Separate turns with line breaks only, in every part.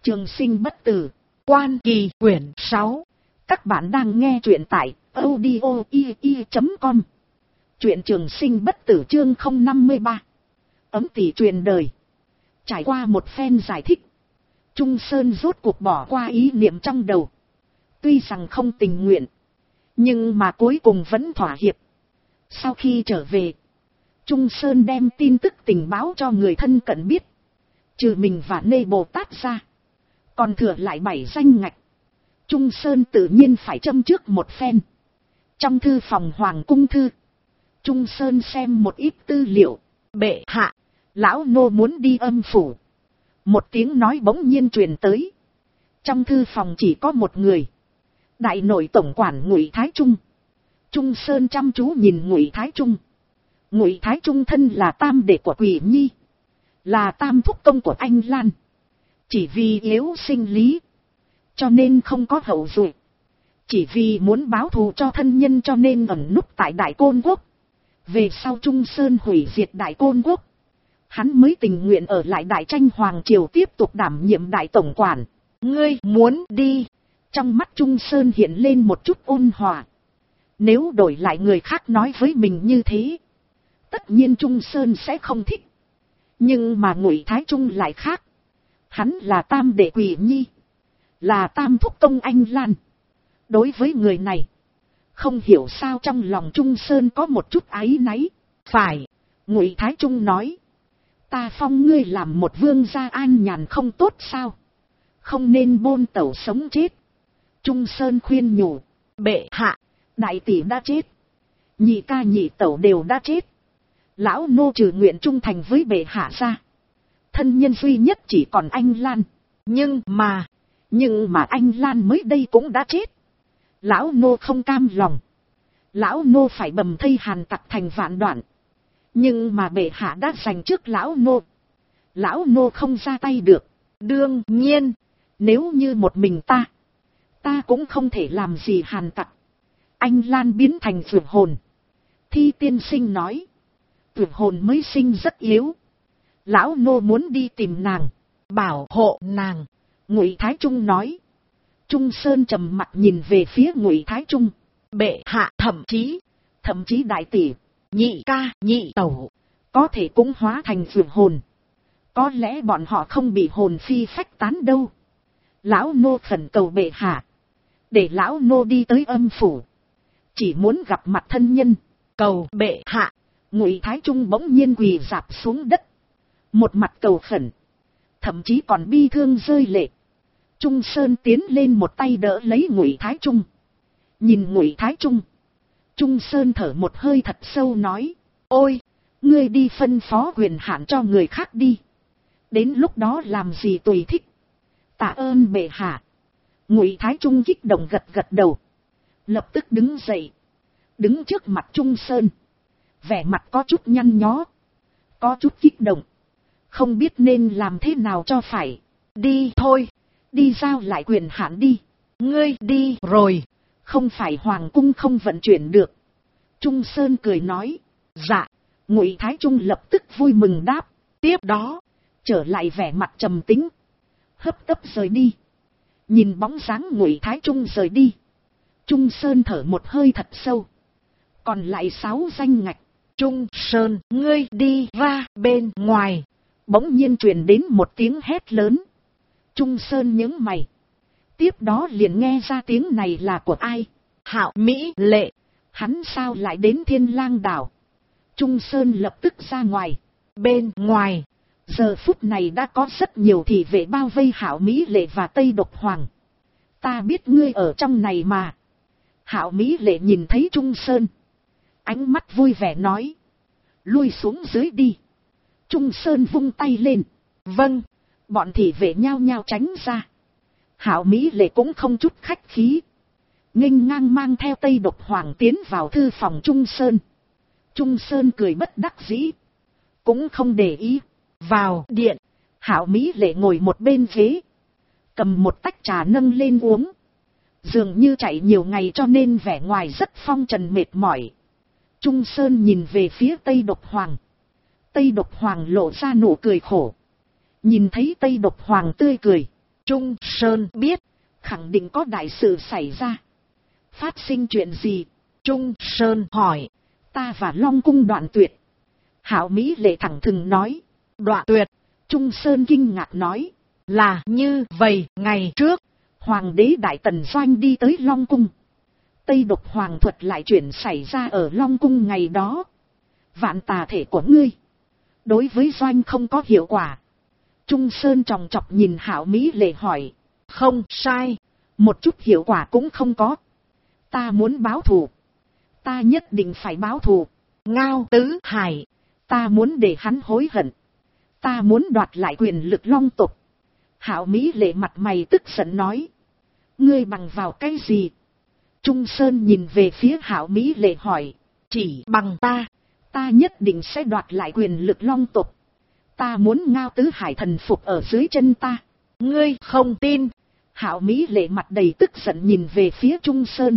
Trường sinh bất tử, Quan Kỳ quyển 6. Các bạn đang nghe truyện tại audio.com. Truyện Trường sinh bất tử chương 053. Ấm tỷ truyền đời. Trải qua một phen giải thích, Trung Sơn rốt cuộc bỏ qua ý niệm trong đầu. Tuy rằng không tình nguyện, nhưng mà cuối cùng vẫn thỏa hiệp. Sau khi trở về, Trung Sơn đem tin tức tình báo cho người thân cận biết. Trừ mình và Nê Bồ Tát ra, còn thừa lại 7 danh ngạch. Trung Sơn tự nhiên phải châm trước một phen. Trong thư phòng Hoàng cung thư, Trung Sơn xem một ít tư liệu. Bệ hạ, lão nô muốn đi âm phủ. Một tiếng nói bỗng nhiên truyền tới. Trong thư phòng chỉ có một người, đại nội tổng quản Ngụy Thái Trung. Trung Sơn chăm chú nhìn Ngụy Thái Trung. Ngụy Thái Trung thân là tam đệ của Quỷ Nhi, là tam thúc công của anh Lan. Chỉ vì yếu sinh lý, cho nên không có hậu duệ. Chỉ vì muốn báo thù cho thân nhân cho nên ẩn núp tại Đại Côn Quốc. Về sau Trung Sơn hủy diệt Đại Côn Quốc, hắn mới tình nguyện ở lại Đại Tranh Hoàng Triều tiếp tục đảm nhiệm đại tổng quản. Ngươi muốn đi? Trong mắt Trung Sơn hiện lên một chút ôn hòa. Nếu đổi lại người khác nói với mình như thế, tất nhiên Trung Sơn sẽ không thích. Nhưng mà Ngụy Thái Trung lại khác. Hắn là tam đệ Quỷ Nhi, là tam thúc công anh Lan. Đối với người này, không hiểu sao trong lòng Trung Sơn có một chút áy náy. Phải, Ngụy Thái Trung nói, ta phong ngươi làm một vương gia an nhàn không tốt sao? Không nên bôn tẩu sống chết. Trung Sơn khuyên nhủ, bệ hạ, đại tỷ đã chết, nhị ca nhị tẩu đều đã chết. Lão nô trừ nguyện trung thành với bệ hạ ra, thân nhân duy nhất chỉ còn anh Lan. Nhưng mà anh Lan mới đây cũng đã chết. Lão nô không cam lòng. Lão nô phải bầm thây hàn tặc thành vạn đoạn. Nhưng mà bệ hạ đã giành trước lão nô. Lão nô không ra tay được. Đương nhiên, nếu như một mình ta cũng không thể làm gì hàn tặc. Anh Lan biến thành vượt hồn. Thi tiên sinh nói, vượt hồn mới sinh rất yếu. Lão nô muốn đi tìm nàng, bảo hộ nàng. Ngụy Thái Trung nói. Trung Sơn trầm mặt nhìn về phía Ngụy Thái Trung. Bệ hạ, thậm chí đại tỷ, nhị ca, nhị tẩu, có thể cũng hóa thành vượt hồn. Có lẽ bọn họ không bị hồn phi phách tán đâu. Lão nô khẩn cầu bệ hạ, để lão nô đi tới âm phủ. Chỉ muốn gặp mặt thân nhân, cầu bệ hạ. Ngụy Thái Trung bỗng nhiên quỳ rạp xuống đất, một mặt cầu khẩn, thậm chí còn bi thương rơi lệ. Trung Sơn tiến lên một tay đỡ lấy Ngụy Thái Trung. Nhìn Ngụy Thái Trung, Trung Sơn thở một hơi thật sâu nói, ôi, ngươi đi phân phó quyền hạn cho người khác đi. Đến lúc đó làm gì tùy thích. Tạ ơn bệ hạ. Ngụy Thái Trung kích động gật gật đầu, lập tức đứng dậy, đứng trước mặt Trung Sơn, vẻ mặt có chút nhăn nhó, có chút kích động, không biết nên làm thế nào cho phải. Đi thôi, đi giao lại quyền hạn đi. Ngươi đi rồi, không phải hoàng cung không vận chuyển được. Trung Sơn cười nói, dạ. Ngụy Thái Trung lập tức vui mừng đáp. Tiếp đó, trở lại vẻ mặt trầm tính, hấp tấp rời đi. Nhìn bóng dáng Ngụy Thái Trung rời đi, Trung Sơn thở một hơi thật sâu. Còn lại 6 danh ngạch. Trung Sơn, ngươi đi ra bên ngoài. Bỗng nhiên truyền đến một tiếng hét lớn. Trung Sơn nhướng mày, tiếp đó liền nghe ra tiếng này là của ai. Hạo Mỹ Lệ. Hắn sao lại đến Thiên Lang đảo? Trung Sơn lập tức ra ngoài. Bên ngoài, giờ phút này đã có rất nhiều thị vệ bao vây Hạo Mỹ Lệ và Tây Độc Hoàng. Ta biết ngươi ở trong này mà. Hạo Mỹ Lệ nhìn thấy Trung Sơn, ánh mắt vui vẻ nói, lui xuống dưới đi. Trung Sơn vung tay lên. Vâng. Bọn thị vệ nhao nhao tránh ra. Hạo Mỹ Lệ cũng không chút khách khí, nghênh ngang mang theo Tây Độc Hoàng tiến vào thư phòng Trung Sơn. Trung Sơn cười bất đắc dĩ, cũng không để ý. Vào điện, Hạo Mỹ Lệ ngồi một bên ghế, cầm một tách trà nâng lên uống. Dường như chạy nhiều ngày cho nên vẻ ngoài rất phong trần mệt mỏi. Trung Sơn nhìn về phía Tây Độc Hoàng. Tây Độc Hoàng lộ ra nụ cười khổ. Nhìn thấy Tây Độc Hoàng tươi cười, Trung Sơn biết, khẳng định có đại sự xảy ra. Phát sinh chuyện gì? Trung Sơn hỏi. Ta và Long Cung đoạn tuyệt. Hạo Mỹ Lệ thẳng thừng nói. Đoạn tuyệt? Trung Sơn kinh ngạc nói. Là như vậy, ngày trước, Hoàng đế Đại Tần Doanh đi tới Long Cung. Tây Độc Hoàng thuật lại chuyển xảy ra ở Long Cung ngày đó. Vạn tà thể của ngươi đối với Doanh không có hiệu quả. Trung Sơn tròng trọc nhìn Hạo Mỹ Lệ hỏi. Không sai, một chút hiệu quả cũng không có. Ta muốn báo thù. Ta nhất định phải báo thù. Ngao Tứ Hải, ta muốn để hắn hối hận. Ta muốn đoạt lại quyền lực Long tộc. Hạo Mỹ Lệ mặt mày tức giận nói. Ngươi bằng vào cái gì? Trung Sơn nhìn về phía Hạo Mỹ Lệ hỏi. Chỉ bằng ta. Ta nhất định sẽ đoạt lại quyền lực Long tộc. Ta muốn Ngao Tứ Hải thần phục ở dưới chân ta. Ngươi không tin? Hạo Mỹ Lệ mặt đầy tức giận nhìn về phía Trung Sơn.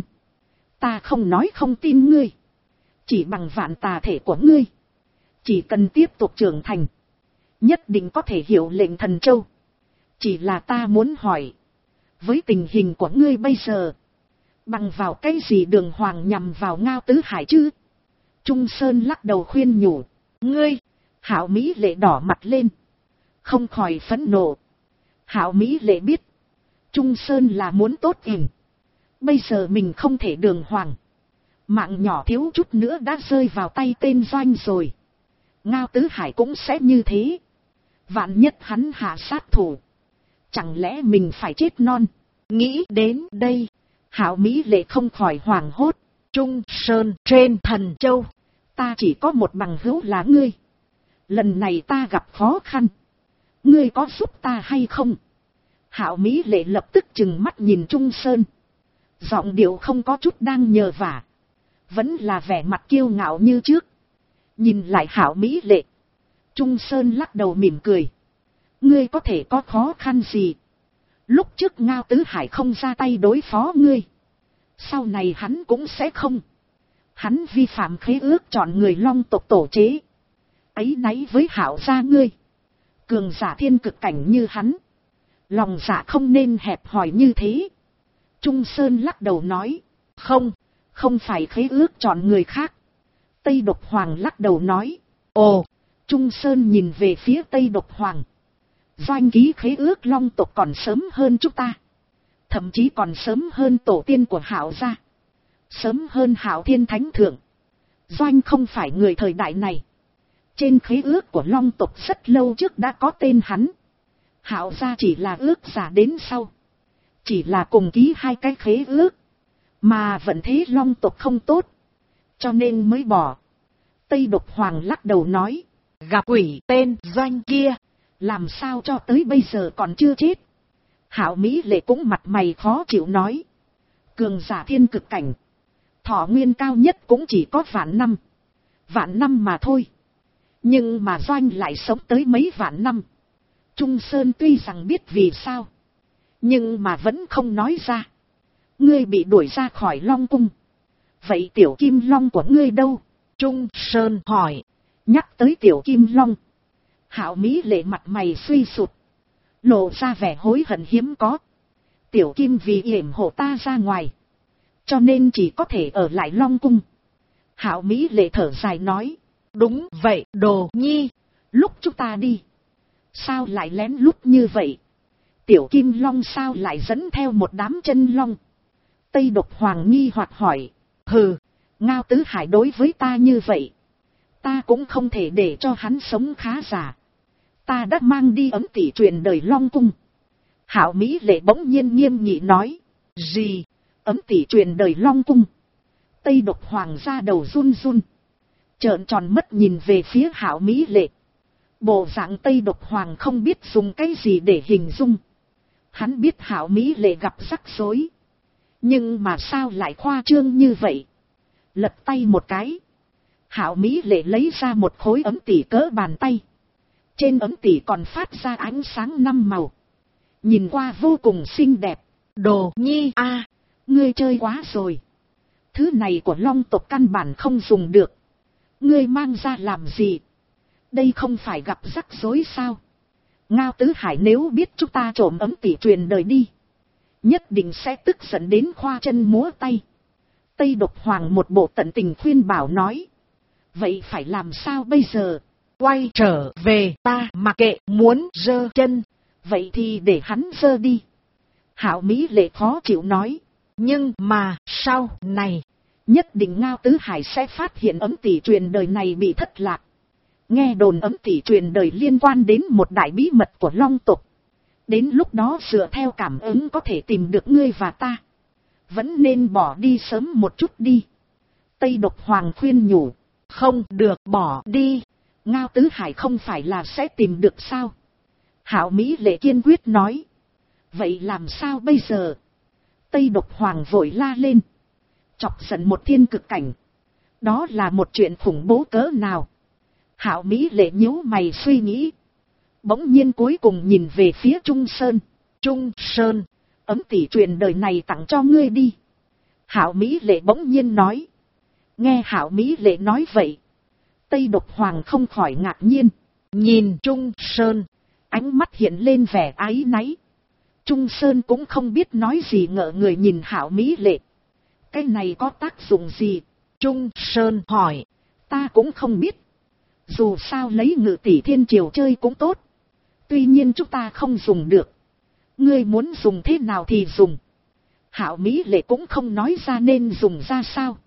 Ta không nói không tin ngươi. Chỉ bằng vạn tà thể của ngươi, chỉ cần tiếp tục trưởng thành, nhất định có thể hiểu lệnh Thần Châu. Chỉ là ta muốn hỏi, với tình hình của ngươi bây giờ, bằng vào cái gì Đường Hoàng nhằm vào Ngao Tứ Hải chứ? Trung Sơn lắc đầu khuyên nhủ. Ngươi! Hạo Mỹ Lệ đỏ mặt lên, không khỏi phẫn nộ. Hạo Mỹ Lệ biết, Trung Sơn là muốn tốt ỉm. Bây giờ mình không thể Đường Hoàng, mạng nhỏ thiếu chút nữa đã rơi vào tay tên Doanh rồi. Ngao Tứ Hải cũng sẽ như thế. Vạn nhất hắn hạ sát thủ, chẳng lẽ mình phải chết non? Nghĩ đến đây, Hạo Mỹ Lệ không khỏi hoảng hốt. Trung Sơn trên Thần Châu, ta chỉ có một bằng hữu là ngươi. Lần này ta gặp khó khăn, ngươi có giúp ta hay không? Hạo Mỹ Lệ lập tức trừng mắt nhìn Trung Sơn, giọng điệu không có chút đang nhờ vả, vẫn là vẻ mặt kiêu ngạo như trước. Nhìn lại Hạo Mỹ Lệ, Trung Sơn lắc đầu mỉm cười. Ngươi có thể có khó khăn gì? Lúc trước Ngao Tứ Hải không ra tay đối phó ngươi, sau này hắn cũng sẽ không. Hắn vi phạm khế ước chọn người Long tộc tổ chế, áy náy với Hạo gia ngươi. Cường giả thiên cực cảnh như hắn, lòng dạ không nên hẹp hòi như thế. Trung Sơn lắc đầu nói. Không phải khế ước chọn người khác. Tây Độc Hoàng lắc đầu nói. Ồ! Trung Sơn nhìn về phía Tây Độc Hoàng. Doanh ký khế ước Long tộc còn sớm hơn chúng ta, thậm chí còn sớm hơn tổ tiên của Hạo gia, sớm hơn Hạo Thiên Thánh Thượng. Doanh không phải người thời đại này. Trên khế ước của Long tộc rất lâu trước đã có tên hắn. Hạo gia chỉ là ước giả đến sau, chỉ là cùng ký hai cái khế ước, mà vận thế Long tộc không tốt, cho nên mới bỏ. Tây Độc Hoàng lắc đầu nói. Gặp quỷ tên Doanh kia, làm sao cho tới bây giờ còn chưa chết? Hạo Mỹ Lệ cũng mặt mày khó chịu nói. Cường giả thiên cực cảnh, thọ nguyên cao nhất cũng chỉ có vạn năm mà thôi. Nhưng mà Doanh lại sống tới mấy vạn năm. Trung Sơn tuy rằng biết vì sao, nhưng mà vẫn không nói ra. Ngươi bị đuổi ra khỏi Long Cung, vậy tiểu Kim Long của ngươi đâu? Trung Sơn hỏi. Nhắc tới tiểu Kim Long, Hạo Mỹ Lệ mặt mày suy sụp, lộ ra vẻ hối hận hiếm có. Tiểu Kim vì yểm hộ ta ra ngoài, cho nên chỉ có thể ở lại Long Cung. Hạo Mỹ Lệ thở dài nói. Đúng vậy Đồ Nhi, lúc chúng ta đi, sao lại lén lút như vậy? Tiểu Kim Long sao lại dẫn theo một đám chân long? Tây Độc Hoàng nghi hoặc hỏi. Hừ, Ngao Tứ Hải đối với ta như vậy, ta cũng không thể để cho hắn sống khá giả. Ta đã mang đi ấm tỷ truyền đời Long Cung. Hạo Mỹ Lệ bỗng nhiên nghiêm nghị nói. Gì? Ấm tỷ truyền đời Long Cung? Tây Độc Hoàng ra đầu run run, trợn tròn mắt nhìn về phía Hạo Mỹ Lệ. Bộ dạng Tây Độc Hoàng không biết dùng cái gì để hình dung. Hắn biết Hạo Mỹ Lệ gặp rắc rối, nhưng mà sao lại khoa trương như vậy? Lật tay một cái, Hạo Mỹ Lệ lấy ra một khối ấm tỉ cỡ bàn tay. Trên ấm tỉ còn phát ra ánh sáng 5 màu, nhìn qua vô cùng xinh đẹp. Đồ Nhi a, ngươi chơi quá rồi. Thứ này của Long tộc căn bản không dùng được. Ngươi mang ra làm gì? Đây không phải gặp rắc rối sao? Ngao Tứ Hải nếu biết chúng ta trộm ấm tỷ truyền đời đi, nhất định sẽ tức giận đến khoa chân múa tay. Tây Độc Hoàng một bộ tận tình khuyên bảo nói. Vậy phải làm sao bây giờ?
Quay trở về ta mặc kệ, muốn giơ chân,
vậy thì để hắn giơ đi. Hạo Mỹ Lệ khó chịu nói.
Nhưng mà sau này,
nhất định Ngao Tứ Hải sẽ phát hiện ấm tỷ truyền đời này bị thất lạc. Nghe đồn ấm tỷ truyền đời liên quan đến một đại bí mật của Long tộc. Đến lúc đó dựa theo cảm ứng có thể tìm được ngươi và ta. Vẫn nên bỏ đi sớm một chút đi. Tây Độc Hoàng khuyên nhủ.
Không được bỏ đi.
Ngao Tứ Hải không phải là sẽ tìm được sao? Hạo Mỹ Lệ kiên quyết nói. Vậy làm sao bây giờ? Tây Độc Hoàng vội la lên. Chọc giận một thiên cực cảnh. Đó là một chuyện khủng bố cỡ nào? Hạo Mỹ Lệ nhíu mày suy nghĩ. Bỗng nhiên cuối cùng nhìn về phía Trung Sơn.
Trung Sơn,
ấm tỷ truyền đời này tặng cho ngươi đi. Hạo Mỹ Lệ bỗng nhiên nói. Nghe Hạo Mỹ Lệ nói vậy, Tây Độc Hoàng không khỏi ngạc nhiên.
Nhìn Trung Sơn,
ánh mắt hiện lên vẻ áy náy. Trung Sơn cũng không biết nói gì, ngỡ người nhìn Hạo Mỹ Lệ. Cái này có tác dụng gì?
Trung Sơn hỏi.
Ta cũng không biết. Dù sao lấy Ngự Tỷ Thiên Triều chơi cũng tốt. Tuy nhiên chúng ta không dùng được. Ngươi muốn dùng thế nào thì dùng. Hạo Mỹ Lệ cũng không nói ra nên dùng ra sao.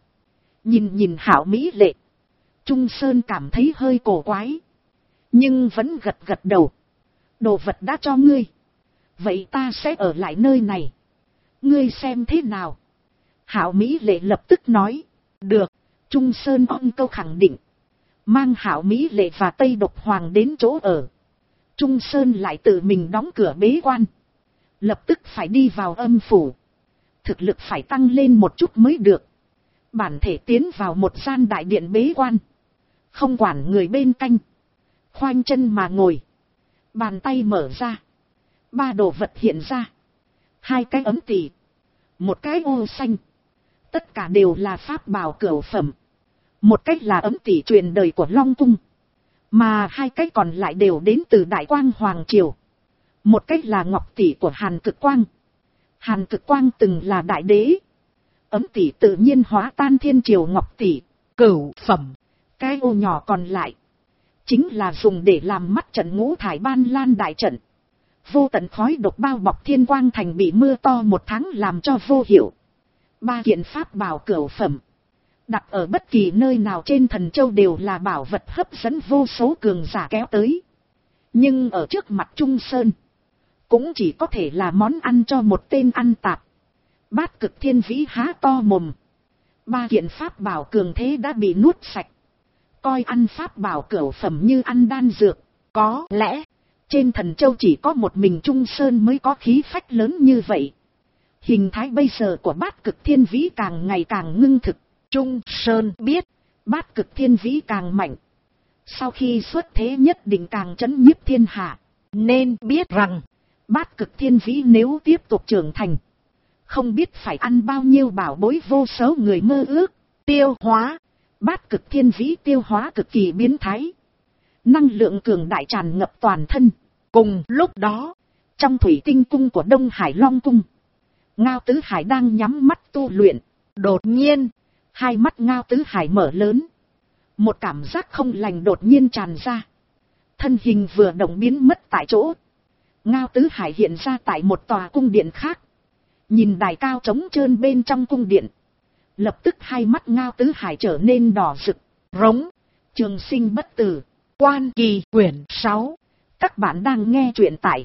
Nhìn Hạo Mỹ Lệ, Trung Sơn cảm thấy hơi cổ quái. Nhưng vẫn gật gật đầu. Đồ vật đã cho ngươi. Vậy ta sẽ ở lại nơi này. Ngươi xem thế nào? Hạo Mỹ Lệ lập tức nói. Được. Trung Sơn ong câu khẳng định. Mang Hạo Mỹ Lệ và Tây Độc Hoàng đến chỗ ở. Trung Sơn lại tự mình đóng cửa bế quan. Lập tức phải đi vào âm phủ. Thực lực phải tăng lên một chút mới được. Bản thể tiến vào một gian đại điện bế quan. Không quản người bên canh. Khoanh chân mà ngồi. Bàn tay mở ra. 3 đồ vật hiện ra. 2 cái ấm tỷ. 1 cái ô xanh. Tất cả đều là pháp bảo cửu phẩm. 1 cái là ấm tỷ truyền đời của Long Cung. Mà 2 cái còn lại đều đến từ Đại Quang Hoàng Triều. 1 cái là ngọc tỷ của Hàn Cực Quang. Hàn Cực Quang từng là đại đế. Ấm tỷ tự nhiên hóa tan thiên triều ngọc tỷ,
cửu phẩm.
Cái ô nhỏ còn lại, chính là dùng để làm mắt trận Ngũ Thải Ban Lan đại trận. Vô tận khói độc bao bọc Thiên Quang Thành bị mưa to 1 tháng làm cho vô hiệu. 3 kiện pháp bảo cửu phẩm. Đặt ở bất kỳ nơi nào trên Thần Châu đều là bảo vật hấp dẫn vô số cường giả kéo tới. Nhưng ở trước mặt Trung Sơn, cũng chỉ có thể là món ăn cho một tên ăn tạp. Bát Cực Thiên Vĩ há to mồm. 3 kiện pháp bảo cường thế đã bị nuốt sạch. Coi ăn pháp bảo cửu phẩm như ăn đan dược. Có lẽ, trên Thần Châu chỉ có một mình Trung Sơn mới có khí phách lớn như vậy. Hình thái bây giờ của Bát Cực Thiên Vĩ càng ngày càng ngưng thực. Trung Sơn biết, Bát Cực Thiên Vĩ càng mạnh. Sau khi xuất thế nhất định càng chấn nhiếp thiên hạ.
Nên biết rằng,
Bát Cực Thiên Vĩ nếu tiếp tục trưởng thành, không biết phải ăn bao nhiêu bảo bối vô số người mơ ước. Tiêu hóa. Bát Cực Thiên Vĩ tiêu hóa cực kỳ biến thái. Năng lượng cường đại tràn ngập toàn thân.
Cùng lúc đó,
trong thủy tinh cung của Đông Hải Long Cung, Ngao Tứ Hải đang nhắm mắt tu luyện.
Đột nhiên,
2 mắt Ngao Tứ Hải mở lớn. Một cảm giác không lành đột nhiên tràn ra. Thân hình vừa động biến mất tại chỗ. Ngao Tứ Hải hiện ra tại một tòa cung điện khác. Nhìn đài cao trống trơn bên trong cung điện. Lập tức 2 mắt Ngao Tứ Hải trở nên đỏ rực.
Rống.
Trường sinh bất tử.
Quan Kỳ quyển 6.
Các bạn đang nghe truyện tại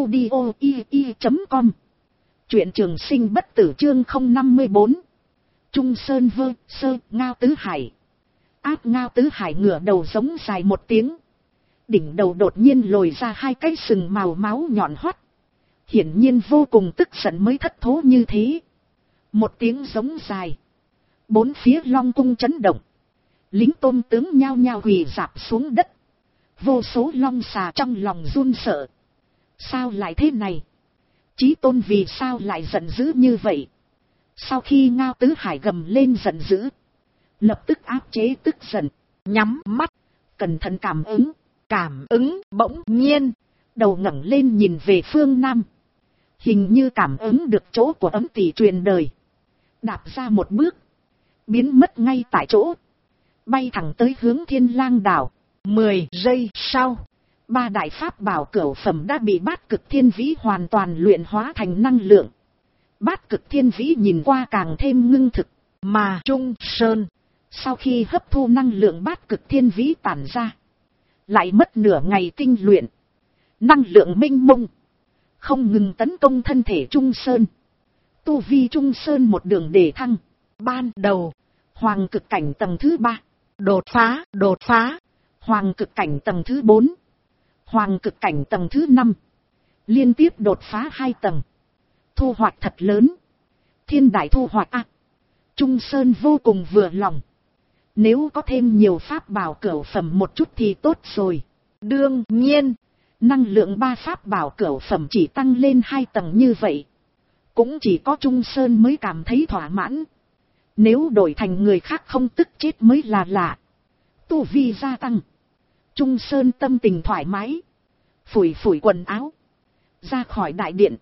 audio.com. Truyện Trường Sinh Bất Tử chương 054. Trung Sơn vơ sơ Ngao Tứ Hải. Áp Ngao Tứ Hải ngửa đầu giống dài một tiếng. Đỉnh đầu đột nhiên lồi ra 2 cái sừng màu máu nhọn hoắt. Hiển nhiên vô cùng tức giận mới thất thố như thế. Một tiếng giống dài. 4 phía Long Cung chấn động. Lính Tôn tướng nhao nhao quỳ rạp xuống đất. Vô số long xà trong lòng run sợ. Sao lại thế này? Chí Tôn vì sao lại giận dữ như vậy? Sau khi Ngao Tứ Hải gầm lên giận dữ, lập tức áp chế tức giận,
nhắm mắt,
cẩn thận cảm ứng.
Cảm ứng bỗng nhiên,
Đầu ngẩng lên nhìn về phương Nam. Hình như cảm ứng được chỗ của ấm tỷ truyền đời. Đạp ra một bước. Biến mất ngay tại chỗ. Bay thẳng tới hướng Thiên Lang đảo.
10 giây sau,
3 đại pháp bảo cửu phẩm đã bị Bát Cực Thiên Vĩ hoàn toàn luyện hóa thành năng lượng. Bát Cực Thiên Vĩ nhìn qua càng thêm ngưng thực.
mà Trung Sơn,
Sau khi hấp thu năng lượng Bát Cực Thiên Vĩ tản ra, lại mất nửa ngày tinh luyện. Năng lượng mênh mông, không ngừng tấn công thân thể Trung Sơn. Tu vi Trung Sơn một đường đề thăng.
ban đầu,
Hoàng cực cảnh tầng thứ 3.
đột phá,
Hoàng cực cảnh tầng thứ 4. Hoàng cực cảnh tầng thứ 5. Liên tiếp đột phá 2 tầng. Thu hoạch thật lớn. Thiên đại thu hoạch ạ. Trung Sơn vô cùng vừa lòng. Nếu có thêm nhiều pháp bảo cửu phẩm một chút thì tốt rồi.
đương nhiên,
Năng lượng 3 pháp bảo cửu phẩm chỉ tăng lên 2 tầng như vậy. Cũng chỉ có Trung Sơn mới cảm thấy thỏa mãn. Nếu đổi thành người khác không tức chết mới là lạ. Tu vi gia tăng. Trung Sơn tâm tình thoải mái. Phủi phủi quần áo. Ra khỏi đại điện.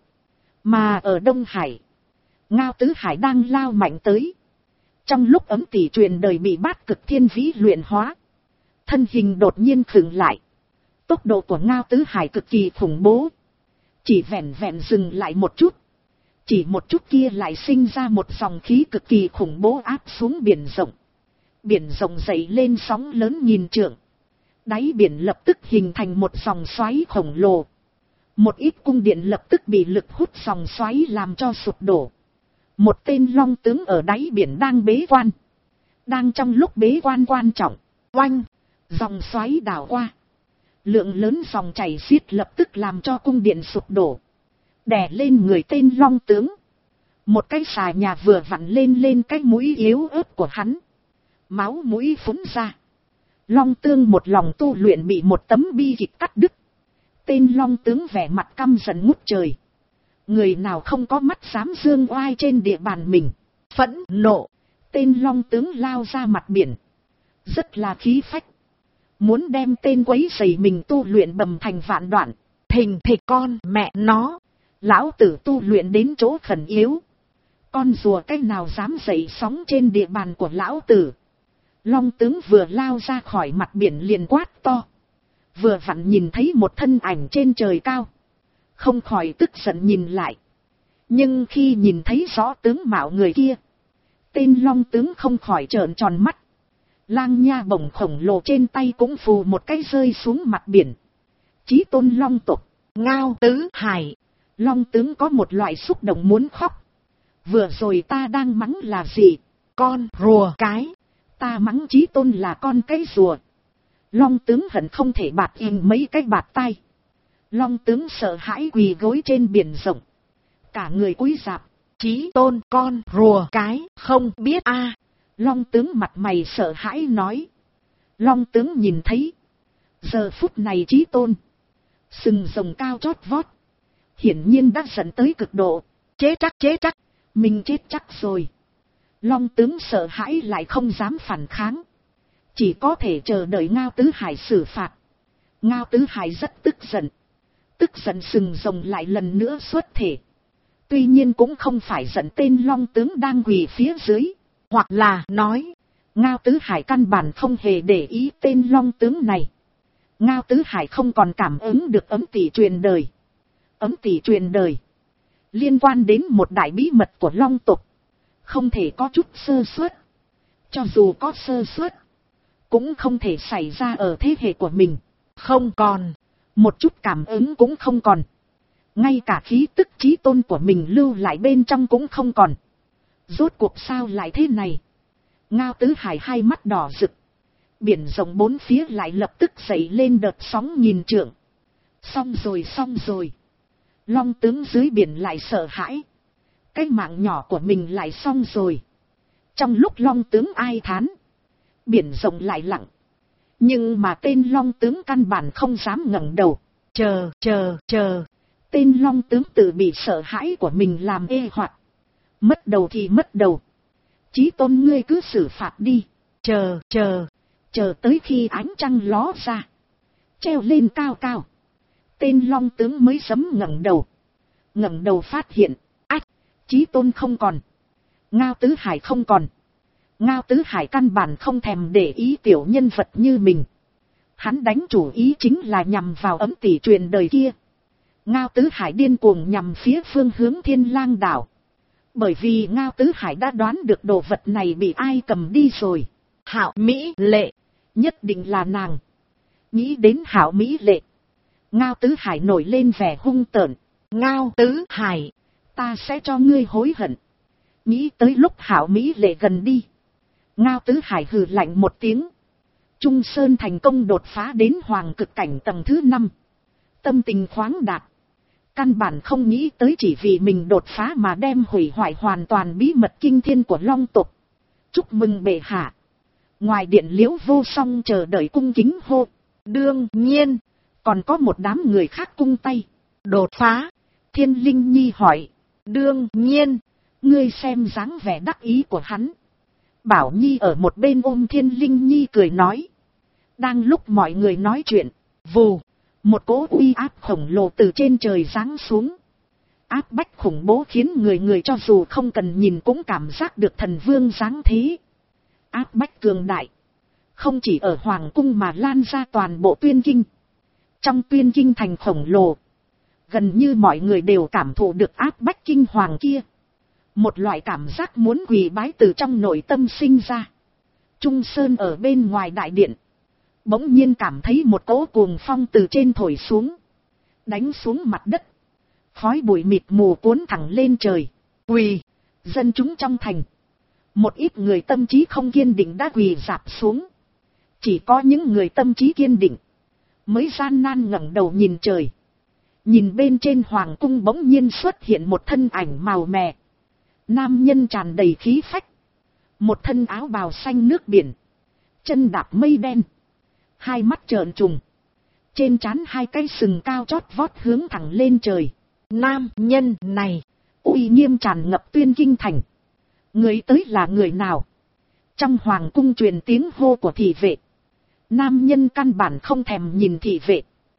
Mà ở Đông Hải, Ngao Tứ Hải đang lao mạnh tới. Trong lúc ấm tỷ truyền đời bị Bát Cực Thiên Vĩ luyện hóa, thân hình đột nhiên khựng lại. Tốc độ của Ngao Tứ Hải cực kỳ khủng bố. Chỉ vẹn vẹn dừng lại một chút. Chỉ một chút kia lại sinh ra một dòng khí cực kỳ khủng bố áp xuống biển rộng. Biển rộng dậy lên sóng lớn nghìn trượng. Đáy biển lập tức hình thành một dòng xoáy khổng lồ. Một ít cung điện lập tức bị lực hút dòng xoáy làm cho sụp đổ. Một tên long tướng ở đáy biển đang bế quan. Đang trong lúc bế quan quan trọng, oanh, dòng xoáy đảo qua. Lượng lớn dòng chảy xiết lập tức làm cho cung điện sụp đổ. Đè lên người tên long tướng. Một cái xà nhà vừa vặn lên cái mũi yếu ớt của hắn. Máu mũi phúng ra. Long tương một lòng tu luyện bị một tấm bi kịch cắt đứt. Tên long tướng vẻ mặt căm giận ngút trời. Người nào không có mắt dám dương oai trên địa bàn mình.
phẫn nộ,
Tên long tướng lao ra mặt biển. Rất là khí phách. Muốn đem tên quấy rầy mình tu luyện bầm thành vạn đoạn.
thình thịch con mẹ nó.
Lão tử tu luyện đến chỗ khẩn yếu. Con rùa cái nào dám dậy sóng trên địa bàn của lão tử. Long tướng vừa lao ra khỏi mặt biển liền quát to. Vừa vặn nhìn thấy một thân ảnh trên trời cao. Không khỏi tức giận nhìn lại. Nhưng khi nhìn thấy rõ tướng mạo người kia, tên long tướng không khỏi trợn tròn mắt. Lang nha bổng khổng lồ trên tay cũng phù một cái rơi xuống mặt biển. Chí tôn long tộc,
Ngao Tứ Hải.
Long tướng có một loại xúc động muốn khóc. Vừa rồi ta đang mắng là gì?
Con rùa cái.
Ta mắng chí tôn là con cái rùa. Long tướng hận không thể bạt im mấy cái bạt tai. Long tướng sợ hãi quỳ gối trên biển rộng. Cả người cúi rạp.
Chí tôn con rùa cái không biết a.
Long tướng mặt mày sợ hãi nói. Long tướng nhìn thấy. Giờ phút này chí tôn. Sừng rồng cao chót vót. Hiển nhiên đã dẫn tới cực độ.
Chế chắc.
Mình chết chắc rồi. Long tướng sợ hãi lại không dám phản kháng. Chỉ có thể chờ đợi Ngao Tứ Hải xử phạt. Ngao Tứ Hải rất tức giận. Tức giận sừng rồng lại lần nữa xuất thể. Tuy nhiên cũng không phải giận tên long tướng đang quỳ phía dưới.
Hoặc là nói,
Ngao Tứ Hải căn bản không hề để ý tên long tướng này. Ngao Tứ Hải không còn cảm ứng được ấm tỷ truyền đời. Ấm tỷ truyền đời liên quan đến một đại bí mật của long tộc. Không thể có chút sơ suất. Cho dù có sơ suất, cũng không thể xảy ra ở thế hệ của mình.
không còn.
Một chút cảm ứng cũng không còn. Ngay cả khí tức chí tôn của mình lưu lại bên trong cũng không còn. Rốt cuộc sao lại thế này? Ngao Tứ Hải hai mắt đỏ rực. Biển rộng bốn phía lại lập tức dậy lên đợt sóng nghìn trượng. Xong rồi. Long tướng dưới biển lại sợ hãi. Cái mạng nhỏ của mình lại xong rồi. Trong lúc long tướng ai thán, biển rộng lại lặng. Nhưng mà tên long tướng căn bản không dám ngẩng đầu.
Chờ.
Tên long tướng tự bị sợ hãi của mình làm ê hoạt. Mất đầu thì mất đầu. Chí tôn ngươi cứ xử phạt đi.
Chờ
tới khi ánh trăng ló ra. Treo lên cao cao. Tên long tướng mới sấm ngẩng đầu phát hiện, ách, Chí Tôn không còn, Ngao Tứ Hải không còn. Ngao Tứ Hải căn bản không thèm để ý tiểu nhân vật như mình. Hắn đánh chủ ý chính là nhằm vào ấm tỷ truyền đời kia. Ngao Tứ Hải điên cuồng nhằm phía phương hướng Thiên Lang đảo. Bởi vì Ngao Tứ Hải đã đoán được đồ vật này bị ai cầm đi rồi. Hạo Mỹ Lệ, nhất định là nàng. Nghĩ đến Hạo Mỹ Lệ, Ngao Tứ Hải nổi lên vẻ hung tợn. Ngao Tứ Hải, ta sẽ cho ngươi hối hận. Nghĩ tới lúc Hạo Mỹ Lệ gần đi, Ngao Tứ Hải hừ lạnh một tiếng. Trung Sơn thành công đột phá đến hoàng cực cảnh tầng thứ 5. Tâm tình khoáng đạt. Căn bản không nghĩ tới chỉ vì mình đột phá mà đem hủy hoại hoàn toàn bí mật kinh thiên của Long tộc. Chúc mừng bệ hạ. Ngoài điện Liễu Vô Song chờ đợi cung kính hô. Đương nhiên, còn có một đám người khác cung tay. Đột phá. Thiên Linh Nhi hỏi. Đương nhiên, ngươi xem dáng vẻ đắc ý của hắn. Bảo Nhi ở một bên ôm Thiên Linh Nhi cười nói. Đang lúc mọi người nói chuyện, vù, một cỗ uy áp khổng lồ từ trên trời giáng xuống. Áp bách khủng bố khiến người cho dù không cần nhìn cũng cảm giác được thần vương giáng thế. Áp bách cường đại, không chỉ ở Hoàng cung mà lan ra toàn bộ Tuyên Kinh. Trong Tuyên Kinh thành khổng lồ, gần như mọi người đều cảm thụ được áp bách kinh hoàng kia. Một loại cảm giác muốn quỳ bái từ trong nội tâm sinh ra. Trung Sơn ở bên ngoài đại điện, bỗng nhiên cảm thấy một cỗ cuồng phong từ trên thổi xuống, đánh xuống mặt đất. Khói bụi mịt mù cuốn thẳng lên trời. Quỳ, dân chúng trong thành. Một ít người tâm trí không kiên định đã quỳ rạp xuống. Chỉ có những người tâm trí kiên định mới gian nan ngẩng đầu nhìn trời. Nhìn bên trên hoàng cung bỗng nhiên xuất hiện một thân ảnh màu mè. Nam nhân tràn đầy khí phách. Một thân áo bào xanh nước biển, chân đạp mây đen, hai mắt trợn trùng, trên trán hai cái sừng cao chót vót hướng thẳng lên trời. Nam nhân này, uy nghiêm tràn ngập Tuyên Kinh thành. Người tới là người nào? Trong hoàng cung truyền tiếng hô của thị vệ. Nam nhân căn bản không thèm nhìn thị vệ,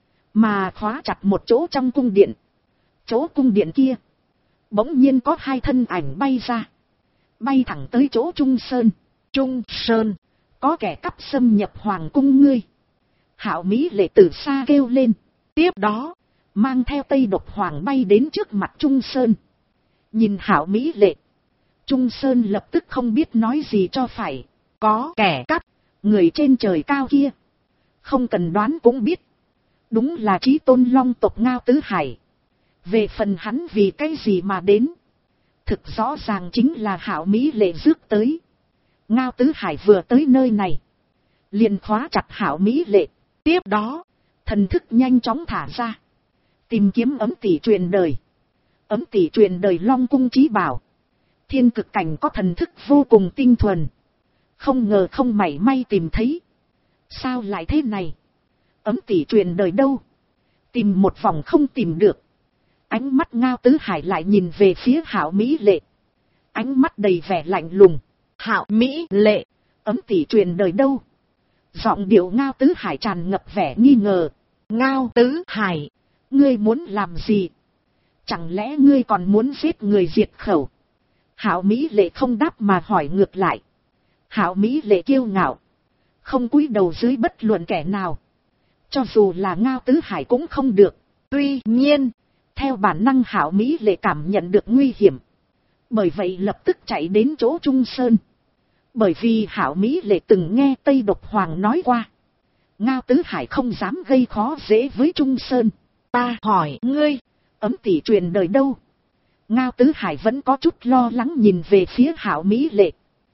mà khóa chặt một chỗ trong cung điện. Chỗ cung điện kia, bỗng nhiên có hai thân ảnh bay ra, bay thẳng tới chỗ Trung Sơn. Trung Sơn, có kẻ cắp xâm nhập hoàng cung ngươi. Hạo Mỹ Lệ từ xa kêu lên. Tiếp đó, mang theo Tây Độc Hoàng bay đến trước mặt Trung Sơn. Nhìn Hạo Mỹ Lệ, Trung Sơn lập tức không biết nói gì cho phải. Có kẻ cắp, người trên trời cao kia, không cần đoán cũng biết, đúng là Chí Tôn Long tộc Ngao Tứ Hải. Về phần hắn vì cái gì mà đến, thực rõ ràng chính là Hạo Mỹ Lệ rước tới. Ngao Tứ Hải vừa tới nơi này, liền khóa chặt Hạo Mỹ Lệ. Tiếp đó, thần thức nhanh chóng thả ra, tìm kiếm ấm tỷ truyền đời. Ấm tỷ truyền đời Long cung chí bảo, thiên cực cảnh có thần thức vô cùng tinh thuần. Không ngờ không mảy may tìm thấy. Sao lại thế này? Ấm tỷ truyền đời đâu? Tìm một vòng không tìm được. Ánh mắt Ngao Tứ Hải lại nhìn về phía Hạo Mỹ Lệ, ánh mắt đầy vẻ lạnh lùng. Hạo Mỹ Lệ, ấm tỷ truyền đời đâu? Giọng điệu Ngao Tứ Hải tràn ngập vẻ nghi ngờ. Ngao Tứ Hải, ngươi muốn làm gì? Chẳng lẽ ngươi còn muốn giết người diệt khẩu? Hạo Mỹ Lệ không đáp mà hỏi ngược lại. Hạo Mỹ Lệ kiêu ngạo, không cúi đầu dưới bất luận kẻ nào. Cho dù là Ngao Tứ Hải cũng không được. Tuy nhiên, theo bản năng Hạo Mỹ Lệ cảm nhận được nguy hiểm, bởi vậy lập tức chạy đến chỗ Trung Sơn. Bởi vì Hạo Mỹ Lệ từng nghe Tây Độc Hoàng nói qua, Ngao Tứ Hải không dám gây khó dễ với Trung Sơn. Ta hỏi ngươi, ấm tỷ truyền đời đâu? Ngao Tứ Hải vẫn có chút lo lắng nhìn về phía Hạo Mỹ Lệ.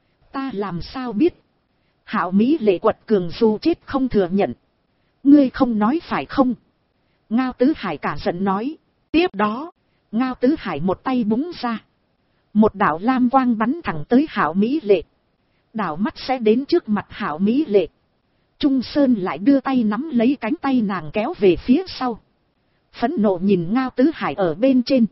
Ta làm sao biết? Hạo Mỹ Lệ quật cường dù chết không thừa nhận. Ngươi không nói phải không? Ngao Tứ Hải cả giận nói. Tiếp đó, Ngao Tứ Hải một tay búng ra, một đạo lam quang bắn thẳng tới Hạo Mỹ Lệ. Đảo mắt sẽ đến trước mặt Hạo Mỹ Lệ. Trung Sơn lại đưa tay nắm lấy cánh tay nàng kéo về phía sau. Phẫn nộ nhìn Ngao Tứ Hải ở bên trên.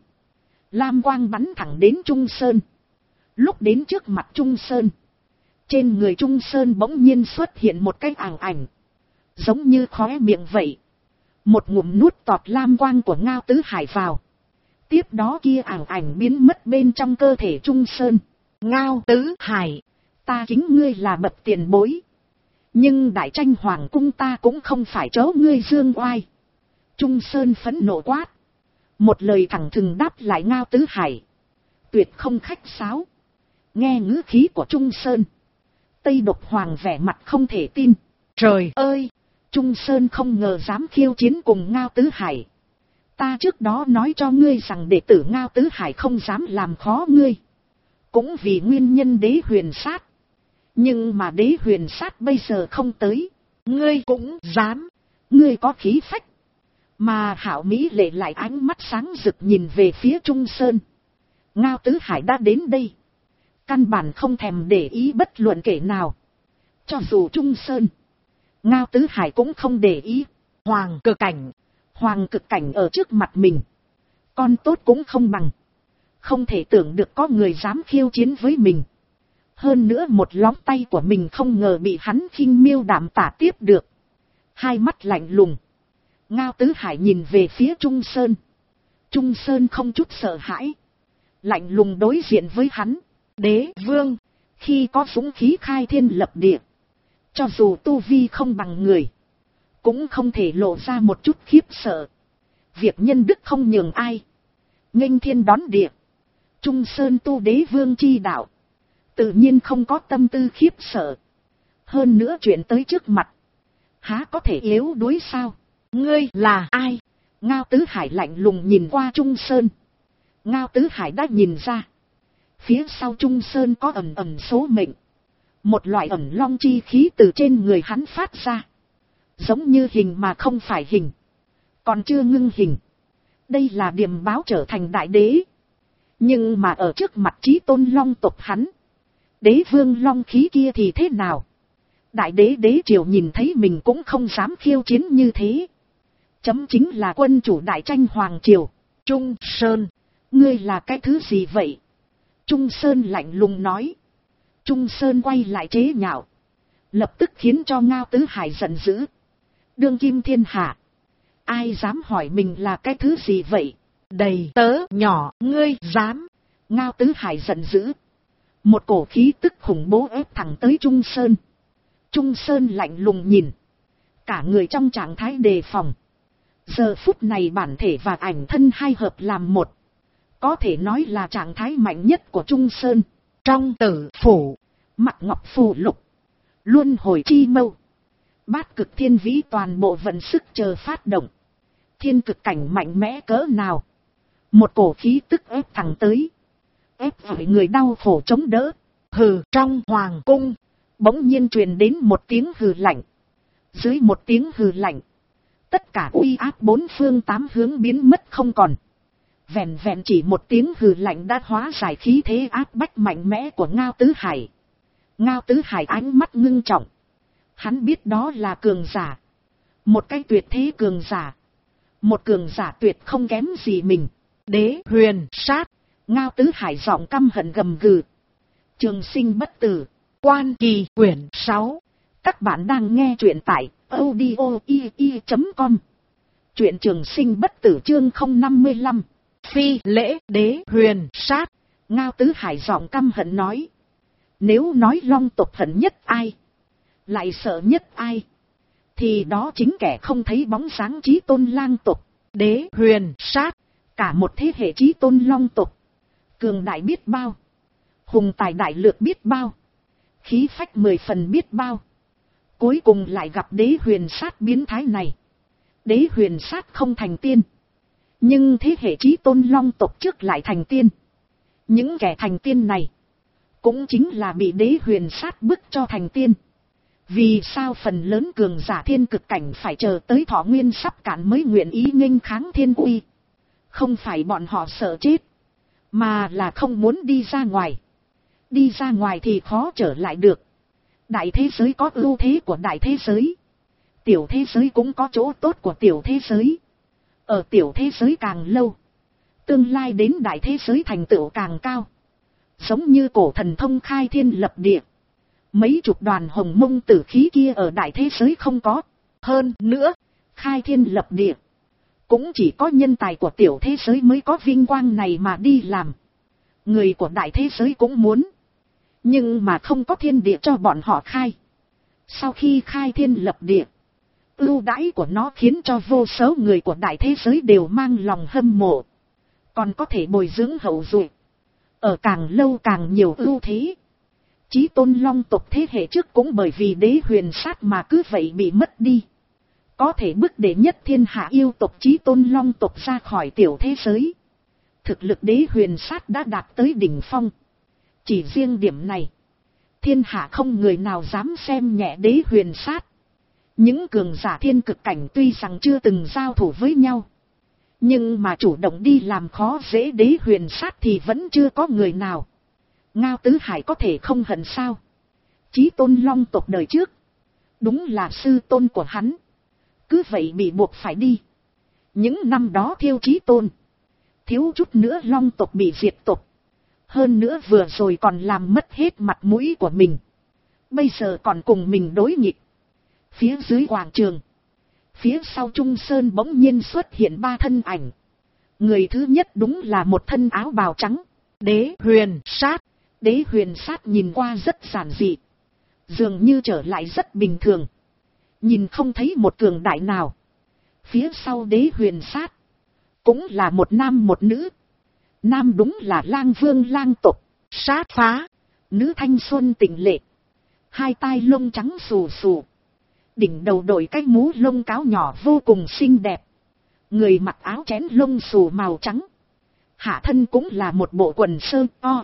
Lam quang bắn thẳng đến Trung Sơn. Lúc đến trước mặt Trung Sơn, trên người Trung Sơn bỗng nhiên xuất hiện một cái àng ảnh, giống như khóe miệng vậy. Một ngụm nuốt tọt lam quang của Ngao Tứ Hải vào. Tiếp đó kia ảo ảnh biến mất bên trong cơ thể Trung Sơn.
Ngao Tứ Hải,
ta kính ngươi là bậc tiền bối. Nhưng Đại Tranh Hoàng cung ta cũng không phải chỗ ngươi dương oai. Trung Sơn phẫn nộ quát. Một lời thẳng thừng đáp lại Ngao Tứ Hải. Tuyệt không khách sáo. Nghe ngữ khí của Trung Sơn, Tây Độc Hoàng vẻ mặt không thể tin.
Trời ơi!
Trung Sơn không ngờ dám khiêu chiến cùng Ngao Tứ Hải. Ta trước đó nói cho ngươi rằng đệ tử Ngao Tứ Hải không dám làm khó ngươi. Cũng vì nguyên nhân Đế Huyền Sát. Nhưng mà Đế Huyền Sát bây giờ không tới.
Ngươi cũng dám.
Ngươi có khí phách. Mà Hạo Mỹ Lệ lại ánh mắt sáng rực nhìn về phía Trung Sơn. Ngao Tứ Hải đã đến đây. Căn bản không thèm để ý bất luận kẻ nào. Cho dù Trung Sơn, Ngao Tứ Hải cũng không để ý.
Hoàng cực cảnh.
Hoàng cực cảnh ở trước mặt mình. Con tốt cũng không bằng. Không thể tưởng được có người dám khiêu chiến với mình. Hơn nữa một lóng tay của mình không ngờ bị hắn khinh miêu đảm tả tiếp được. Hai mắt lạnh lùng. Ngao Tứ Hải nhìn về phía Trung Sơn. Trung Sơn không chút sợ hãi. Lạnh lùng đối diện với hắn. Đế vương, khi có dũng khí khai thiên lập địa. Cho dù tu vi không bằng người, cũng không thể lộ ra một chút khiếp sợ. Việc nhân đức không nhường ai. Nghênh thiên đón địa. Trung Sơn tu đế vương chi đạo. Tự nhiên không có tâm tư khiếp sợ. Hơn nữa chuyện tới trước mặt. Há có thể yếu đuối sao?
Ngươi là ai?
Ngao Tứ Hải lạnh lùng nhìn qua Trung Sơn. Ngao Tứ Hải đã nhìn ra. Phía sau Trung Sơn có ẩn ẩn số mệnh. Một loại ẩn long chi khí từ trên người hắn phát ra. Giống như hình mà không phải hình. Còn chưa ngưng hình. Đây là điềm báo trở thành đại đế. Nhưng mà ở trước mặt chí tôn long tộc hắn. Đế vương long khí kia thì thế nào? Đại đế đế triều nhìn thấy mình cũng không dám khiêu chiến như thế. Chấm chính là quân chủ Đại Tranh Hoàng triều.
Trung Sơn,
ngươi là cái thứ gì vậy? Trung Sơn lạnh lùng nói. Trung Sơn quay lại chế nhạo. Lập tức khiến cho Ngao Tứ Hải giận dữ. Đương kim thiên hạ. Ai dám hỏi mình là cái thứ gì vậy?
Đầy tớ nhỏ, ngươi dám.
Ngao Tứ Hải giận dữ. Một cổ khí tức khủng bố ép thẳng tới Trung Sơn. Trung Sơn lạnh lùng nhìn. Cả người trong trạng thái đề phòng. Giờ phút này bản thể và ảnh thân hai hợp làm một. Có thể nói là trạng thái mạnh nhất của Trung Sơn.
Trong tử phủ,
Mặc Ngọc phù lục, luân hồi chi mâu, Bát Cực Thiên Vĩ toàn bộ vận sức chờ phát động. Thiên cực cảnh mạnh mẽ cỡ nào? Một cổ khí tức ép thẳng tới. Ép phải người đau khổ chống đỡ.
Hừ, trong hoàng cung,
bỗng nhiên truyền đến một tiếng hừ lạnh. Dưới một tiếng hừ lạnh, tất cả uy áp bốn phương tám hướng biến mất không còn. Vẹn vẹn chỉ một tiếng hừ lạnh đã hóa giải khí thế áp bách mạnh mẽ của Ngao Tứ Hải. Ngao Tứ Hải ánh mắt ngưng trọng. Hắn biết đó là cường giả. Một cái tuyệt thế cường giả. Một cường giả tuyệt không kém gì mình.
Đế Huyền Sát.
Ngao Tứ Hải giọng căm hận gầm gừ. Trường sinh bất tử.
Quan Kỳ quyển 6.
Các bạn đang nghe truyện tại audio.com. Truyện Trường Sinh bất tử chương 055.
Phi lễ Đế Huyền Sát.
Ngao Tứ Hải giọng căm hận nói. Nếu nói long tộc hận nhất ai, lại sợ nhất ai, thì đó chính kẻ không thấy bóng sáng chí tôn lang tộc.
Đế Huyền Sát.
Cả một thế hệ chí tôn long tộc. Cường đại biết bao. Hùng tài đại lược biết bao. Khí phách 10 phần biết bao. Cuối cùng lại gặp Đế Huyền Sát biến thái này. Đế Huyền Sát không thành tiên. Nhưng thế hệ chí tôn long tộc trước lại thành tiên. Những kẻ thành tiên này cũng chính là bị Đế Huyền Sát bức cho thành tiên. Vì sao phần lớn cường giả thiên cực cảnh phải chờ tới thọ nguyên sắp cạn mới nguyện ý nghênh kháng thiên uy? Không phải bọn họ sợ chết, mà là không muốn đi ra ngoài. Đi ra ngoài thì khó trở lại được. Đại thế giới có ưu thế của đại thế giới. Tiểu thế giới cũng có chỗ tốt của tiểu thế giới. Ở tiểu thế giới càng lâu, tương lai đến đại thế giới thành tựu càng cao. Giống như cổ thần thông khai thiên lập địa. Mấy chục đoàn hồng mông tử khí kia ở đại thế giới không có. Hơn nữa, khai thiên lập địa. Cũng chỉ có nhân tài của tiểu thế giới mới có vinh quang này mà đi làm. Người của đại thế giới cũng muốn. Nhưng mà không có thiên địa cho bọn họ khai. Sau khi khai thiên lập địa, ưu đãi của nó khiến cho vô số người của đại thế giới đều mang lòng hâm mộ. Còn có thể bồi dưỡng hậu duệ. Ở càng lâu càng nhiều ưu thế. Chí tôn long tộc thế hệ trước cũng bởi vì đế huyền sát mà cứ vậy bị mất đi. Có thể bước đệ nhất thiên hạ yêu tộc chí tôn long tộc ra khỏi tiểu thế giới. Thực lực đế huyền sát đã đạt tới đỉnh phong. Chỉ riêng điểm này, thiên hạ không người nào dám xem nhẹ đế huyền sát. Những cường giả thiên cực cảnh tuy rằng chưa từng giao thủ với nhau, nhưng mà chủ động đi làm khó dễ đế huyền sát thì vẫn chưa có người nào. Ngao Tứ Hải có thể không hận sao? Chí tôn long tộc đời trước, đúng là sư tôn của hắn. Cứ vậy bị buộc phải đi. Những năm đó thiêu chí tôn, thiếu chút nữa long tộc bị diệt tộc. Hơn nữa vừa rồi còn làm mất hết mặt mũi của mình. Bây giờ còn cùng mình đối nghịch. Phía dưới quảng trường, phía sau Trung Sơn bỗng nhiên xuất hiện 3 thân ảnh. Người thứ nhất đúng là một thân áo bào trắng. Đế huyền sát. Đế huyền sát nhìn qua rất giản dị, dường như trở lại rất bình thường. Nhìn không thấy một cường đại nào. Phía sau đế huyền sát, cũng là một nam một nữ. Nam đúng là lang vương lang tộc, sát phá. Nữ thanh xuân tịnh lệ, hai tai lông trắng xù xù. Đỉnh đầu đội cái mũ lông cáo nhỏ vô cùng xinh đẹp. Người mặc áo chén lông xù màu trắng. Hạ thân cũng là một bộ quần sơ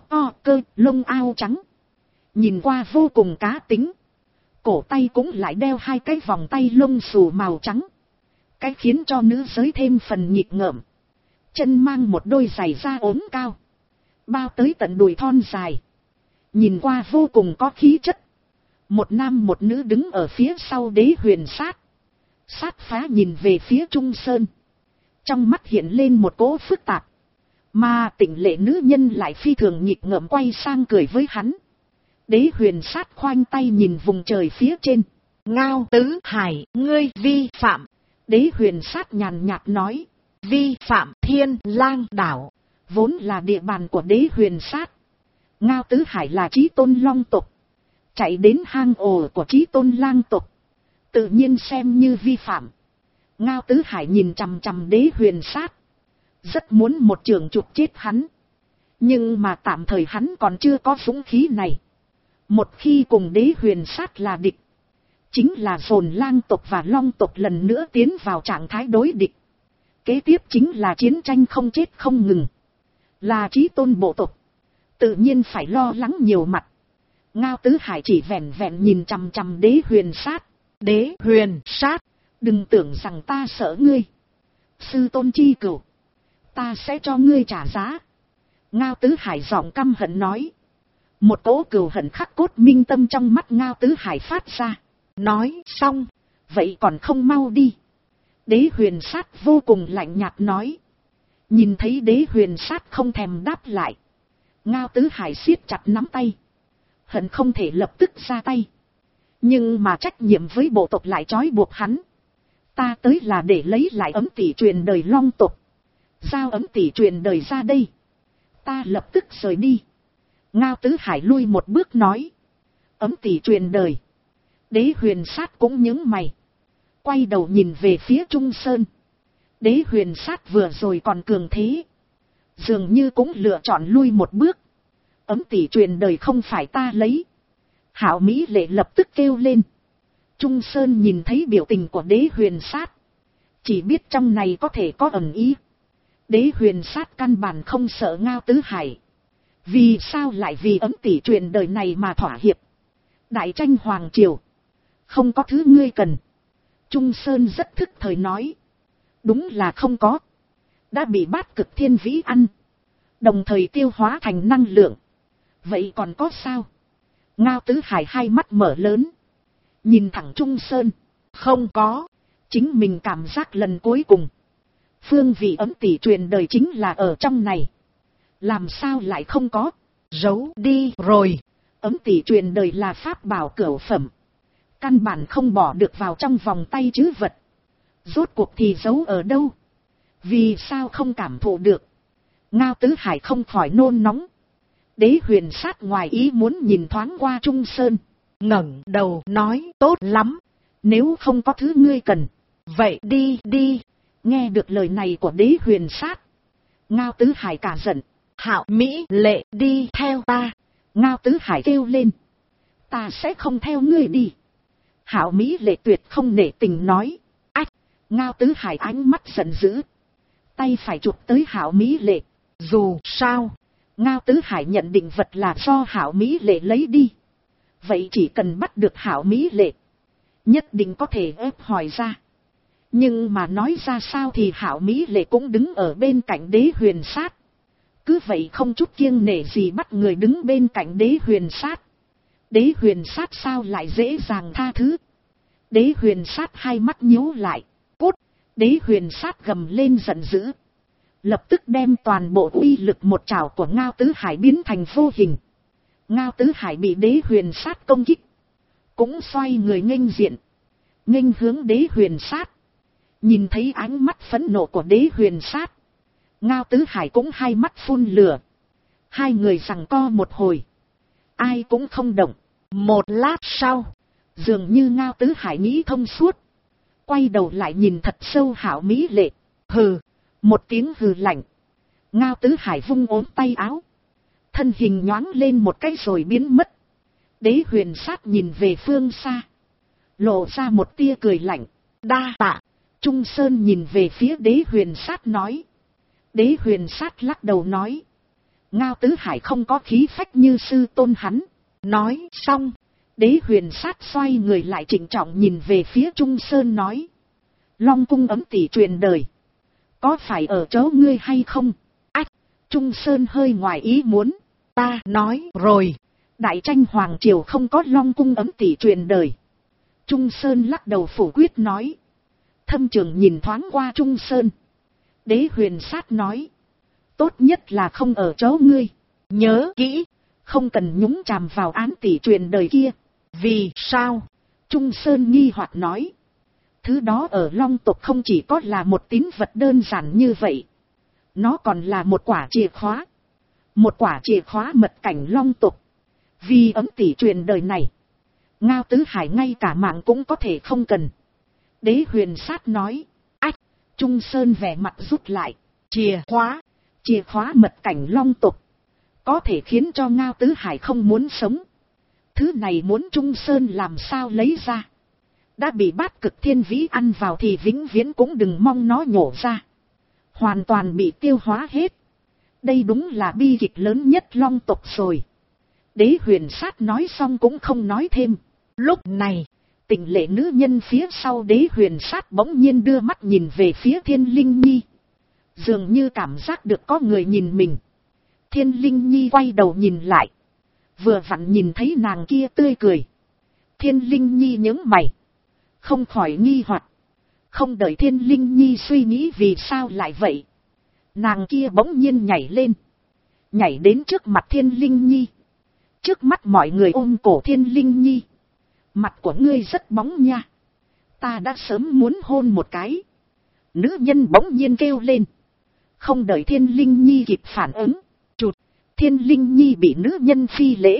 cơ lông ao trắng. Nhìn qua vô cùng cá tính. Cổ tay cũng lại đeo 2 cái vòng tay lông xù màu trắng. Cái khiến cho nữ giới thêm phần nhịp ngợm. Chân mang một đôi giày da ốm cao, bao tới tận đùi thon dài. Nhìn qua vô cùng có khí chất. Một nam một nữ đứng ở phía sau đế huyền sát. Sát phá nhìn về phía Trung Sơn. Trong mắt hiện lên một cỗ phức tạp. Mà tịnh lệ nữ nhân lại phi thường nhịp ngợm quay sang cười với hắn. Đế huyền sát khoanh tay nhìn vùng trời phía trên. Ngao Tứ Hải, ngươi vi phạm. Đế huyền sát nhàn nhạt nói. Vi phạm Thiên Lang đảo. Vốn là địa bàn của đế huyền sát. Ngao Tứ Hải là chí tôn long tộc. Chạy đến hang ổ của chí tôn lang tộc, tự nhiên xem như vi phạm. Ngao Tứ Hải nhìn chằm chằm đế huyền sát, rất muốn một trường chụp chết hắn. Nhưng mà tạm thời hắn còn chưa có dũng khí này. Một khi cùng đế huyền sát là địch, chính là dồn lang tộc và long tộc lần nữa tiến vào trạng thái đối địch. Kế tiếp chính là chiến tranh không chết không ngừng. Là chí tôn bộ tộc, tự nhiên phải lo lắng nhiều mặt. Ngao Tứ Hải chỉ vẹn vẹn nhìn chằm chằm đế huyền sát. Đế huyền sát, đừng tưởng rằng ta sợ ngươi. Sư tôn chi cửu, ta sẽ cho ngươi trả giá. Ngao Tứ Hải giọng căm hận nói. Một cỗ cừu hận khắc cốt minh tâm trong mắt Ngao Tứ Hải phát ra. Nói xong, vậy còn không mau đi. Đế huyền sát vô cùng lạnh nhạt nói. Nhìn thấy đế huyền sát không thèm đáp lại, Ngao Tứ Hải siết chặt nắm tay, hận không thể lập tức ra tay. Nhưng mà trách nhiệm với bộ tộc lại trói buộc hắn. Ta tới là để lấy lại ấm tỷ truyền đời long tộc. Giao ấm tỷ truyền đời ra đây, ta lập tức rời đi. Ngao Tứ Hải lui một bước nói. Ấm tỷ truyền đời. Đế huyền sát cũng nhướng mày, quay đầu nhìn về phía Trung Sơn. Đế huyền sát vừa rồi còn cường thế, dường như cũng lựa chọn lui một bước. Ấm tỷ truyền đời không phải ta lấy. Hảo Mỹ Lệ lập tức kêu lên. Trung Sơn nhìn thấy biểu tình của đế huyền sát, chỉ biết trong này có thể có ẩn ý. Đế huyền sát căn bản không sợ Ngao Tứ Hải. Vì sao lại vì ấm tỷ truyền đời này mà thỏa hiệp? Đại tranh hoàng triều, không có thứ ngươi cần. Trung Sơn rất thức thời nói. Đúng là không có. Đã bị Bát Cực Thiên Vĩ ăn, đồng thời tiêu hóa thành năng lượng. Vậy còn có sao? Ngao Tứ Hải hai mắt mở lớn, nhìn thẳng Trung Sơn. Không có. Chính mình cảm giác lần cuối cùng, phương vị ấm tỷ truyền đời chính là ở trong này. Làm sao lại không có? Giấu đi rồi. Ấm tỷ truyền đời là pháp bảo cửu phẩm, căn bản không bỏ được vào trong vòng tay chứ vật. Rốt cuộc thì giấu ở đâu? Vì sao không cảm thụ được? Ngao Tứ Hải không khỏi nôn nóng. Đế Huyền Sát ngoài ý muốn nhìn thoáng qua Trung Sơn,
ngẩng đầu nói tốt lắm.
Nếu không có thứ ngươi cần,
vậy đi đi.
Nghe được lời này của Đế Huyền Sát, Ngao Tứ Hải cả giận.
Hạo Mỹ Lệ đi theo ta.
Ngao Tứ Hải kêu lên. Ta sẽ không theo ngươi đi. Hạo Mỹ Lệ tuyệt không nể tình nói. Ách! Ngao Tứ Hải ánh mắt giận dữ, tay phải chụp tới Hạo Mỹ Lệ.
Dù sao,
Ngao Tứ Hải nhận định vật là do Hạo Mỹ Lệ lấy đi. Vậy chỉ cần bắt được Hạo Mỹ Lệ, nhất định có thể ép hỏi ra. Nhưng mà nói ra sao thì Hạo Mỹ Lệ cũng đứng ở bên cạnh Đế Huyền Sát. Cứ vậy không chút kiêng nể gì bắt người đứng bên cạnh Đế Huyền Sát. Đế Huyền Sát sao lại dễ dàng tha thứ? Đế Huyền Sát hai mắt nhíu lại. Cút! Đế Huyền Sát gầm lên giận dữ, lập tức đem toàn bộ uy lực một trảo của Ngao Tứ Hải biến thành vô hình. Ngao Tứ Hải bị Đế Huyền Sát công kích, cũng xoay người nghênh diện, nghênh hướng Đế Huyền Sát. Nhìn thấy ánh mắt phẫn nộ của Đế Huyền Sát, Ngao Tứ Hải cũng hai mắt phun lửa. Hai người giằng co một hồi, ai cũng không động.
Một lát sau,
dường như Ngao Tứ Hải nghĩ thông suốt, quay đầu lại nhìn thật sâu Hạo Mỹ Lệ. Hừ! Một tiếng hừ lạnh, Ngao Tứ Hải vung ốm tay áo, thân hình nhoáng lên một cái rồi biến mất. Đế Huyền Sát nhìn về phương xa, lộ ra một tia cười lạnh. Đa tạ! Trung Sơn nhìn về phía Đế Huyền Sát nói. Đế Huyền Sát lắc đầu nói. Ngao Tứ Hải không có khí phách như sư tôn hắn. Nói xong, Đế Huyền Sát xoay người lại trịnh trọng nhìn về phía Trung Sơn nói. Long cung ấm tỷ truyền đời, có phải ở chỗ ngươi hay không? Ách! Trung Sơn hơi ngoài ý muốn. Ta nói rồi, Đại Tranh Hoàng Triều không có Long cung ấm tỷ truyền đời. Trung Sơn lắc đầu phủ quyết nói. Thâm Trường nhìn thoáng qua Trung Sơn. Đế Huyền Sát nói. Tốt nhất là không ở chỗ ngươi. Nhớ kỹ, không cần nhúng chàm vào án tỷ truyền đời kia. Vì sao? Trung Sơn nghi hoặc nói. Thứ đó ở Long tộc không chỉ có là một tín vật đơn giản như vậy, nó còn là một quả chìa khóa. Một quả chìa khóa mật cảnh Long tộc. Vì ấm tỷ truyền đời này, Ngao Tứ Hải ngay cả mạng cũng có thể không cần. Đế Huyền Sát nói. Ách! Trung Sơn vẻ mặt rút lại. Chìa khóa mật cảnh Long tộc, có thể khiến cho Ngao Tứ Hải không muốn sống. Thứ này muốn Trung Sơn làm sao lấy ra? Đã bị Bát Cực Thiên Vĩ ăn vào thì vĩnh viễn cũng đừng mong nó nhổ ra. Hoàn toàn bị tiêu hóa hết. Đây đúng là bi kịch lớn nhất Long tộc rồi. Đế Huyền Sát nói xong cũng không nói thêm. Lúc này, Tịnh Lệ nữ nhân phía sau Đế Huyền Sát bỗng nhiên đưa mắt nhìn về phía Thiên Linh Nhi. Dường như cảm giác được có người nhìn mình. Thiên Linh Nhi quay đầu nhìn lại, vừa vặn nhìn thấy nàng kia tươi cười. Thiên Linh Nhi nhướng mày, không khỏi nghi hoặc. Không đợi Thiên Linh Nhi suy nghĩ vì sao lại vậy, nàng kia bỗng nhiên nhảy lên, nhảy đến trước mặt Thiên Linh Nhi. Trước mắt mọi người ôm cổ Thiên Linh Nhi. Mặt của ngươi rất bóng nha, ta đã sớm muốn hôn một cái. Nữ nhân bỗng nhiên kêu lên. Không đợi Thiên Linh Nhi kịp phản ứng, chụt, Thiên Linh Nhi bị nữ nhân phi lễ.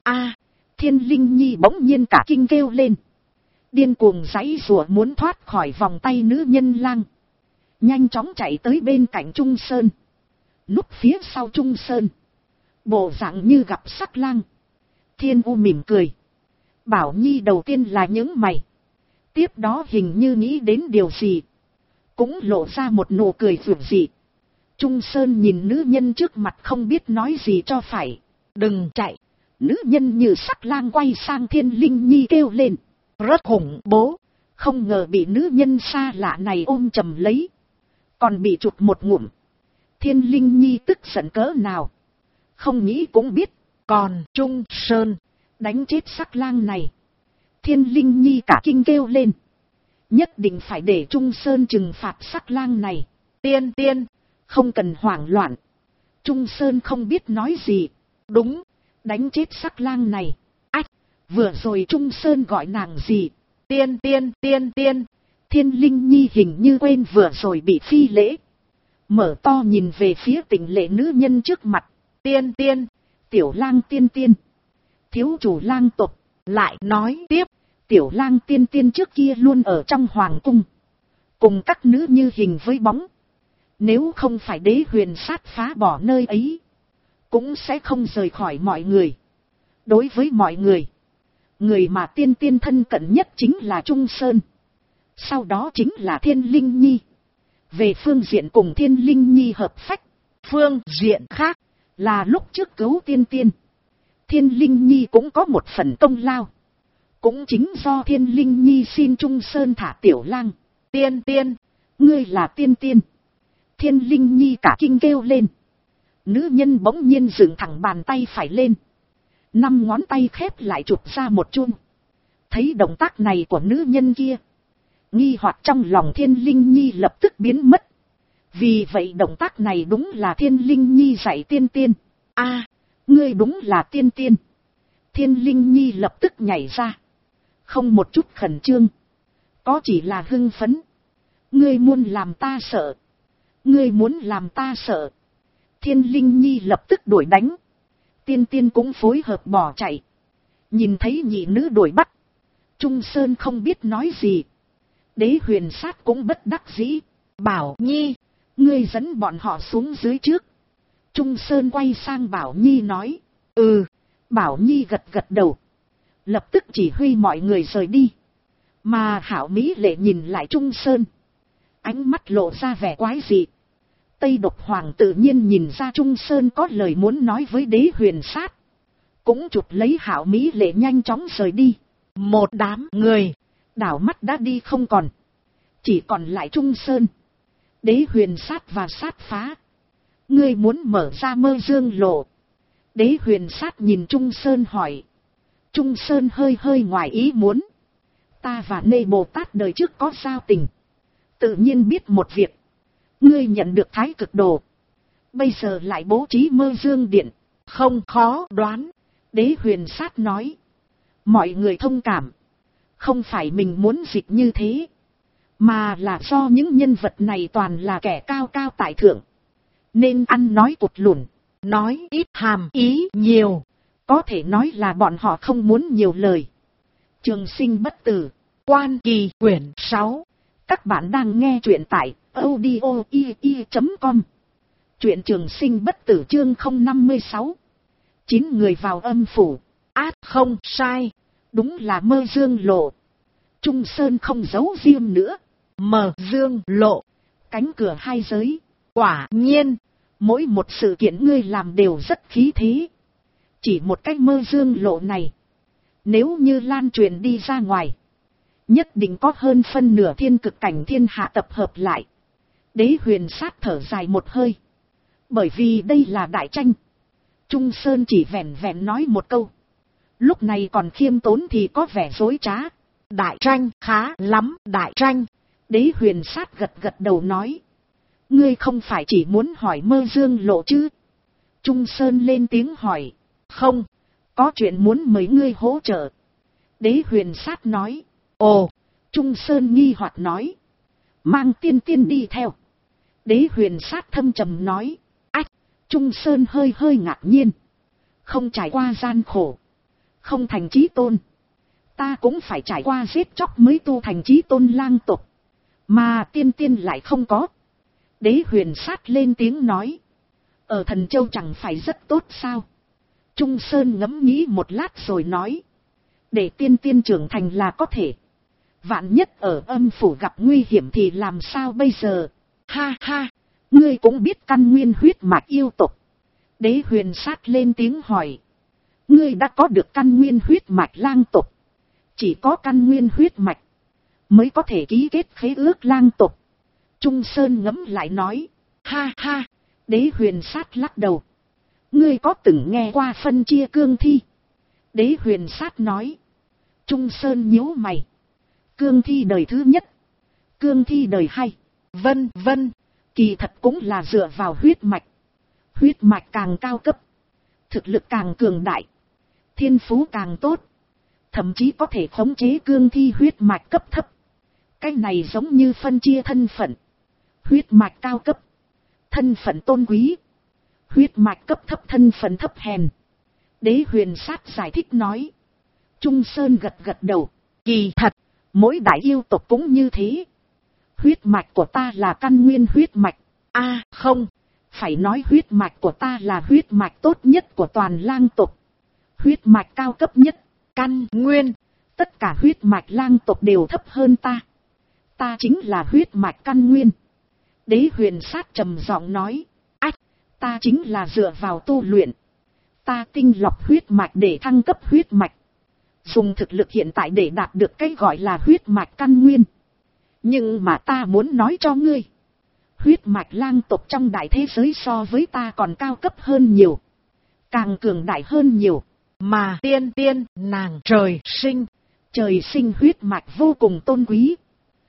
Thiên Linh Nhi bỗng nhiên cả kinh kêu lên, điên cuồng giãy giụa muốn thoát khỏi vòng tay nữ nhân lang. Nhanh chóng chạy tới bên cạnh Trung Sơn, núp phía sau Trung Sơn, bộ dạng như gặp sắc lang. Thiên U mỉm cười. Bảo Nhi đầu tiên là những mày, tiếp đó hình như nghĩ đến điều gì, cũng lộ ra một nụ cười dịu dị. Trung Sơn nhìn nữ nhân trước mặt không biết nói gì cho phải. Đừng chạy! Nữ nhân như sắc lang quay sang Thiên Linh Nhi kêu lên. Rất khủng bố, không ngờ bị nữ nhân xa lạ này ôm chầm lấy, còn bị chụp một ngụm. Thiên Linh Nhi tức giận cỡ nào, không nghĩ cũng biết. Còn Trung Sơn đánh chết sắc lang này. Thiên Linh Nhi cả kinh kêu lên. Nhất định phải để Trung Sơn trừng phạt sắc lang này. Tiên, không cần hoảng loạn. Trung Sơn không biết nói gì. Đúng, đánh chết sắc lang này. Ách, vừa rồi Trung Sơn gọi nàng gì? Tiên. Thiên Linh Nhi hình như quên vừa rồi bị phi lễ. Mở to nhìn về phía tịnh lệ nữ nhân trước mặt.
Tiên tiên,
Tiểu lang tiên tiên. Thiếu chủ lang tộc.
lại nói tiếp.
Tiểu lang tiên tiên trước kia luôn ở trong hoàng cung. Cùng các nữ như hình với bóng. Nếu không phải đế huyền sát phá bỏ nơi ấy, cũng sẽ không rời khỏi mọi người. Đối với mọi người, người mà tiên tiên thân cận nhất chính là Trung Sơn. Sau đó chính là Thiên Linh Nhi. Về phương diện cùng Thiên Linh Nhi hợp phách.
Phương diện khác,
là lúc trước cứu tiên tiên, Thiên Linh Nhi cũng có một phần công lao. Cũng chính do Thiên Linh Nhi xin Trung Sơn thả Tiểu lang.
tiên tiên,
Ngươi là tiên tiên. Thiên Linh Nhi cả kinh kêu lên. Nữ nhân bỗng nhiên dựng thẳng bàn tay phải lên. 5 ngón tay khép lại chụp ra một chuông. Thấy động tác này của nữ nhân kia, nghi hoặc trong lòng Thiên Linh Nhi lập tức biến mất. Vì vậy động tác này đúng là Thiên Linh Nhi dạy tiên tiên. Ngươi đúng là tiên tiên. Thiên Linh Nhi lập tức nhảy ra. Không một chút khẩn trương, có chỉ là hưng phấn. Ngươi muốn làm ta sợ. Ngươi muốn làm ta sợ. Thiên Linh Nhi lập tức đuổi đánh. Tiên tiên cũng phối hợp bỏ chạy. Nhìn thấy nhị nữ đuổi bắt, Trung Sơn không biết nói gì. Đế huyền sát cũng bất đắc dĩ.
Bảo Nhi,
ngươi dẫn bọn họ xuống dưới trước. Trung Sơn quay sang Bảo Nhi nói. Bảo Nhi gật gật đầu. Lập tức chỉ huy mọi người rời đi. Mà Hảo Mỹ Lệ nhìn lại Trung Sơn, ánh mắt lộ ra vẻ quái dị. Tây Độc Hoàng tự nhiên nhìn ra Trung Sơn có lời muốn nói với đế huyền sát, cũng chụp lấy Hảo Mỹ Lệ nhanh chóng rời đi.
Một đám người
đảo mắt đã đi không còn. Chỉ còn lại Trung Sơn, đế huyền sát và sát phá. Ngươi muốn mở ra Mơ Dương lộ? Đế huyền sát nhìn Trung Sơn hỏi. Trung Sơn hơi hơi ngoài ý muốn. Ta và Nê Bồ Tát đời trước có giao tình, tự nhiên biết một việc. Ngươi nhận được Thái Cực Đồ, bây giờ lại bố trí Mơ Dương Điện,
không khó đoán.
Đế huyền sát nói. Mọi người thông cảm. Không phải mình muốn dịch như thế, mà là do những nhân vật này toàn là kẻ cao cao tại thượng, nên ăn nói cụt lùn,
nói ít hàm ý nhiều.
Có thể nói là bọn họ không muốn nhiều lời. Trường Sinh Bất Tử,
Quan Kỳ quyển 6.
Các bạn đang nghe truyện tại audio.com. Truyện Trường Sinh Bất Tử chương 056. 9 người vào âm phủ.
Không sai,
đúng là Mơ Dương lộ. Trung Sơn không giấu riêng nữa.
Mơ Dương lộ,
cánh cửa hai giới.
quả nhiên,
mỗi một sự kiện ngươi làm đều rất khí thế. Chỉ một cách Mơ Dương lộ này, nếu như lan truyền đi ra ngoài, nhất định có hơn phân nửa thiên cực cảnh thiên hạ tập hợp lại. Đế huyền sát thở dài một hơi. Bởi vì đây là đại tranh. Trung Sơn chỉ vẻn vẹn nói một câu, lúc này còn khiêm tốn thì có vẻ dối trá.
Đại tranh khá lắm, đại tranh.
Đế huyền sát gật gật đầu nói. Ngươi không phải chỉ muốn hỏi Mơ Dương lộ chứ? Trung Sơn lên tiếng hỏi. Không, có chuyện muốn mời ngươi hỗ trợ. Đế huyền sát nói. Ồ, Trung Sơn nghi hoặc nói. Mang tiên tiên đi theo. Đế huyền sát thâm trầm nói. Ách, Trung Sơn hơi hơi ngạc nhiên. Không trải qua gian khổ, không thành chí tôn. Ta cũng phải trải qua giết chóc mới tu thành chí tôn lang tộc, mà tiên tiên lại không có. Đế huyền sát lên tiếng nói. Ở Thần Châu chẳng phải rất tốt sao? Trung Sơn ngẫm nghĩ một lát rồi nói. Để tiên tiên trưởng thành là có thể. Vạn nhất ở âm phủ gặp nguy hiểm thì làm sao bây giờ? Ha ha, ngươi cũng biết căn nguyên huyết mạch yêu tộc. Đế huyền sát lên tiếng hỏi. Ngươi đã có được căn nguyên huyết mạch lang tộc. Chỉ có căn nguyên huyết mạch mới có thể ký kết khế ước lang tộc. Trung Sơn ngẫm lại nói. Ha ha, đế huyền sát lắc đầu. Ngươi có từng nghe qua phân chia cương thi? Đế huyền sát nói. Trung Sơn nhíu mày. Cương thi đời thứ nhất, cương thi đời hai, vân vân. Kỳ thật cũng là dựa vào huyết mạch. Huyết mạch càng cao cấp, thực lực càng cường đại, thiên phú càng tốt, thậm chí có thể khống chế cương thi huyết mạch cấp thấp. Cái này giống như phân chia thân phận. Huyết mạch cao cấp, thân phận tôn quý. Huyết mạch cấp thấp, thân phận thấp hèn. Đế Huyền Sát giải thích nói. Trung Sơn gật gật đầu. Kỳ thật, mỗi đại yêu tộc cũng như thế. Huyết mạch của ta là căn nguyên huyết mạch. Không, phải nói huyết mạch của ta là huyết mạch tốt nhất của toàn lang tộc. Huyết mạch cao cấp nhất, căn nguyên. Tất cả huyết mạch lang tộc đều thấp hơn ta. Ta chính là huyết mạch căn nguyên. Đế Huyền Sát trầm giọng nói. Ta chính là dựa vào tu luyện. Ta tinh lọc huyết mạch để thăng cấp huyết mạch. Dùng thực lực hiện tại để đạt được cái gọi là huyết mạch căn nguyên. Nhưng mà ta muốn nói cho ngươi. Huyết mạch lang tộc trong đại thế giới so với ta còn cao cấp hơn nhiều. Càng cường đại hơn nhiều.
Mà tiên tiên nàng trời sinh
huyết mạch vô cùng tôn quý.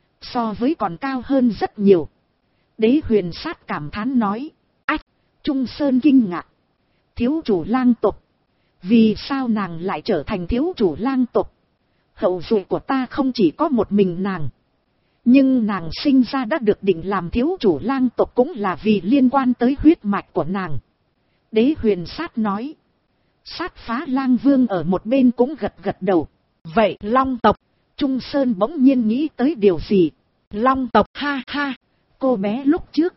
So với còn cao hơn rất nhiều. Đế Huyền Sát cảm thán nói. Trung Sơn kinh ngạc. Thiếu chủ lang tộc. Vì sao nàng lại trở thành thiếu chủ lang tộc? Hậu duệ của ta không chỉ có một mình nàng. Nhưng nàng sinh ra đã được định làm thiếu chủ lang tộc cũng là vì liên quan tới huyết mạch của nàng. Đế Huyền Sát nói. Sát Phá Lang Vương ở một bên cũng gật gật đầu.
Vậy Long tộc?
Trung Sơn bỗng nhiên nghĩ tới điều gì.
Long tộc, ha ha.
Cô bé lúc trước.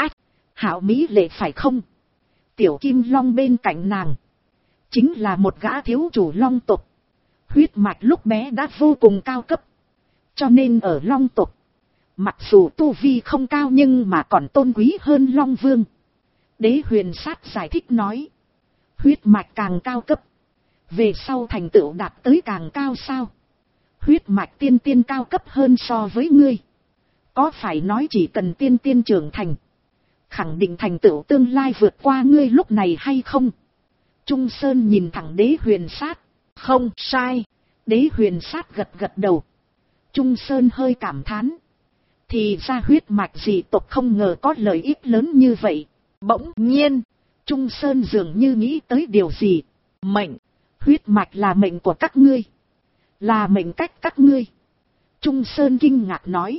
Hảo mỹ lệ phải không? Tiểu Kim Long bên cạnh nàng. Chính là một gã thiếu chủ long tộc. Huyết mạch lúc bé đã vô cùng cao cấp. Cho nên ở long tộc. Mặc dù tu vi không cao nhưng mà còn tôn quý hơn Long Vương. Đế Huyền Sát giải thích nói. Huyết mạch càng cao cấp. Về sau thành tựu đạt tới càng cao sao? Huyết mạch tiên tiên cao cấp hơn so với ngươi. Có phải nói chỉ cần tiên tiên trưởng thành. Khẳng định thành tựu tương lai vượt qua ngươi lúc này hay không? Trung Sơn nhìn thẳng Đế Huyền Sát.
Không sai.
Đế Huyền Sát gật gật đầu. Trung Sơn hơi cảm thán. Thì ra huyết mạch dị tộc không ngờ có lợi ích lớn như vậy. Bỗng nhiên, Trung Sơn dường như nghĩ tới điều gì.
Mệnh.
Huyết mạch là mệnh của các ngươi. Là mệnh cách các ngươi. Trung Sơn kinh ngạc nói.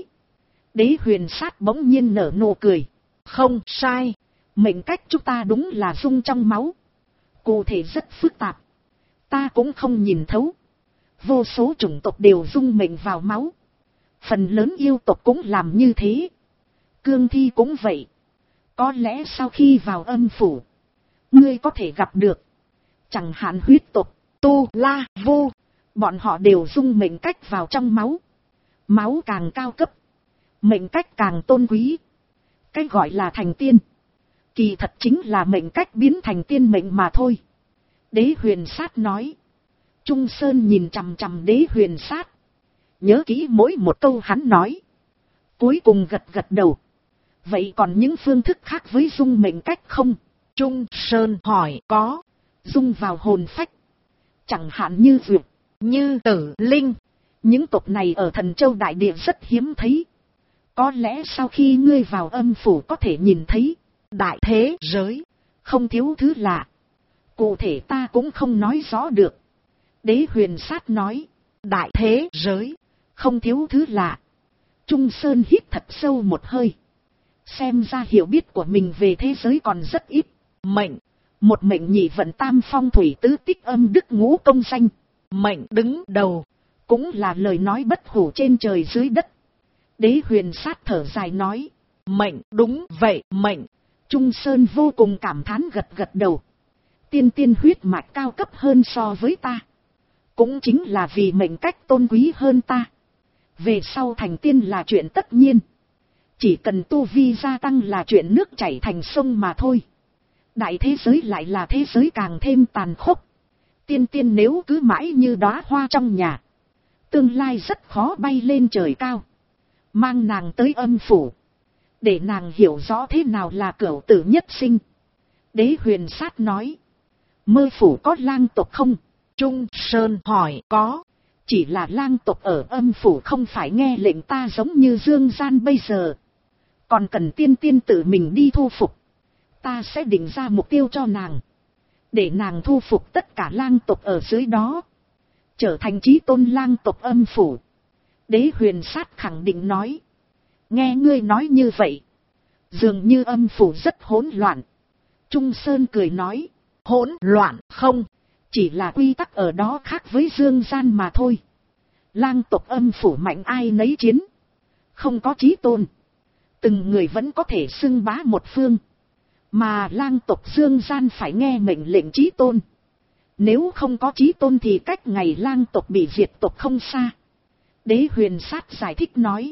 Đế Huyền Sát bỗng nhiên nở nụ cười.
Không sai.
Mệnh cách chúng ta đúng là dung trong máu. Cụ thể rất phức tạp. Ta cũng không nhìn thấu. Vô số chủng tộc đều dung mệnh vào máu. Phần lớn yêu tộc cũng làm như thế. Cương thi cũng vậy. Có lẽ sau khi vào âm phủ, ngươi có thể gặp được. Chẳng hạn huyết tộc, Tu La Vu. Bọn họ đều dung mệnh cách vào trong máu. Máu càng cao cấp, mệnh cách càng tôn quý. Cái gọi là thành tiên, kỳ thật chính là mệnh cách biến thành tiên mệnh mà thôi. Đế Huyền Sát nói. Trung Sơn nhìn chằm chằm Đế Huyền Sát. Nhớ kỹ mỗi một câu hắn nói. Cuối cùng gật gật đầu. Vậy còn những phương thức khác với dung mệnh cách không?
Trung Sơn hỏi. Có.
Dung vào hồn phách. Chẳng hạn như Dược,
như Tử Linh.
Những tộc này ở Thần Châu Đại Địa rất hiếm thấy. Có lẽ sau khi ngươi vào âm phủ có thể nhìn thấy.
Đại thế giới
không thiếu thứ lạ. Cụ thể ta cũng không nói rõ được. Đế Huyền Sát nói.
Đại thế giới
không thiếu thứ lạ. Trung Sơn hít thật sâu một hơi. Xem ra hiểu biết của mình về thế giới còn rất ít.
Mệnh.
Một mệnh nhị vận tam phong thủy tứ tích âm đức ngũ công danh.
Mệnh đứng đầu.
Cũng là lời nói bất hủ trên trời dưới đất. Đế Huyền Sát thở dài nói.
Mệnh đúng vậy mệnh.
Trung Sơn vô cùng cảm thán gật gật đầu. Tiên tiên huyết mạch cao cấp hơn so với ta. Cũng chính là vì mệnh cách tôn quý hơn ta. Về sau thành tiên là chuyện tất nhiên. Chỉ cần tu vi gia tăng là chuyện nước chảy thành sông mà thôi. Đại thế giới lại là thế giới càng thêm tàn khốc. Tiên tiên nếu cứ mãi như đóa hoa trong nhà, tương lai rất khó bay lên trời cao. Mang nàng tới âm phủ, để nàng hiểu rõ thế nào là cửu tử nhất sinh. Đế Huyền Sát nói. Mơ phủ có lang tộc không?
Trung Sơn hỏi. Có.
Chỉ là lang tộc ở âm phủ không phải nghe lệnh ta giống như Dương Gian bây giờ. Còn cần tiên tiên tự mình đi thu phục. Ta sẽ định ra mục tiêu cho nàng. Để nàng thu phục tất cả lang tộc ở dưới đó. Trở thành chí tôn lang tộc âm phủ. Đế Huyền Sát khẳng định nói. Nghe ngươi nói như vậy, dường như âm phủ rất hỗn loạn. Trung Sơn cười nói.
Hỗn loạn không,
chỉ là quy tắc ở đó khác với dương gian mà thôi. Lang tộc âm phủ mạnh ai nấy chiến, không có chí tôn, từng người vẫn có thể xưng bá một phương. Mà lang tộc dương gian phải nghe mệnh lệnh chí tôn. Nếu không có chí tôn thì cách ngày lang tộc bị diệt tộc không xa. Đế Huyền Sát giải thích nói.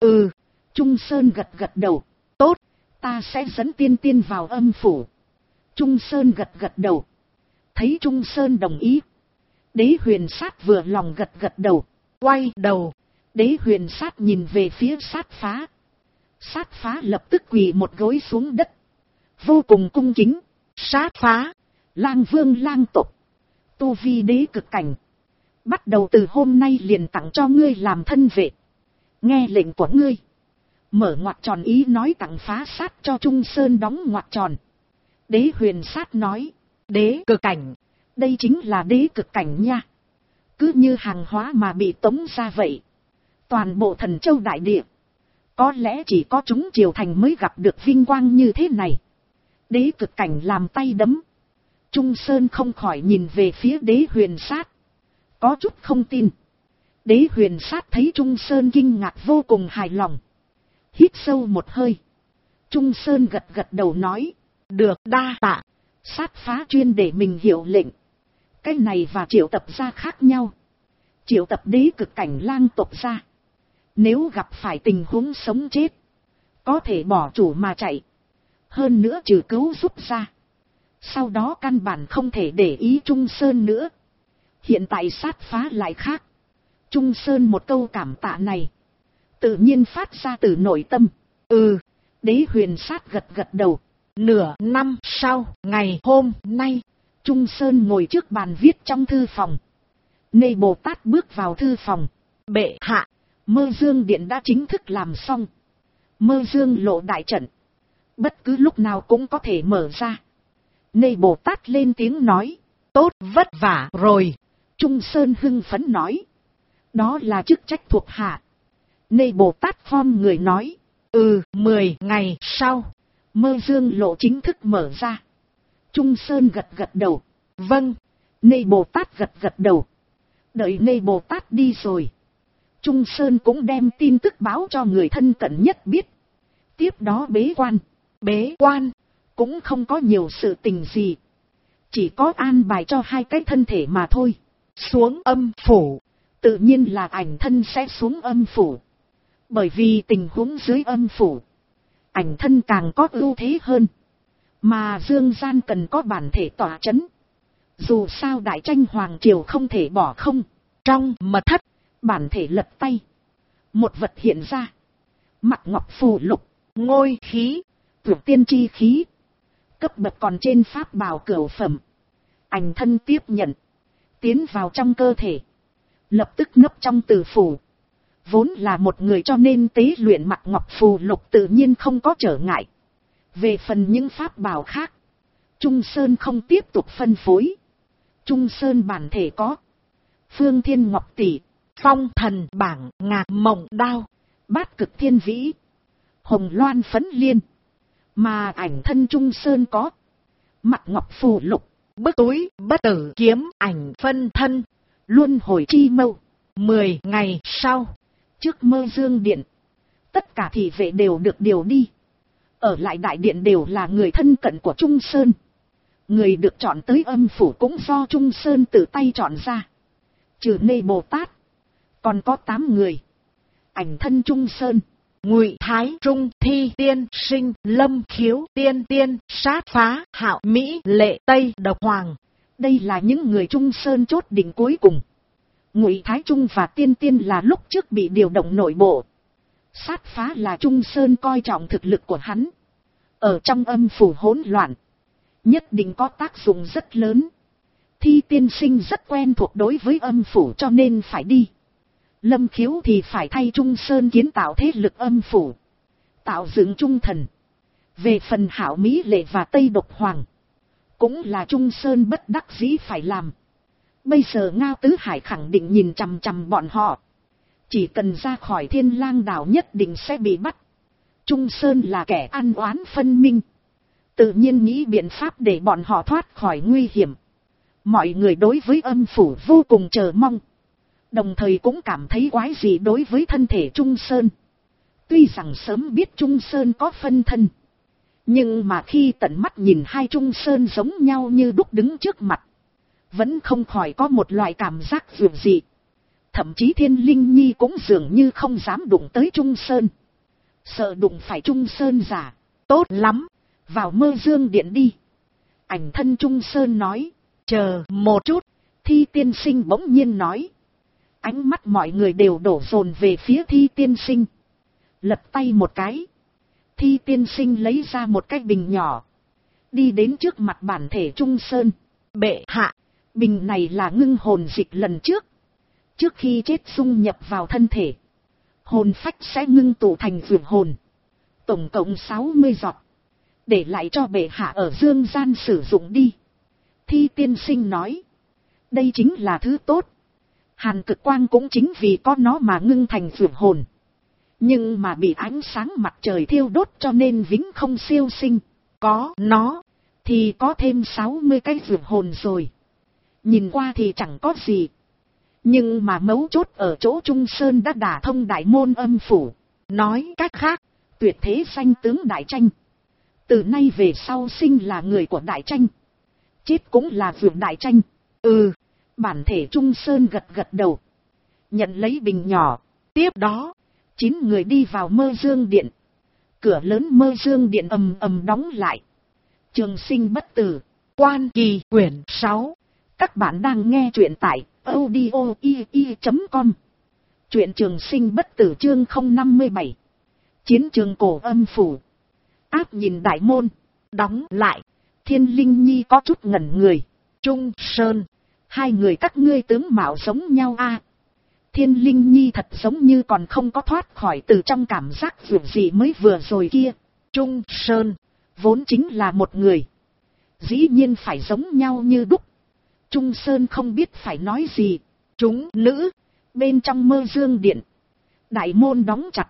Trung Sơn gật gật đầu. Tốt, ta sẽ dẫn tiên tiên vào âm phủ. Trung Sơn gật gật đầu. Thấy Trung Sơn đồng ý, Đế Huyền Sát vừa lòng gật gật đầu. Quay đầu, Đế Huyền Sát nhìn về phía Sát Phá. Sát Phá lập tức quỳ một gối xuống đất, vô cùng cung kính.
Sát Phá,
Lang vương lang tộc, tu vi đế cực cảnh, bắt đầu từ hôm nay liền tặng cho ngươi làm thân vệ. Nghe lệnh của ngươi. Mở ngoặc tròn ý nói tặng Phá Sát cho Trung Sơn đóng ngoặc tròn. Đế Huyền Sát nói.
Đế cực cảnh,
đây chính là đế cực cảnh nha. Cứ như hàng hóa mà bị tống ra vậy. Toàn bộ Thần Châu đại địa, có lẽ chỉ có chúng Triều Thành mới gặp được vinh quang như thế này. Đế cực cảnh làm tay đấm. Trung Sơn không khỏi nhìn về phía Đế Huyền Sát, có chút không tin. Đế Huyền Sát thấy Trung Sơn kinh ngạc vô cùng hài lòng. Hít sâu một hơi. Trung Sơn gật gật đầu nói. Được, đa tạ. Sát Phá chuyên để mình hiểu lệnh. Cái này và triệu tập gia khác nhau. Triệu tập đế cực cảnh lang tộc gia, nếu gặp phải tình huống sống chết, có thể bỏ chủ mà chạy. Hơn nữa trừ cứu giúp ra, sau đó căn bản không thể để ý Trung Sơn nữa. Hiện tại Sát Phá lại khác. Trung Sơn một câu cảm tạ này tự nhiên phát ra từ nội tâm. Đế Huyền Sát gật gật đầu.
Nửa năm sau, ngày hôm nay,
Trung Sơn ngồi trước bàn viết trong thư phòng. Nê Bồ Tát bước vào thư phòng.
Bệ hạ,
Mơ Dương Điện đã chính thức làm xong. Mơ Dương Lộ đại trận, bất cứ lúc nào cũng có thể mở ra. Nê Bồ Tát lên tiếng nói.
Tốt, vất vả rồi.
Trung Sơn hưng phấn nói. Đó là chức trách thuộc hạ. Nê Bồ Tát khom người nói.
10 ngày sau,
Mơ Dương Lộ chính thức mở ra. Trung Sơn gật gật đầu.
Vâng.
Nê Bồ Tát gật gật đầu. Đợi Nê Bồ Tát đi rồi, Trung Sơn cũng đem tin tức báo cho người thân cận nhất biết. Tiếp đó bế quan.
Bế quan
cũng không có nhiều sự tình gì, chỉ có an bài cho 2 cái thân thể mà thôi.
Xuống âm phủ,
tự nhiên là ảnh thân sẽ xuống âm phủ. Bởi vì tình huống dưới âm phủ, ảnh thân càng có ưu thế hơn. Mà dương gian cần có bản thể tỏa chấn. Dù sao đại tranh hoàng triều không thể bỏ không.
Trong mật thất,
bản thể lật tay, một vật hiện ra. Mặc ngọc phù lục,
ngôi khí,
vượt tiên chi khí, cấp bậc còn trên pháp bảo cửu phẩm. Ảnh thân tiếp nhận, tiến vào trong cơ thể, lập tức nấp trong tử phủ. Vốn là một người cho nên tế luyện mặc ngọc phù lục tự nhiên không có trở ngại. Về phần những pháp bảo khác, Trung Sơn không tiếp tục phân phối. Trung Sơn bản thể có Phương Thiên Ngọc Tỷ,
Phong Thần Bảng, Ngạc Mộng Đao,
Bát Cực Thiên Vĩ, Hồng Loan Phấn Liên. Mà ảnh thân Trung Sơn có Mặc Ngọc Phù Lục,
Bức Túi Bất Tử Kiếm, Ảnh Phân Thân,
Luân Hồi Chi Mâu.
10 ngày sau,
trước Mơ Dương Điện, tất cả thị vệ đều được điều đi. Ở lại đại điện đều là người thân cận của Trung Sơn. Người được chọn tới âm phủ cũng do Trung Sơn tự tay chọn ra. Trừ Nê Bồ Tát, còn có 8 người. Ảnh thân Trung Sơn,
Ngụy Thái Trung, Thi Tiên Sinh, Lâm Khiếu, Tiên Tiên, Sát Phá, Hạo Mỹ, Lệ Tây, Độc Hoàng.
Đây là những người Trung Sơn chốt định cuối cùng. Ngụy Thái Trung và Tiên Tiên là lúc trước bị điều động nội bộ. Sát Phá là Trung Sơn coi trọng thực lực của hắn. Ở trong âm phủ hỗn loạn, nhất định có tác dụng rất lớn. Thi Tiên Sinh rất quen thuộc đối với âm phủ cho nên phải đi. Lâm Khiếu thì phải thay Trung Sơn kiến tạo thế lực âm phủ, tạo dựng trung thần. Về phần Hạo Mỹ Lệ và Tây Độc Hoàng, cũng là Trung Sơn bất đắc dĩ phải làm. Bây giờ Ngao Tứ Hải khẳng định nhìn chằm chằm bọn họ. Chỉ cần ra khỏi Thiên Lang đảo nhất định sẽ bị bắt. Trung Sơn là kẻ ăn oán phân minh. Tự nhiên nghĩ biện pháp để bọn họ thoát khỏi nguy hiểm. Mọi người đối với âm phủ vô cùng chờ mong. Đồng thời cũng cảm thấy quái dị đối với thân thể Trung Sơn. Tuy rằng sớm biết Trung Sơn có phân thân. Nhưng mà khi tận mắt nhìn hai Trung Sơn giống nhau như đúc đứng trước mặt. Vẫn không khỏi có một loại cảm giác vượt dị. Thậm chí Thiên Linh Nhi cũng dường như không dám đụng tới Trung Sơn. Sợ đụng phải Trung Sơn giả. Tốt lắm, vào Mơ Dương Điện đi. Ảnh thân Trung Sơn nói. Chờ một chút, Thi tiên sinh bỗng nhiên nói. Ánh mắt mọi người đều đổ dồn về phía Thi tiên sinh. Lật tay một cái. Thi tiên sinh lấy ra một cái bình nhỏ. Đi đến trước mặt bản thể Trung Sơn. Bệ hạ, bình này là ngưng hồn dịch lần trước. Trước khi chết dung nhập vào thân thể, hồn phách sẽ ngưng tụ thành vượt hồn. Tổng cộng 60 giọt. Để lại cho bệ hạ ở dương gian sử dụng đi. Thi tiên sinh nói. Đây chính là thứ tốt. Hàn cực quang cũng chính vì có nó mà ngưng thành vượt hồn. Nhưng mà bị ánh sáng mặt trời thiêu đốt cho nên vĩnh không siêu sinh. Có nó thì có thêm 60 cái vượt hồn rồi. Nhìn qua thì chẳng có gì. Nhưng mà mấu chốt ở chỗ Trung Sơn đã đả thông đại môn âm phủ. Nói cách khác, tuyệt thế danh tướng Đại Tranh. Từ nay về sau sinh là người của Đại Tranh. Chết cũng là vượt Đại Tranh. Bản thể Trung Sơn gật gật đầu. Nhận lấy bình nhỏ. Tiếp đó, 9 người đi vào Mơ Dương Điện. Cửa lớn Mơ Dương Điện ầm ầm đóng lại. Trường Sinh Bất Tử, Quan Kỳ quyển 6. Các bạn đang nghe truyện tại audio.com. Truyện Trường Sinh Bất Tử chương 057. Chiến trường cổ âm phủ. Áp nhìn đại môn, đóng lại. Thiên Linh Nhi có chút ngẩn người. Trung Sơn, hai người các ngươi tướng mạo giống nhau a. Thiên Linh Nhi thật giống như còn không có thoát khỏi từ trong cảm giác vượt gì mới vừa rồi kia. Trung Sơn, vốn chính là một người. Dĩ nhiên phải giống nhau như đúc. Trung Sơn không biết phải nói gì. Chúng nữ, bên trong Mơ Dương Điện. Đại môn đóng chặt.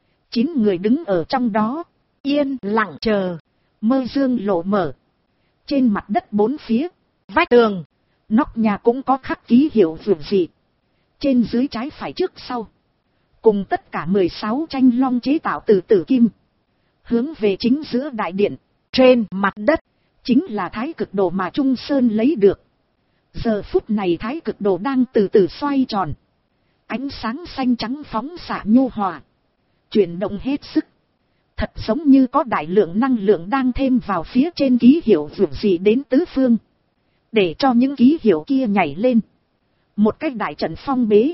9 người đứng ở trong đó, yên lặng chờ. Mơ Dương lộ mở. Trên mặt đất bốn phía, vách tường, nóc nhà cũng có khắc ký hiệu vượt dị. Trên dưới trái phải trước sau. Cùng tất cả 16 tranh long chế tạo từ tử kim. Hướng về chính giữa đại điện. Trên mặt đất, chính là thái cực đồ mà Trung Sơn lấy được. Giờ phút này thái cực đồ đang từ từ xoay tròn. Ánh sáng xanh trắng phóng xạ nhu hòa. Chuyển động hết sức. Thật giống như có đại lượng năng lượng đang thêm vào phía trên ký hiệu vượt dị đến tứ phương. Để cho những ký hiệu kia nhảy lên. Một cách đại trận phong bế.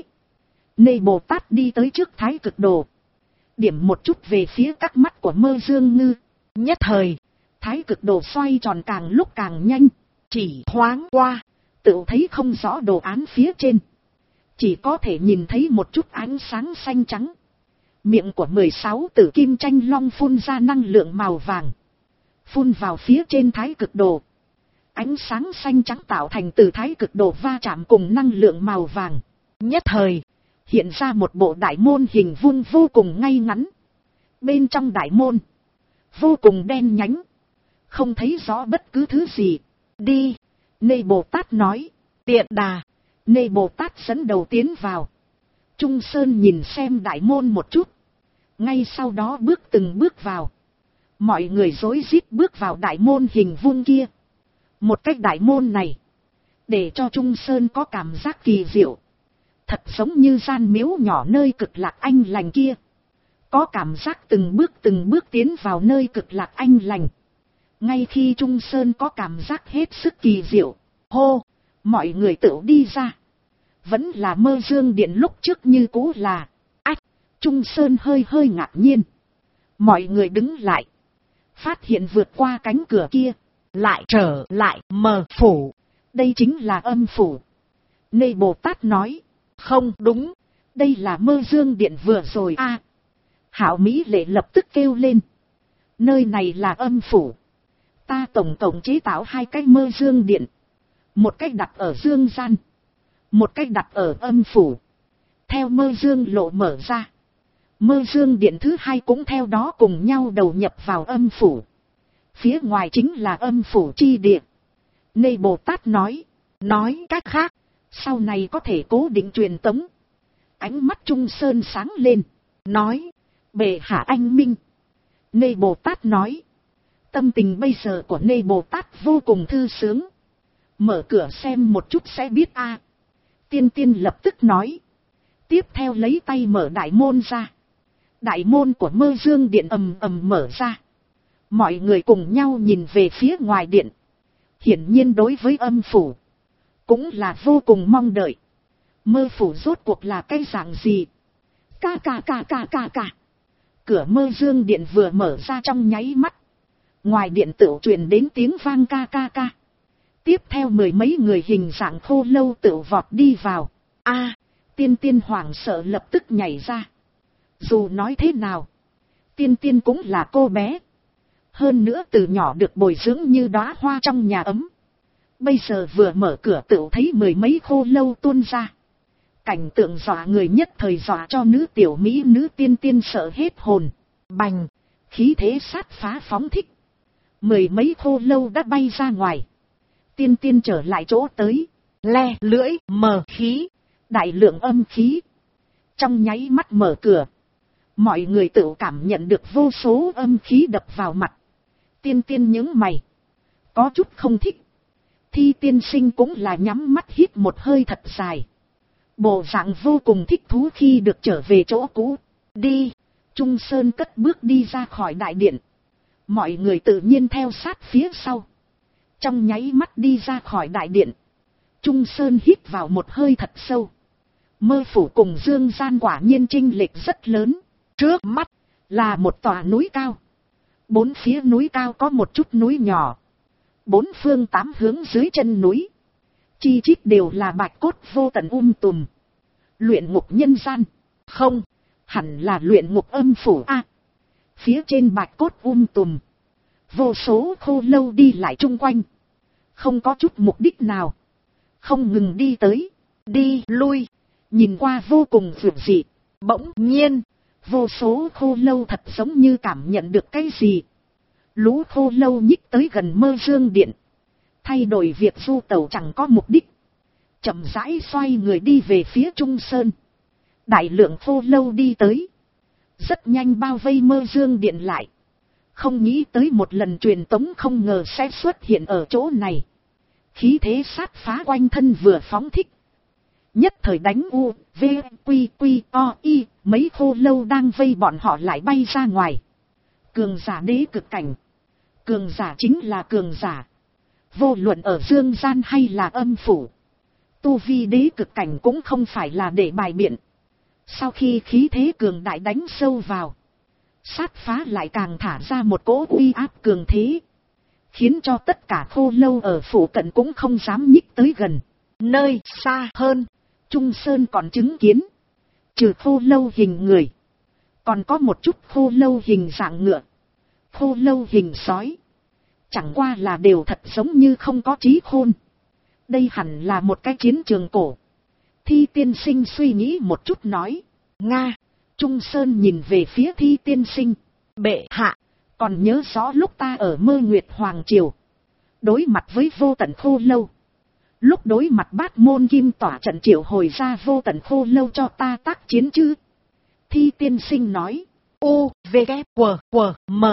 Nê Bồ Tát đi tới trước thái cực đồ. Điểm một chút về phía các mắt của Mơ Dương Ngư. Nhất thời, thái cực đồ xoay tròn càng lúc càng nhanh. Chỉ thoáng qua, tự thấy không rõ đồ án phía trên. Chỉ có thể nhìn thấy một chút ánh sáng xanh trắng. Miệng của 16 tử kim tranh long phun ra năng lượng màu vàng. Phun vào phía trên thái cực đồ. Ánh sáng xanh trắng tạo thành từ thái cực đồ va chạm cùng năng lượng màu vàng. Nhất thời, hiện ra một bộ đại môn hình vuông vô cùng ngay ngắn. Bên trong đại môn, vô cùng đen nhánh. Không thấy rõ bất cứ thứ gì. Đi, Nê Bồ Tát nói. Tiện đà, Nê Bồ Tát dẫn đầu tiến vào. Trung Sơn nhìn xem đại môn một chút. Ngay sau đó bước từng bước vào. Mọi người rối rít bước vào đại môn hình vuông kia. Một cách đại môn này, để cho Trung Sơn có cảm giác kỳ diệu. Thật giống như gian miếu nhỏ nơi cực lạc anh lành kia. Có cảm giác từng bước tiến vào nơi cực lạc anh lành. Ngay khi Trung Sơn có cảm giác hết sức kỳ diệu. Hô, mọi người tự đi ra. Vẫn là Mơ Dương Điện lúc trước như cũ là. Ách, Trung Sơn hơi ngạc nhiên. Mọi người đứng lại. Phát hiện vượt qua cánh cửa kia. Lại trở lại mờ phủ. Đây chính là âm phủ. Nê Bồ Tát nói. Không đúng. Đây là Mơ Dương Điện vừa rồi a. Hạo Mỹ Lệ lập tức kêu lên. Nơi này là âm phủ. Ta tổng cộng chế tạo 2 cái Mơ Dương Điện. Một cách đặt ở dương gian. Một cách đặt ở âm phủ. theo mơ dương lộ mở ra. Mơ dương điện thứ hai cũng theo đó cùng nhau đầu nhập vào âm phủ. Phía ngoài chính là âm phủ chi địa. Nê Bồ Tát nói cách khác, sau này có thể cố định truyền tống. Ánh mắt Trung Sơn sáng lên, nói, bệ hạ anh minh. Nê Bồ Tát nói, tâm tình bây giờ của Nê Bồ Tát vô cùng thư sướng. Mở cửa xem một chút sẽ biết a. Tiên tiên lập tức nói, tiếp theo lấy tay mở đại môn ra. Đại môn của mơ dương điện ầm ầm mở ra. Mọi người cùng nhau nhìn về phía ngoài điện. Hiển nhiên đối với âm phủ, cũng là vô cùng mong đợi. Mơ phủ rốt cuộc là cái dạng gì? Ca. Cửa mơ dương điện vừa mở ra trong nháy mắt. Ngoài điện tựu truyền đến tiếng vang ca. Tiếp theo mười mấy người hình dạng khô lâu tựu vọt đi vào. Tiên tiên hoảng sợ lập tức nhảy ra. Dù nói thế nào, tiên tiên cũng là cô bé. Hơn nữa từ nhỏ được bồi dưỡng như đóa hoa trong nhà ấm. Bây giờ vừa mở cửa tựu thấy mười mấy khô lâu tuôn ra. Cảnh tượng dọa người nhất thời dọa cho nữ tiểu mỹ nữ tiên tiên sợ hết hồn. Bành, khí thế sát phá phóng thích. Mười mấy khô lâu đã bay ra ngoài. Tiên tiên trở lại chỗ tới. Le lưỡi mở khí. Đại lượng âm khí. Trong nháy mắt mở cửa. Mọi người tự cảm nhận được vô số âm khí đập vào mặt. Tiên tiên nhướng mày. Có chút không thích. Thi tiên sinh cũng là nhắm mắt hít một hơi thật dài. Bộ dạng vô cùng thích thú khi được trở về chỗ cũ. Đi. Trung Sơn cất bước đi ra khỏi đại điện. Mọi người tự nhiên theo sát phía sau. Trong nháy mắt đi ra khỏi đại điện. Trung Sơn hít vào một hơi thật sâu. Mơ phủ cùng dương gian quả nhiên chênh lệch rất lớn. Trước mắt là một tòa núi cao. Bốn phía núi cao có một chút núi nhỏ. Bốn phương tám hướng dưới chân núi. Chi chít đều là bạch cốt vô tận tùm. Luyện ngục nhân gian. Không, hẳn là luyện ngục âm phủ a. Phía trên bạch cốt tùm. Vô số khô lâu đi lại chung quanh. Không có chút mục đích nào. Không ngừng đi tới, đi lui. Nhìn qua vô cùng dữ dị. Bỗng nhiên, vô số khô lâu thật giống như cảm nhận được cái gì. Lũ khô lâu nhích tới gần mơ dương điện. Thay đổi việc du tẩu chẳng có mục đích. Chậm rãi xoay người đi về phía Trung Sơn. Đại lượng khô lâu đi tới. Rất nhanh bao vây mơ dương điện lại. Không nghĩ tới một lần truyền tống không ngờ sẽ xuất hiện ở chỗ này. Khí thế sát phá quanh thân vừa phóng thích. Nhất thời đánh u, v, quy, o, y, mấy khô lâu đang vây bọn họ lại bay ra ngoài. Cường giả đế cực cảnh. Cường giả chính là cường giả. Vô luận ở dương gian hay là âm phủ. Tu vi đế cực cảnh cũng không phải là để bài biện. Sau khi khí thế cường đại đánh sâu vào. Sát phá lại càng thả ra một cỗ uy áp cường thế. Khiến cho tất cả khô lâu ở phủ cận cũng không dám nhích tới gần. Nơi xa hơn, Trung Sơn còn chứng kiến. Trừ khô lâu hình người. Còn có một chút khô lâu hình dạng ngựa. Khô lâu hình sói. Chẳng qua là đều thật giống như không có trí khôn. Đây hẳn là một cái chiến trường cổ. Thi tiên sinh suy nghĩ một chút nói. Nga. Trung Sơn nhìn về phía Thi tiên sinh. Bệ hạ. Còn nhớ rõ lúc ta ở Mơ Nguyệt Hoàng Triều. Đối mặt với vô tận khô lâu. Lúc đối mặt Bát Môn Kim tỏa trận triệu hồi ra vô tận khô lâu cho ta tác chiến chứ. Thi tiên sinh nói. U, V, K, W, M.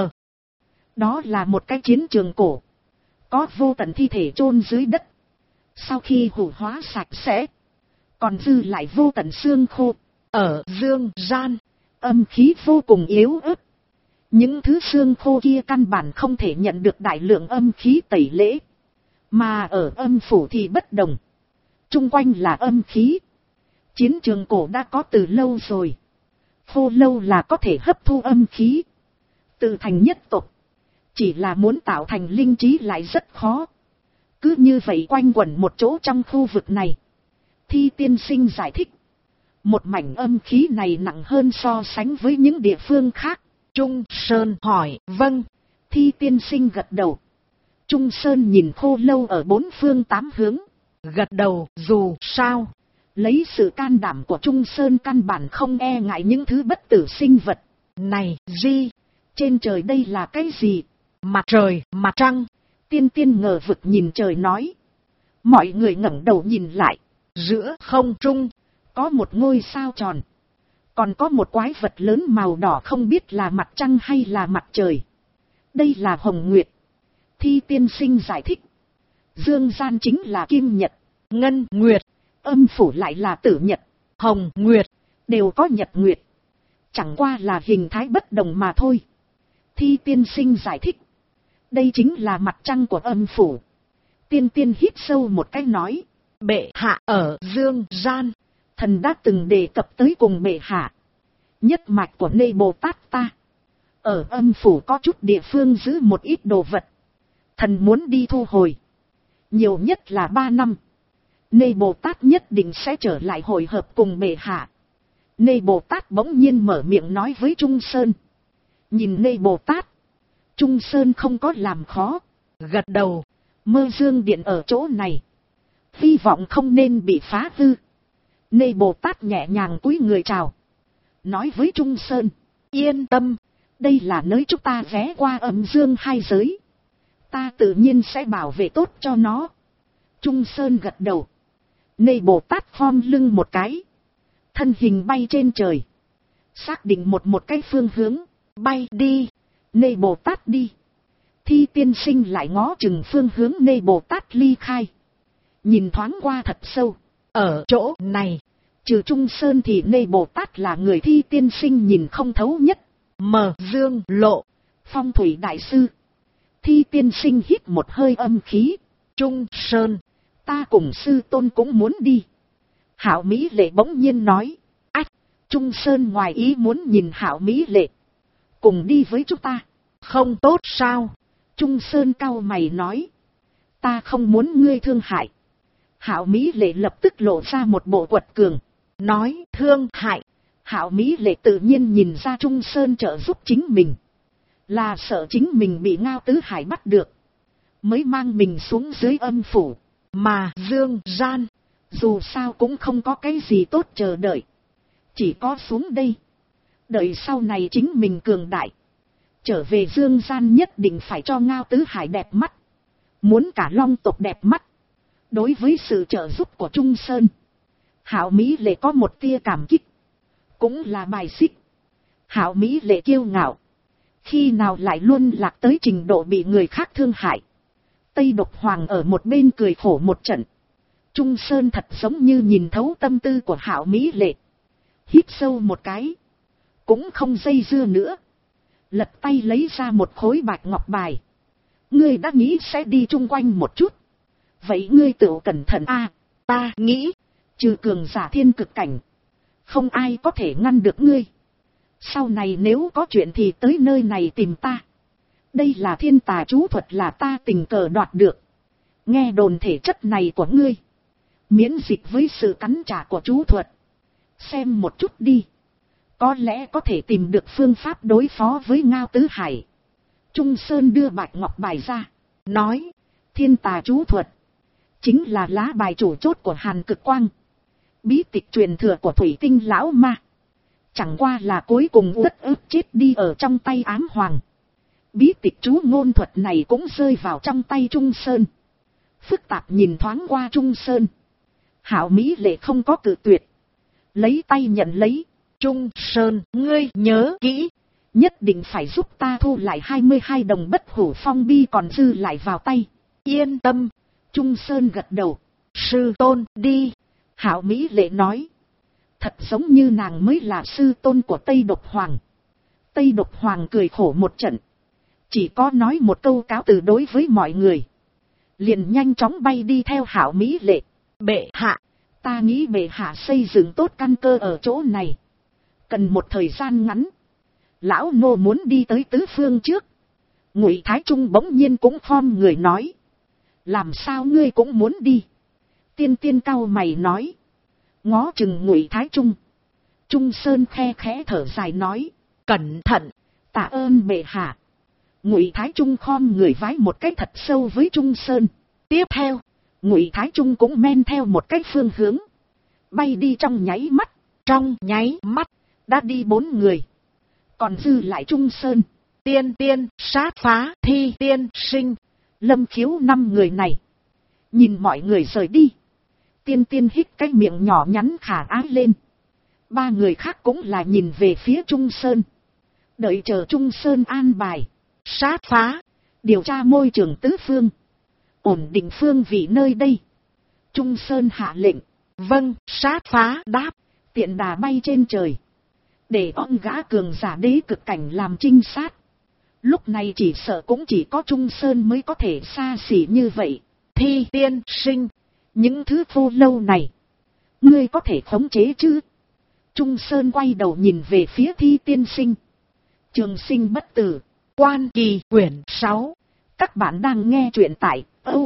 Đó là một cái chiến trường cổ. Có vô tận thi thể chôn dưới đất. Sau khi hủ hóa sạch sẽ. Còn dư lại vô tận xương khô. Ở dương gian. Âm khí vô cùng yếu ớt. Những thứ xương khô kia căn bản không thể nhận được đại lượng âm khí tẩy lễ. Mà ở âm phủ thì bất đồng. Trung quanh là âm khí. Chiến trường cổ đã có từ lâu rồi. Khô lâu là có thể hấp thu âm khí. Tự thành nhất tộc. Chỉ là muốn tạo thành linh trí lại rất khó. Cứ như vậy quanh quẩn một chỗ trong khu vực này. Thi tiên sinh giải thích. Một mảnh âm khí này nặng hơn so sánh với những địa phương khác. Trung Sơn hỏi. Vâng. Thi tiên sinh gật đầu. Trung Sơn nhìn khô lâu ở bốn phương tám hướng. Gật đầu. Dù sao. Lấy sự can đảm của Trung Sơn căn bản không e ngại những thứ bất tử sinh vật.
Này, gì?
Trên trời đây là cái gì?
Mặt trời, mặt trăng.
Tiên tiên ngờ vực nhìn trời nói. Mọi người ngẩng đầu nhìn lại.
Giữa không trung,
có một ngôi sao tròn. Còn có một quái vật lớn màu đỏ không biết là mặt trăng hay là mặt trời. Đây là Hồng Nguyệt. Thi tiên sinh giải thích. Dương gian chính là Kim Nhật,
Ngân Nguyệt,
âm phủ lại là Tử Nhật,
Hồng Nguyệt.
đều có Nhật Nguyệt. Chẳng qua là hình thái bất đồng mà thôi. Thi tiên sinh giải thích. Đây chính là mặt trăng của âm phủ. Tiên tiên hít sâu một cái nói.
Bệ hạ ở dương gian.
Thần đã từng đề cập tới cùng bệ hạ. Nhất mạch của Nê Bồ Tát ta. Ở âm phủ có chút địa phương giữ một ít đồ vật. Thần muốn đi thu hồi. Nhiều nhất là 3 năm. Nê Bồ Tát nhất định sẽ trở lại hội hợp cùng bệ hạ. Nê Bồ Tát bỗng nhiên mở miệng nói với Trung Sơn. Nhìn Nê Bồ Tát. Trung Sơn không có làm khó.
Gật đầu.
Mơ dương điện ở chỗ này. Hy vọng không nên bị phá hư. Nê Bồ Tát nhẹ nhàng cúi người chào. Nói với Trung Sơn. Yên tâm. Đây là nơi chúng ta ghé qua âm dương hai giới. Ta tự nhiên sẽ bảo vệ tốt cho nó. Trung Sơn gật đầu. Nê Bồ Tát khom lưng một cái. Thân hình bay trên trời. Xác định một cái phương hướng. Bay đi. Nê Bồ Tát đi. Thi tiên sinh lại ngó chừng phương hướng Nê Bồ Tát ly khai. Nhìn thoáng qua thật sâu.
Ở chỗ này.
Trừ Trung Sơn thì Nê Bồ Tát là người thi tiên sinh nhìn không thấu nhất.
Mờ dương lộ.
Phong thủy đại sư. Thi tiên sinh hít một hơi âm khí.
Trung Sơn.
Ta cùng sư tôn cũng muốn đi. Hạo Mỹ Lệ bỗng nhiên nói. Ách, Trung Sơn ngoài ý muốn nhìn Hạo Mỹ Lệ. Cùng đi với chúng ta.
Không tốt sao?
Trung Sơn cau mày nói. Ta không muốn ngươi thương hại. Hạo Mỹ Lệ lập tức lộ ra một bộ quật cường.
Nói thương hại.
Hạo Mỹ Lệ tự nhiên nhìn ra Trung Sơn trợ giúp chính mình. Là sợ chính mình bị Ngao Tứ Hải bắt được. Mới mang mình xuống dưới âm phủ.
Mà dương gian.
Dù sao cũng không có cái gì tốt chờ đợi. Chỉ có xuống đây. Đợi sau này chính mình cường đại. Trở về dương gian nhất định phải cho Ngao Tứ Hải đẹp mắt. Muốn cả Long tộc đẹp mắt. Đối với sự trợ giúp của Trung Sơn. Hạo Mỹ Lệ có một tia cảm kích. Cũng là bài xích. Hạo Mỹ Lệ kiêu ngạo. Khi nào lại luôn lạc tới trình độ bị người khác thương hại. Tây Độc Hoàng ở một bên cười khổ một trận. Trung Sơn thật giống như nhìn thấu tâm tư của Hạo Mỹ Lệ. Hít sâu một cái. Cũng không dây dưa nữa. Lật tay lấy ra một khối bạch ngọc bài. Ngươi đã nghĩ sẽ đi chung quanh một chút. Vậy ngươi tự cẩn thận a. Ta nghĩ. Trừ cường giả thiên cực cảnh. Không ai có thể ngăn được ngươi. Sau này nếu có chuyện thì tới nơi này tìm ta. Đây là thiên tà chú thuật là ta tình cờ đoạt được. Nghe đồn thể chất này của ngươi. Miễn dịch với sự cắn trả của chú thuật. Xem một chút đi. Có lẽ có thể tìm được phương pháp đối phó với Ngao Tứ Hải. Trung Sơn đưa bạch ngọc bài ra. Nói. Thiên tà chú thuật. Chính là lá bài chủ chốt của Hàn Cực Quang. Bí tịch truyền thừa của Thủy Tinh Lão Ma. Chẳng qua là cuối cùng uất ức chết đi ở trong tay Ám Hoàng. Bí tịch chú ngôn thuật này cũng rơi vào trong tay Trung Sơn. Phức tạp nhìn thoáng qua Trung Sơn. Hạo Mỹ Lệ không có cự tuyệt. Lấy tay nhận lấy. Trung Sơn, ngươi nhớ kỹ. Nhất định phải giúp ta thu lại 22 đồng bất hủ phong bi còn dư lại vào tay. Yên tâm. Trung Sơn gật đầu. Sư tôn đi. Hạo Mỹ Lệ nói. Thật giống như nàng mới là sư tôn của Tây Độc Hoàng. Tây Độc Hoàng cười khổ một trận. Chỉ có nói một câu cáo từ đối với mọi người. Liền nhanh chóng bay đi theo Hạo Mỹ Lệ. Bệ hạ. Ta nghĩ bệ hạ xây dựng tốt căn cơ ở chỗ này. Cần một thời gian ngắn. Lão nô muốn đi tới tứ phương trước. Ngụy Thái Trung bỗng nhiên cũng khom người nói. Làm sao ngươi cũng muốn đi? Tiên tiên cau mày nói. Ngó chừng Ngụy Thái Trung. Trung Sơn khe khẽ thở dài nói. Cẩn thận. Tạ ơn bệ hạ. Ngụy Thái Trung khom người vái một cách thật sâu với Trung Sơn. Tiếp theo. Ngụy Thái Trung cũng men theo một cách phương hướng. Bay đi trong nháy mắt.
Trong nháy mắt.
Đã đi 4 người. Còn dư lại Trung Sơn,
Tiên Tiên, Sát Phá, Thi Tiên Sinh,
Lâm Khiếu 5 người này. Nhìn mọi người rời đi. Tiên Tiên hít cái miệng nhỏ nhắn khả ái lên. 3 người khác cũng là nhìn về phía Trung Sơn. Đợi chờ Trung Sơn an bài.
Sát Phá,
điều tra môi trường tứ phương. Ổn định phương vị nơi đây. Trung Sơn hạ lệnh.
Vâng. Sát Phá đáp.
Tiện đà bay trên trời. Để ông gã cường giả đế cực cảnh làm trinh sát. Lúc này chỉ sợ cũng chỉ có Trung Sơn mới có thể xa xỉ như vậy.
Thi Tiên Sinh,
những thứ vô lâu này, ngươi có thể khống chế chứ? Trung Sơn quay đầu nhìn về phía Thi Tiên Sinh. Trường sinh bất tử.
Quan Kỳ quyển 6.
Các bạn đang nghe truyện tại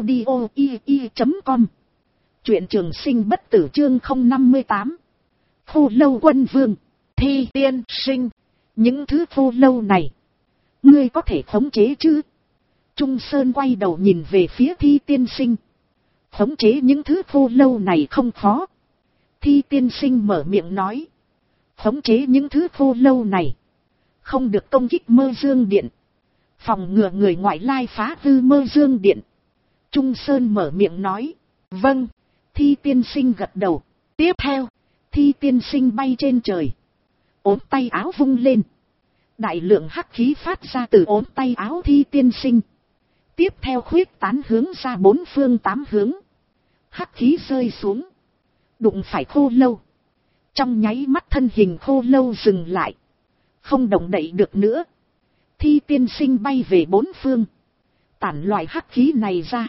audio.com. Truyện trường sinh bất tử chương 058. Vô lâu quân vương.
Thi Tiên Sinh,
những thứ vô lâu này, ngươi có thể khống chế chứ? Trung Sơn quay đầu nhìn về phía Thi Tiên Sinh. Khống chế những thứ vô lâu này không khó. Thi Tiên Sinh mở miệng nói. Khống chế những thứ vô lâu này, không được công kích Mơ Dương Điện. Phòng ngừa người ngoại lai phá hư Mơ Dương Điện. Trung Sơn mở miệng nói.
Vâng.
Thi Tiên Sinh gật đầu.
Tiếp theo,
Thi Tiên Sinh bay trên trời. Ốm tay áo vung lên. Đại lượng hắc khí phát ra từ ốm tay áo Thi Tiên Sinh. Tiếp theo khuyết tán hướng ra 4 phương 8 hướng. Hắc khí rơi xuống. Đụng phải khô lâu. Trong nháy mắt thân hình khô lâu dừng lại. Không động đậy được nữa. Thi Tiên Sinh bay về 4 phương. Tản loại hắc khí này ra.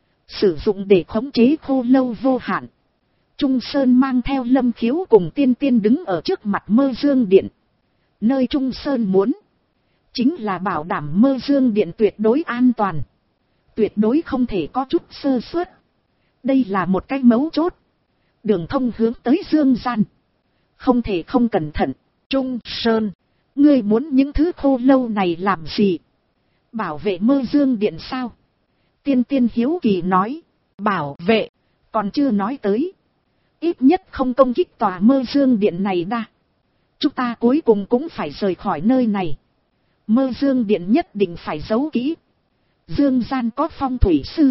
Sử dụng để khống chế khô lâu vô hạn. Trung Sơn mang theo Lâm Khiếu cùng Tiên Tiên đứng ở trước mặt Mơ Dương Điện. Nơi Trung Sơn muốn, chính là bảo đảm Mơ Dương Điện tuyệt đối an toàn. Tuyệt đối không thể có chút sơ suất. Đây là một cái mấu chốt. Đường thông hướng tới Dương gian. Không thể không cẩn thận.
Trung Sơn,
ngươi muốn những thứ khô lâu này làm gì? Bảo vệ Mơ Dương Điện sao? Tiên Tiên hiếu kỳ nói.
Bảo vệ,
còn chưa nói tới. Ít nhất không công kích tòa Mơ Dương Điện này đa. Chúng ta cuối cùng cũng phải rời khỏi nơi này. Mơ Dương Điện nhất định phải giấu kỹ. Dương gian có phong thủy sư.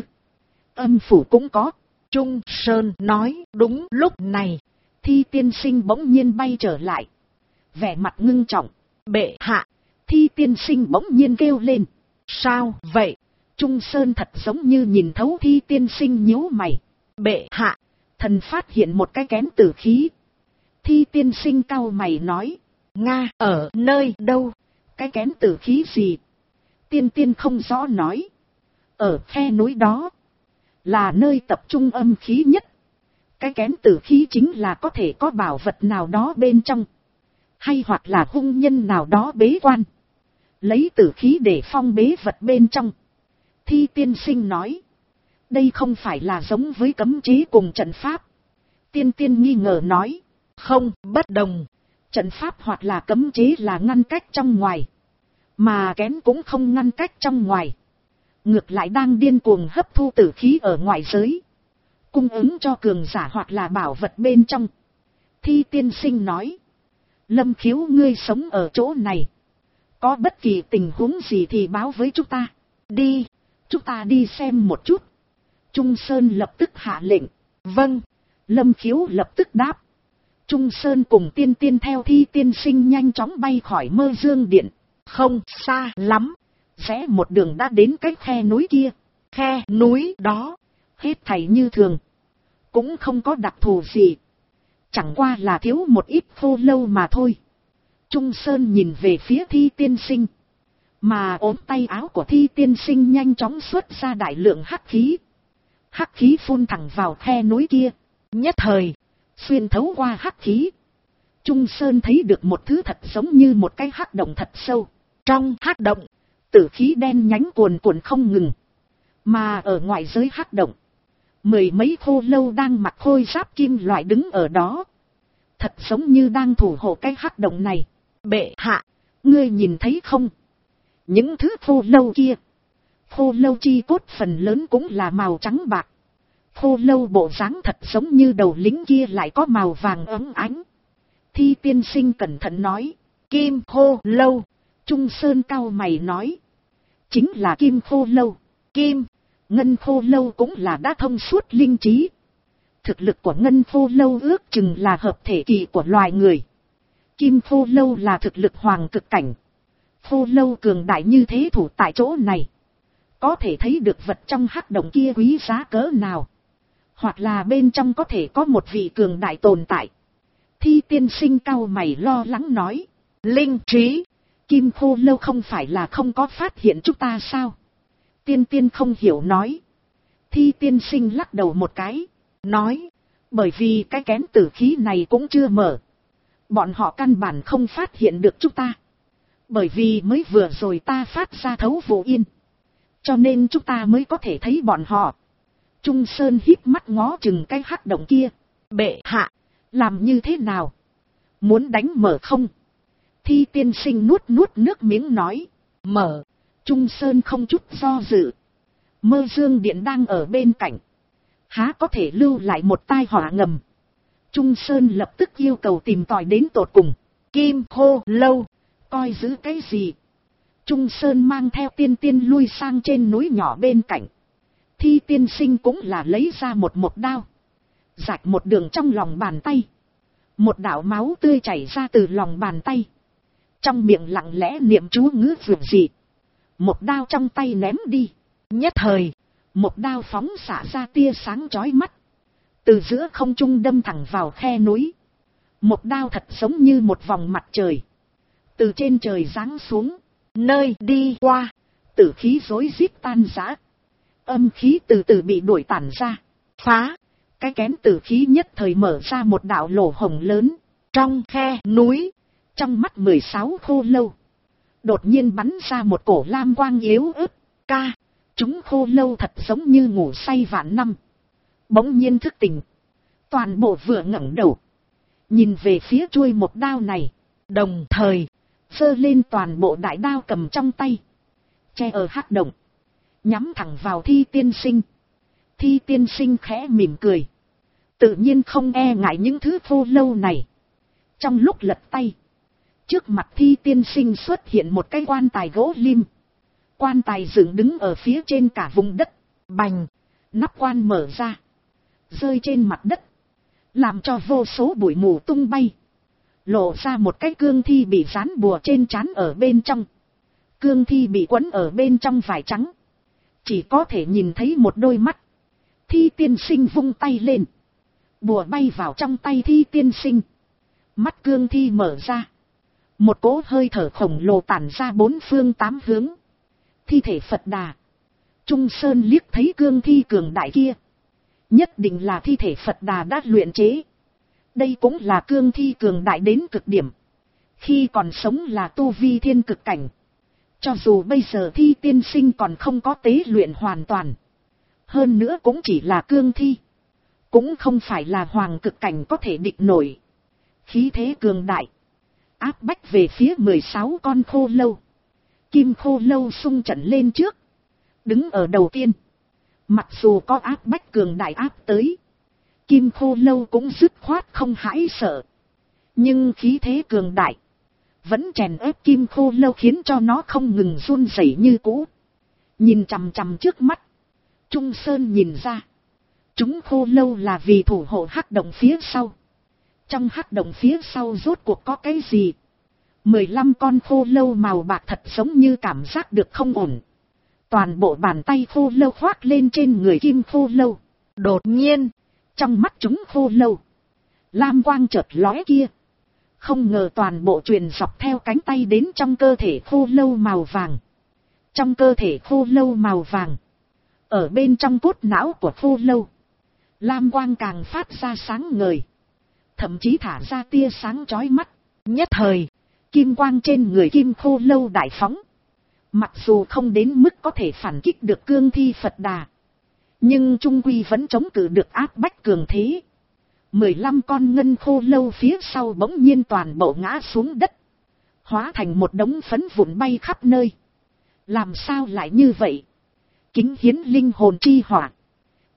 Âm phủ cũng có.
Trung Sơn nói. Đúng lúc này,
Thi Tiên Sinh bỗng nhiên bay trở lại. Vẻ mặt ngưng trọng.
Bệ hạ.
Thi Tiên Sinh bỗng nhiên kêu lên.
Sao vậy?
Trung Sơn thật giống như nhìn thấu Thi Tiên Sinh nhíu mày.
Bệ hạ.
Thần phát hiện một cái kén tử khí. Thi Tiên Sinh cau mày nói.
Nga, ở nơi đâu?
Cái kén tử khí gì? Tiên Tiên không rõ nói. Ở khe núi đó. Là nơi tập trung âm khí nhất. Cái kén tử khí chính là có thể có bảo vật nào đó bên trong. Hay hoặc là hung nhân nào đó bế quan. Lấy tử khí để phong bế vật bên trong. Thi Tiên Sinh nói. Đây không phải là giống với cấm chế cùng trận pháp. Tiên Tiên nghi ngờ nói.
Không, bất đồng.
Trận pháp hoặc là cấm chế là ngăn cách trong ngoài. Mà kén cũng không ngăn cách trong ngoài. Ngược lại đang điên cuồng hấp thu tử khí ở ngoài giới. Cung ứng cho cường giả hoặc là bảo vật bên trong. Thi Tiên Sinh nói. Lâm Khiếu ngươi sống ở chỗ này. Có bất kỳ tình huống gì thì báo với chúng ta. Đi, chúng ta đi xem một chút. Trung Sơn lập tức hạ lệnh.
Vâng.
Lâm Khiếu lập tức đáp. Trung Sơn cùng Tiên Tiên theo Thi Tiên Sinh nhanh chóng bay khỏi Mơ Dương Điện.
Không xa lắm.
Rẽ một đường đã đến cái khe núi kia.
Khe núi đó.
Hết thảy như thường. Cũng không có đặc thù gì. Chẳng qua là thiếu một ít khô lâu mà thôi. Trung Sơn nhìn về phía Thi Tiên Sinh. Mà ốm tay áo của Thi Tiên Sinh nhanh chóng xuất ra đại lượng hắc khí. Hắc khí phun thẳng vào khe núi kia.
Nhất thời,
xuyên thấu qua hắc khí. Trung Sơn thấy được một thứ thật giống như một cái hắc động thật sâu.
Trong hắc động,
tử khí đen nhánh cuồn cuộn không ngừng. Mà ở ngoài giới hắc động, 10 mấy khô lâu đang mặc khôi giáp kim loại đứng ở đó. Thật giống như đang thủ hộ cái hắc động này.
Bệ hạ,
ngươi nhìn thấy không? Những thứ khô lâu kia. Khô lâu chi cốt phần lớn cũng là màu trắng bạc. Khô lâu bộ dáng thật giống như đầu lính kia lại có màu vàng óng ánh. Thi tiên sinh cẩn thận nói. Kim khô lâu. Trung Sơn cau mày nói. Chính là kim khô lâu. Kim, ngân khô lâu cũng là đã thông suốt linh trí. Thực lực của ngân khô lâu ước chừng là hợp thể kỳ của loài người. Kim khô lâu là thực lực hoàng cực cảnh. Khô lâu cường đại như thế thủ tại chỗ này. Có thể thấy được vật trong hắc động kia quý giá cỡ nào. Hoặc là bên trong có thể có một vị cường đại tồn tại. Thi tiên sinh cau mày lo lắng nói. Linh trí. Kim khô lâu không phải là không có phát hiện chúng ta sao? Tiên tiên không hiểu nói. Thi tiên sinh lắc đầu một cái. Nói. Bởi vì cái kén tử khí này cũng chưa mở. Bọn họ căn bản không phát hiện được chúng ta. Bởi vì mới vừa rồi ta phát ra thấu vụ yên. Cho nên chúng ta mới có thể thấy bọn họ. Trung Sơn híp mắt ngó chừng cái hắc động kia. Bệ hạ. Làm như thế nào? Muốn đánh mở không? Thi tiên sinh nuốt nước miếng nói. Mở. Trung Sơn không chút do dự. Mơ dương điện đang ở bên cạnh. Há có thể lưu lại một tai họa ngầm. Trung Sơn lập tức yêu cầu tìm tòi đến tột cùng. Kim khô lâu. Coi giữ cái gì? Trung Sơn mang theo tiên tiên lui sang trên núi nhỏ bên cạnh. Thi tiên sinh cũng là lấy ra một đao. Rạch một đường trong lòng bàn tay. Một đạo máu tươi chảy ra từ lòng bàn tay. Trong miệng lặng lẽ niệm chú ngữ vượt dị. Một đao trong tay ném đi. Nhất thời, một đao phóng xạ ra tia sáng chói mắt. Từ giữa không trung đâm thẳng vào khe núi. Một đao thật giống như một vòng mặt trời. Từ trên trời giáng xuống. Nơi đi qua, tử khí rối rít tan rã. Âm khí từ từ bị đuổi tản ra. Phá, cái kén tử khí nhất thời mở ra một đạo lỗ hổng lớn. Trong khe núi, trong mắt 16 khô lâu. Đột nhiên bắn ra một cổ lam quang yếu ớt. Ca, chúng khô lâu thật giống như ngủ say vạn năm. Bỗng nhiên thức tỉnh. Toàn bộ vừa ngẩng đầu. Nhìn về phía chuôi một đao này. Đồng thời, giơ lên toàn bộ đại đao cầm trong tay. Che ở hắc động. Nhắm thẳng vào Thi tiên sinh. Thi tiên sinh khẽ mỉm cười. Tự nhiên không e ngại những thứ khô lâu này. Trong lúc lật tay. Trước mặt Thi tiên sinh xuất hiện một cái quan tài gỗ lim. Quan tài dựng đứng ở phía trên cả vùng đất. Bành. Nắp quan mở ra. Rơi trên mặt đất. Làm cho vô số bụi mù tung bay. Lộ ra một cái cương thi bị dán bùa trên trán ở bên trong. Cương thi bị quấn ở bên trong vải trắng. Chỉ có thể nhìn thấy một đôi mắt. Thi tiên sinh vung tay lên. Bùa bay vào trong tay Thi tiên sinh. Mắt cương thi mở ra. Một cỗ hơi thở khổng lồ tản ra bốn phương tám hướng. Thi thể Phật Đà. Trung Sơn liếc thấy cương thi cường đại kia. Nhất định là thi thể Phật Đà đã luyện chế. Đây cũng là cương thi cường đại đến cực điểm. Khi còn sống là tu vi thiên cực cảnh. Cho dù bây giờ Thi tiên sinh còn không có tế luyện hoàn toàn. Hơn nữa cũng chỉ là cương thi. Cũng không phải là hoàng cực cảnh có thể địch nổi. Khí thế cường đại. Áp bách về phía 16 con khô lâu. Kim khô lâu xung trận lên trước. Đứng ở đầu tiên. Mặc dù có áp bách cường đại áp tới. Kim khô lâu cũng dứt khoát không hãi sợ. Nhưng khí thế cường đại. Vẫn chèn ép kim khô lâu khiến cho nó không ngừng run rẩy như cũ. Nhìn chằm chằm trước mắt. Trung Sơn nhìn ra. Chúng khô lâu là vì thủ hộ hắc động phía sau. Trong hắc động phía sau rốt cuộc có cái gì? 15 con khô lâu màu bạc thật giống như cảm giác được không ổn. Toàn bộ bàn tay khô lâu khoác lên trên người kim khô lâu. Đột nhiên, trong mắt chúng khô lâu, lam quang chợt lóe kia. Không ngờ toàn bộ truyền dọc theo cánh tay đến trong cơ thể khô lâu màu vàng. Trong cơ thể khô lâu màu vàng, ở bên trong cốt não của khô lâu, lam quang càng phát ra sáng ngời. Thậm chí thả ra tia sáng chói mắt. Nhất thời, kim quang trên người kim khô lâu đại phóng. Mặc dù không đến mức có thể phản kích được cương thi Phật Đà, nhưng trung quy vẫn chống cự được áp bách cường thế. 15 con ngân khô lâu phía sau bỗng nhiên toàn bộ ngã xuống đất. Hóa thành một đống phấn vụn bay khắp nơi. Làm sao lại như vậy? Kính hiến linh hồn chi hỏa.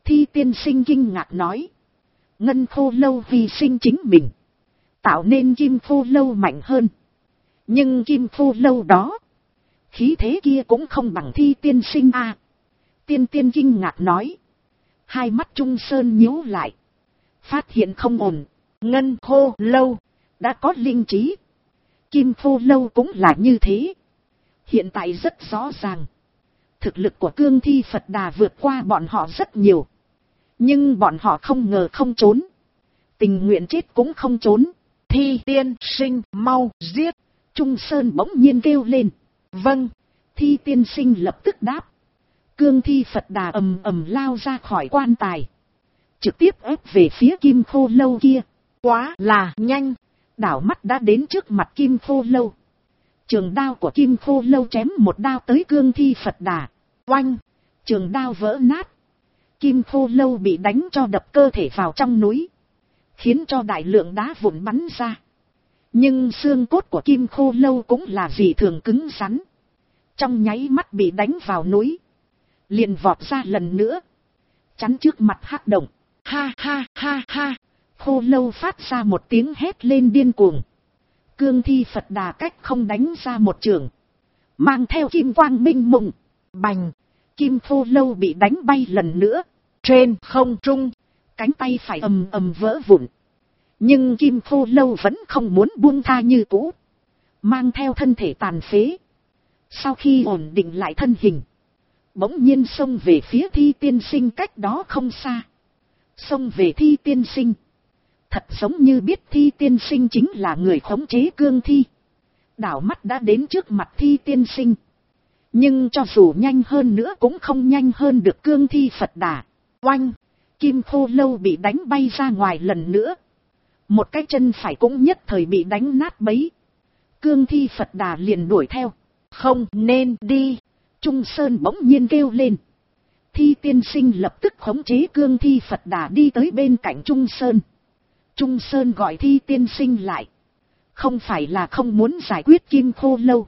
Thi tiên sinh kinh ngạc nói. Ngân khô lâu hy sinh chính mình, tạo nên kim khô lâu mạnh hơn. Nhưng kim khô lâu đó, khí thế kia cũng không bằng Thi tiên sinh a. Tiên tiên kinh ngạc nói. Hai mắt Trung Sơn nhíu lại, phát hiện không ổn. Ngân khô lâu đã có linh trí, kim khô lâu cũng là như thế. Hiện tại rất rõ ràng, thực lực của Cương Thi Phật Đà vượt qua bọn họ rất nhiều. Nhưng bọn họ không ngờ không trốn, tình nguyện chết cũng không trốn.
Thi tiên sinh mau giết.
Trung Sơn bỗng nhiên kêu lên.
Vâng.
Thi tiên sinh lập tức đáp. Cương Thi Phật Đà ầm ầm lao ra khỏi quan tài, trực tiếp ép về phía kim khô lâu kia.
Quá là nhanh,
đảo mắt đã đến trước mặt kim khô lâu. Trường đao của kim khô lâu chém một đao tới Cương Thi Phật Đà. Oanh! Trường đao vỡ nát. Kim khô lâu bị đánh cho đập cơ thể vào trong núi, khiến cho đại lượng đá vụn bắn ra. Nhưng xương cốt của kim khô lâu cũng là dị thường cứng rắn. Trong nháy mắt bị đánh vào núi, liền vọt ra lần nữa, chắn trước mặt hắc động. Ha ha ha ha! Khô lâu phát ra một tiếng hét lên điên cuồng. Cương Thi Phật Đà cách không đánh ra một chưởng, mang theo kim quang minh mông. Bành! Kim khô lâu bị đánh bay lần nữa. Trên không trung, cánh tay phải ầm ầm vỡ vụn. Nhưng kim khô lâu vẫn không muốn buông tha như cũ, mang theo thân thể tàn phế. Sau khi ổn định lại thân hình, bỗng nhiên xông về phía Thi tiên sinh cách đó không xa. Xông về Thi tiên sinh, thật giống như biết Thi tiên sinh chính là người khống chế Cương Thi. Đảo mắt đã đến trước mặt Thi tiên sinh. Nhưng cho dù nhanh hơn nữa cũng không nhanh hơn được Cương Thi Phật Đà. Oanh! Kim khô lâu bị đánh bay ra ngoài lần nữa. Một cái chân phải cũng nhất thời bị đánh nát bấy. Cương Thi Phật Đà liền đuổi theo. Không nên đi! Trung Sơn bỗng nhiên kêu lên. Thi tiên sinh lập tức khống chế Cương Thi Phật Đà đi tới bên cạnh Trung Sơn. Trung Sơn gọi Thi tiên sinh lại. Không phải là không muốn giải quyết kim khô lâu,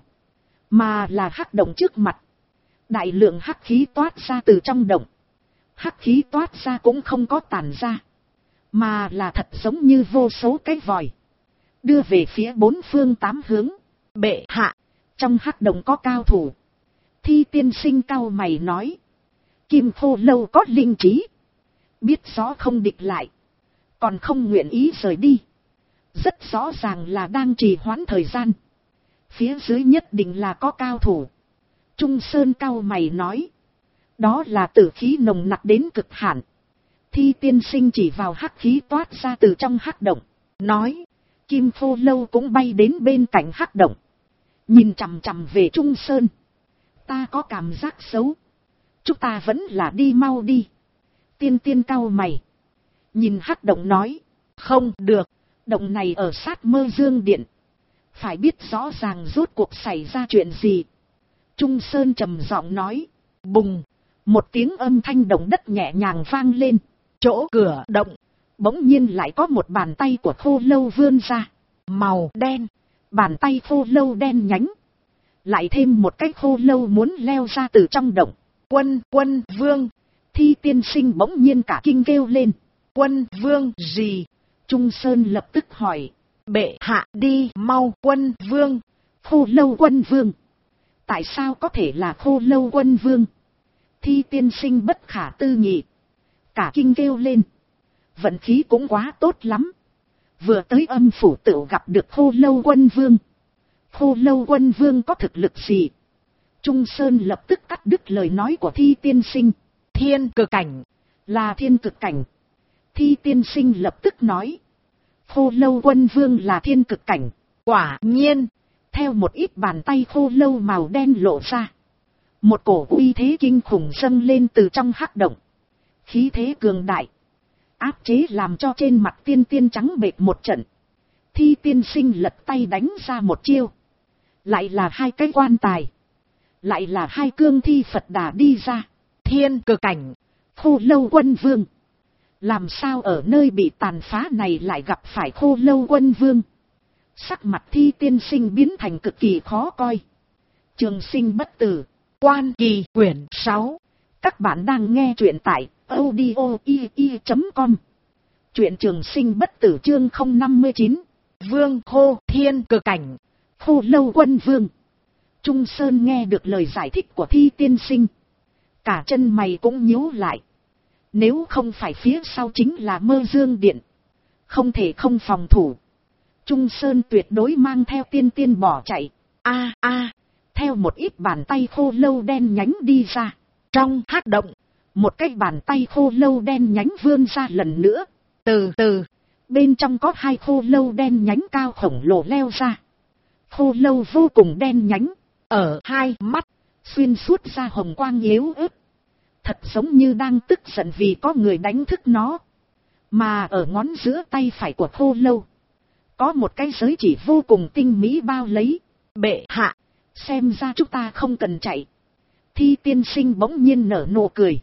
mà là hắc động trước mặt. Đại lượng hắc khí toát ra từ trong động. Hắc khí toát ra cũng không có tản ra, mà là thật giống như vô số cái vòi, đưa về phía bốn phương tám hướng. Bệ hạ, trong hắc động có cao thủ. Thi tiên sinh cau mày nói. Kim khô lâu có linh trí, biết rõ không địch lại, còn không nguyện ý rời đi. Rất rõ ràng là đang trì hoãn thời gian. Phía dưới nhất định là có cao thủ. Trung Sơn cau mày nói. Đó là tử khí nồng nặc đến cực hạn. Thi tiên sinh chỉ vào hắc khí toát ra từ trong hắc động, nói. Kim khô lâu cũng bay đến bên cạnh hắc động, nhìn chằm chằm về Trung Sơn. Ta có cảm giác xấu, chúng ta vẫn là đi mau đi. Tiên tiên cau mày, nhìn hắc động nói. Không được, động này ở sát Mơ Dương Điện, phải biết rõ ràng rốt cuộc xảy ra chuyện gì. Trung Sơn trầm giọng nói. Bùng! Một tiếng âm thanh động đất nhẹ nhàng vang lên. Chỗ cửa động, bỗng nhiên lại có một bàn tay của khô lâu vươn ra. Màu đen, bàn tay khô lâu đen nhánh. Lại thêm một cái khô lâu muốn leo ra từ trong động. Quân vương! Thi tiên sinh bỗng nhiên cả kinh kêu lên. Quân vương gì? Trung Sơn lập tức hỏi. Bệ hạ đi mau. Quân vương! Khô lâu quân vương! Tại sao có thể là khô lâu quân vương? Thi tiên sinh bất khả tư nghị, cả kinh kêu lên. Vận khí cũng quá tốt lắm, vừa tới âm phủ tự gặp được khô lâu quân vương. Khô lâu quân vương có thực lực gì? Trung Sơn lập tức cắt đứt lời nói của Thi tiên sinh. Thiên cực cảnh, là thiên cực cảnh. Thi tiên sinh lập tức nói. Khô lâu quân vương là thiên cực cảnh. Quả nhiên, theo một ít bàn tay khô lâu màu đen lộ ra, một cổ uy thế kinh khủng dâng lên từ trong hắc động. Khí thế cường đại, áp chế làm cho trên mặt tiên tiên trắng bệch một trận. Thi tiên sinh lật tay đánh ra một chiêu. Lại là hai cái quan tài, lại là hai Cương Thi Phật Đà đi ra. Thiên cực cảnh, khô lâu quân vương. Làm sao ở nơi bị tàn phá này lại gặp phải khô lâu quân vương? Sắc mặt Thi tiên sinh biến thành cực kỳ khó coi. Trường Sinh bất tử, Quan Kỳ quyển 6. Các bạn đang nghe truyện tại audio.com. Truyện Trường Sinh Bất Tử chương 059.
Vương Khô Thiên Cực Cảnh.
Khô Lâu Quân Vương. Trung Sơn nghe được lời giải thích của Thi tiên sinh, cả chân mày cũng nhíu lại. Nếu không phải phía sau chính là Mơ Dương Điện, không thể không phòng thủ. Trung Sơn tuyệt đối mang theo tiên tiên bỏ chạy. Theo một ít bàn tay khô lâu đen nhánh đi ra. Trong hắc động, một cái bàn tay khô lâu đen nhánh vươn ra lần nữa. Từ từ, bên trong có hai khô lâu đen nhánh cao khổng lồ leo ra. Khô lâu vô cùng đen nhánh, ở hai mắt xuyên suốt ra hồng quang yếu ớt, thật giống như đang tức giận vì có người đánh thức nó. Mà ở ngón giữa tay phải của khô lâu, có một cái giới chỉ vô cùng tinh mỹ bao lấy. Bệ hạ, xem ra chúng ta không cần chạy. Thi tiên sinh bỗng nhiên nở nụ cười.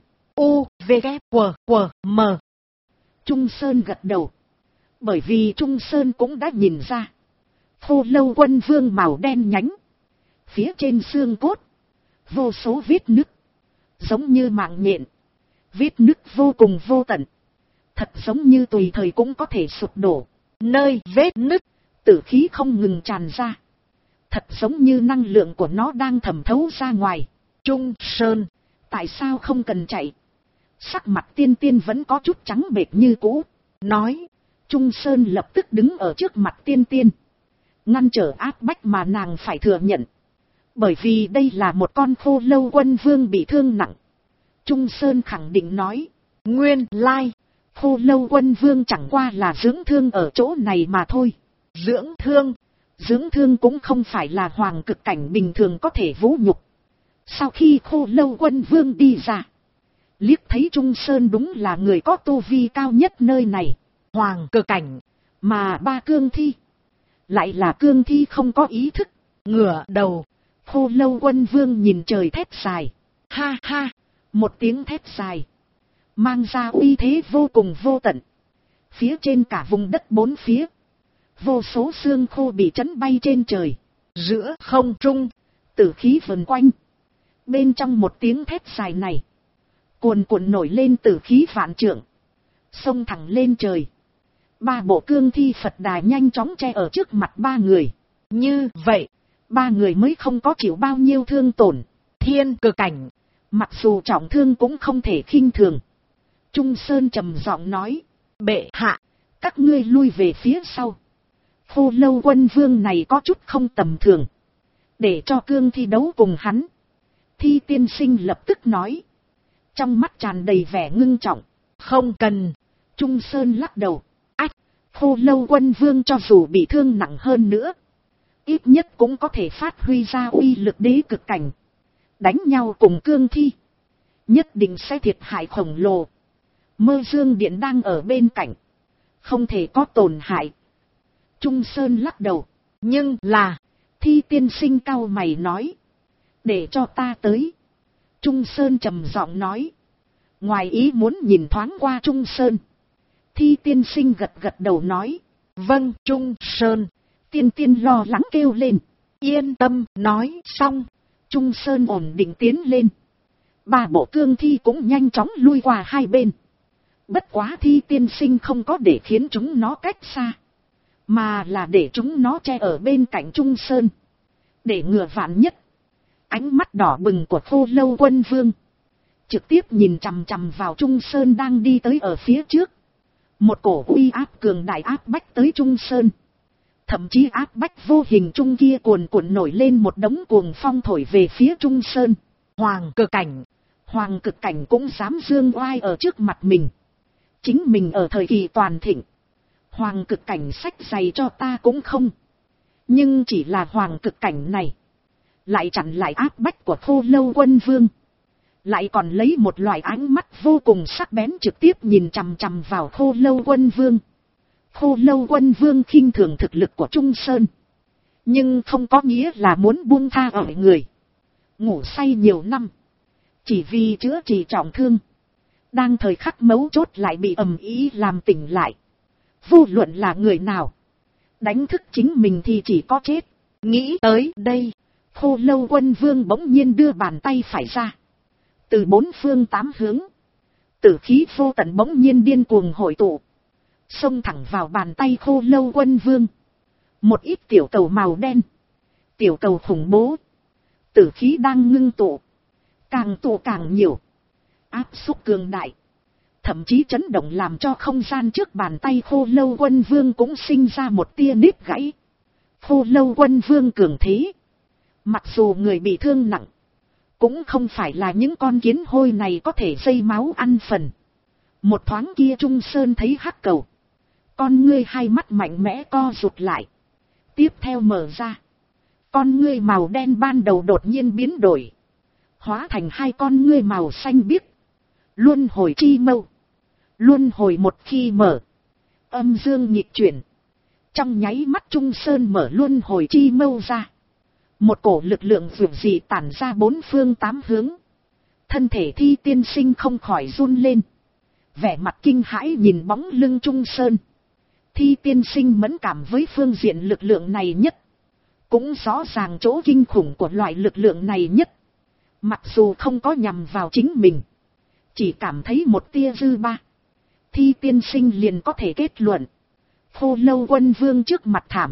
U-V-K-W-M. Trung Sơn gật đầu, bởi vì Trung Sơn cũng đã nhìn ra. Khô lâu quân vương màu đen nhánh, phía trên xương cốt vô số vết nứt, giống như mạng nhện. Vết nứt vô cùng vô tận, thật giống như tùy thời cũng có thể sụp đổ. Nơi vết nứt, tử khí không ngừng tràn ra, thật giống như năng lượng của nó đang thẩm thấu ra ngoài. Trung Sơn, tại sao không cần chạy? Sắc mặt tiên tiên vẫn có chút trắng bệch như cũ, nói. Trung Sơn lập tức đứng ở trước mặt tiên tiên, ngăn trở áp bách mà nàng phải thừa nhận. Bởi vì đây là một con khô lâu quân vương bị thương nặng. Trung Sơn khẳng định nói. Nguyên lai, khô lâu quân vương chẳng qua là dưỡng thương ở chỗ này mà thôi. Dưỡng thương? Dưỡng thương cũng không phải là hoàng cực cảnh bình thường có thể vũ nhục. Sau khi khô lâu quân vương đi ra, liếc thấy Trung Sơn đúng là người có tu vi cao nhất nơi này. Hoàng cực cảnh, mà ba cương thi lại là cương thi không có ý thức. Ngửa đầu, khô lâu quân vương nhìn trời thét dài. Ha ha, một tiếng thét dài, mang ra uy thế vô cùng vô tận. Phía trên cả vùng đất bốn phía, vô số xương khô bị chấn bay trên trời. Giữa không trung, tử khí vần quanh. Bên trong một tiếng thét dài này, cuồn cuộn nổi lên tử khí vạn trượng, xông thẳng lên trời. Ba bộ cương thi Phật đà nhanh chóng che ở trước mặt ba người. Như vậy, ba người mới không có chịu bao nhiêu thương tổn. Thiên cực cảnh, mặc dù trọng thương cũng không thể khinh thường. Trung Sơn trầm giọng nói. Bệ hạ, các ngươi lui về phía sau. Khô lâu quân vương này có chút không tầm thường, để cho cương thi đấu cùng hắn. Thi tiên sinh lập tức nói, trong mắt tràn đầy vẻ ngưng trọng. Không cần. Trung Sơn lắc đầu. Khô lâu quân vương cho dù bị thương nặng hơn nữa, ít nhất cũng có thể phát huy ra uy lực đế cực cảnh. Đánh nhau cùng cương thi, nhất định sẽ thiệt hại khổng lồ. Mơ Dương Điện đang ở bên cạnh, không thể có tổn hại. Trung Sơn lắc đầu. Nhưng là, Thi tiên sinh cau mày nói. Để cho ta tới. Trung Sơn trầm giọng nói. Ngoài ý muốn nhìn thoáng qua Trung Sơn, Thi tiên sinh gật gật đầu nói. Vâng, Trung Sơn. Tiên tiên lo lắng kêu lên. Yên tâm. Nói xong, Trung Sơn ổn định tiến lên. Ba bộ cương thi cũng nhanh chóng lui qua hai bên. Bất quá Thi tiên sinh không có để khiến chúng nó cách xa, mà là để chúng nó che ở bên cạnh Trung Sơn, để ngừa vạn nhất. Ánh mắt đỏ bừng của khô lâu quân vương trực tiếp nhìn chằm chằm vào Trung Sơn đang đi tới ở phía trước. Một cổ uy áp cường đại áp bách tới Trung Sơn. Thậm chí áp bách vô hình trung kia cuồn cuộn nổi lên một đống cuồng phong thổi về phía Trung Sơn. Hoàng cực cảnh. Hoàng cực cảnh cũng dám dương oai ở trước mặt mình. Chính mình ở thời kỳ toàn thịnh, hoàng cực cảnh sách giày cho ta cũng không. Nhưng chỉ là hoàng cực cảnh này, lại chặn lại áp bách của khô lâu quân vương. Lại còn lấy một loại ánh mắt vô cùng sắc bén trực tiếp nhìn chằm chằm vào khô lâu quân vương. Khô lâu quân vương khinh thường thực lực của Trung Sơn, nhưng không có nghĩa là muốn buông tha ở người. Ngủ say nhiều năm, chỉ vì chữa trị trọng thương, đang thời khắc mấu chốt lại bị ầm ĩ làm tỉnh lại. Vô luận là người nào, đánh thức chính mình thì chỉ có chết. Nghĩ tới đây, khô lâu quân vương bỗng nhiên đưa bàn tay phải ra. Từ bốn phương tám hướng, Tử khí vô tận bỗng nhiên điên cuồng hội tụ, xông thẳng vào bàn tay Khô Lâu Quân Vương. Một ít tiểu cầu màu đen, tiểu cầu khủng bố, tử khí đang ngưng tụ, càng tụ càng nhiều, áp xúc cường đại, thậm chí chấn động làm cho không gian trước bàn tay Khô Lâu Quân Vương cũng sinh ra một tia nứt gãy. Khô Lâu Quân Vương cường thế, mặc dù người bị thương nặng, cũng không phải là những con kiến hôi này có thể dây máu ăn phần. Một thoáng kia Trung Sơn thấy hắc cầu, con ngươi hai mắt mạnh mẽ co rụt lại, tiếp theo mở ra, con ngươi màu đen ban đầu đột nhiên biến đổi, hóa thành hai con ngươi màu xanh biếc, luân hồi chi mâu. Luân hồi một khi mở, âm dương nhịp chuyển, trong nháy mắt Trung Sơn mở luân hồi chi mâu ra, một cổ lực lượng dường dị tản ra bốn phương tám hướng. Thân thể Thi Tiên Sinh không khỏi run lên, vẻ mặt kinh hãi nhìn bóng lưng Trung Sơn. Thi Tiên Sinh mẫn cảm với phương diện lực lượng này nhất, cũng rõ ràng chỗ kinh khủng của loại lực lượng này nhất. Mặc dù không có nhằm vào chính mình, chỉ cảm thấy một tia dư ba, Thi Tiên Sinh liền có thể kết luận, Khô Lâu Quân Vương trước mặt thảm,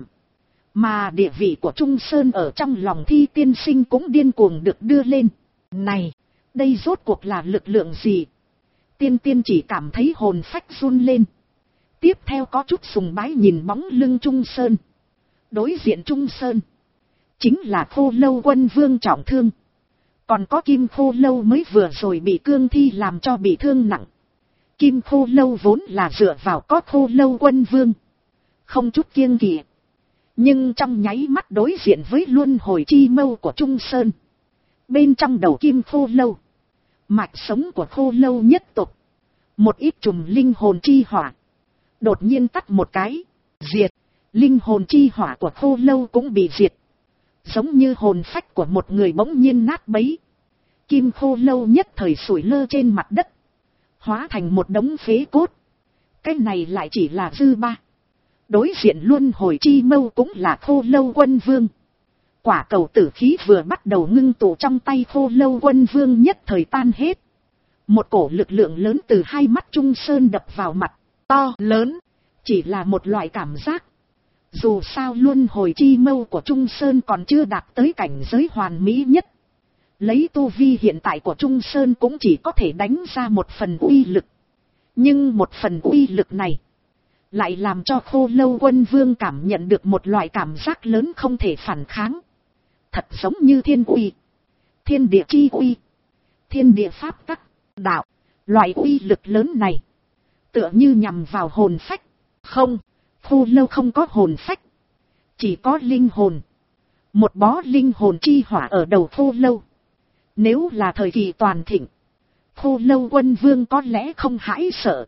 mà địa vị của Trung Sơn ở trong lòng Thi Tiên Sinh cũng điên cuồng được đưa lên. Này, đây rốt cuộc là lực lượng gì? Tiên Tiên chỉ cảm thấy hồn phách run lên, tiếp theo có chút sùng bái nhìn bóng lưng Trung Sơn. Đối diện Trung Sơn chính là Khô Lâu Quân Vương trọng thương, còn có Kim Khô Lâu mới vừa rồi bị cương thi làm cho bị thương nặng. Kim Khô Lâu vốn là dựa vào có Khô Lâu Quân Vương, không chút kiêng kỵ, nhưng trong nháy mắt đối diện với luân hồi chi mâu của Trung Sơn, bên trong đầu Kim Khô Lâu, mạch sống của Khô Lâu nhất tộc, một ít chùm linh hồn chi hỏa đột nhiên tắt một cái, diệt. Linh hồn chi hỏa của Khô Lâu cũng bị diệt, giống như hồn phách của một người bỗng nhiên nát bấy. Kim Khô Lâu nhất thời sủi lơ trên mặt đất, hóa thành một đống phế cốt. Cái này lại chỉ là dư ba. Đối diện luân hồi chi mâu cũng là Khô Lâu Quân Vương. Quả cầu tử khí vừa bắt đầu ngưng tụ trong tay Khô Lâu Quân Vương nhất thời tan hết. Một cổ lực lượng lớn từ hai mắt Trung Sơn đập vào mặt, to lớn, chỉ là một loại cảm giác. Dù sao luân hồi chi mâu của Trung Sơn còn chưa đạt tới cảnh giới hoàn mỹ nhất. Lấy tu vi hiện tại của Trung Sơn cũng chỉ có thể đánh ra một phần uy lực. Nhưng một phần uy lực này lại làm cho Khô Lâu Quân Vương cảm nhận được một loại cảm giác lớn không thể phản kháng. Thật giống như thiên uy, thiên địa chi uy, thiên địa pháp tắc, đạo. Loại uy lực lớn này tựa như nhằm vào hồn phách. Không, Khô Lâu không có hồn phách, chỉ có linh hồn. Một bó linh hồn chi hỏa ở đầu Khô Lâu. Nếu là thời kỳ toàn thịnh, Khô Lâu Quân Vương có lẽ không hãi sợ.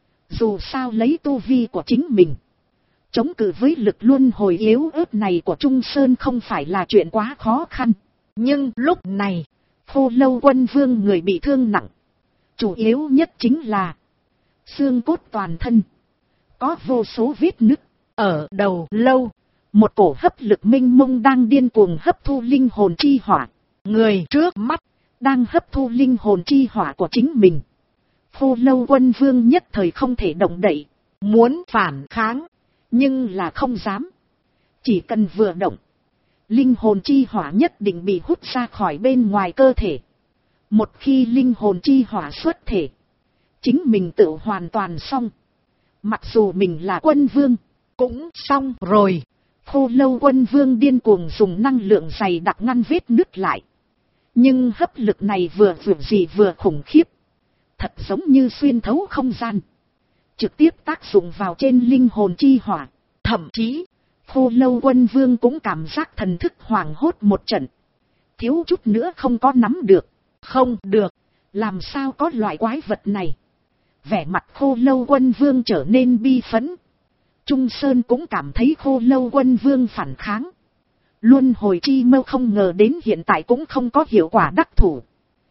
Dù sao lấy tu vi của chính mình, chống cự với lực luân hồi yếu ớt này của Trung Sơn không phải là chuyện quá khó khăn. Nhưng lúc này, Khô Lâu Quân Vương người bị thương nặng. Chủ yếu nhất chính là xương cốt toàn thân có vô số vết nứt. Ở đầu lâu, một cổ hấp lực mênh mông đang điên cuồng hấp thu linh hồn chi hỏa. Người trước mắt đang hấp thu linh hồn chi hỏa của chính mình. Khô Lâu Quân Vương nhất thời không thể động đậy, muốn phản kháng, nhưng là không dám. Chỉ cần vừa động, linh hồn chi hỏa nhất định bị hút ra khỏi bên ngoài cơ thể. Một khi linh hồn chi hỏa xuất thể, chính mình tự hoàn toàn xong. Mặc dù mình là quân vương, cũng xong rồi. Khô Lâu Quân Vương điên cuồng dùng năng lượng dày đặc ngăn vết nứt lại. Nhưng hấp lực này vừa gì vừa khủng khiếp. Thật giống như xuyên thấu không gian, trực tiếp tác dụng vào trên linh hồn chi hỏa. Thậm chí, Khô Lâu Quân Vương cũng cảm giác thần thức hoảng hốt một trận. Thiếu chút nữa không có nắm được. Không được, làm sao có loại quái vật này? Vẻ mặt Khô Lâu Quân Vương trở nên bi phẫn. Trung Sơn cũng cảm thấy Khô Lâu Quân Vương phản kháng. Luân hồi chi mâu không ngờ đến hiện tại cũng không có hiệu quả đắc thủ.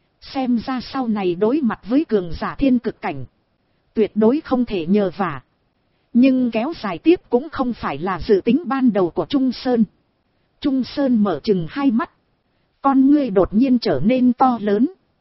Xem ra sau này đối mặt với cường giả thiên cực cảnh, tuyệt đối không thể nhờ vả. Nhưng kéo dài tiếp cũng không phải là dự tính ban đầu của Trung Sơn. Trung Sơn mở chừng hai mắt, con ngươi đột nhiên trở nên to lớn.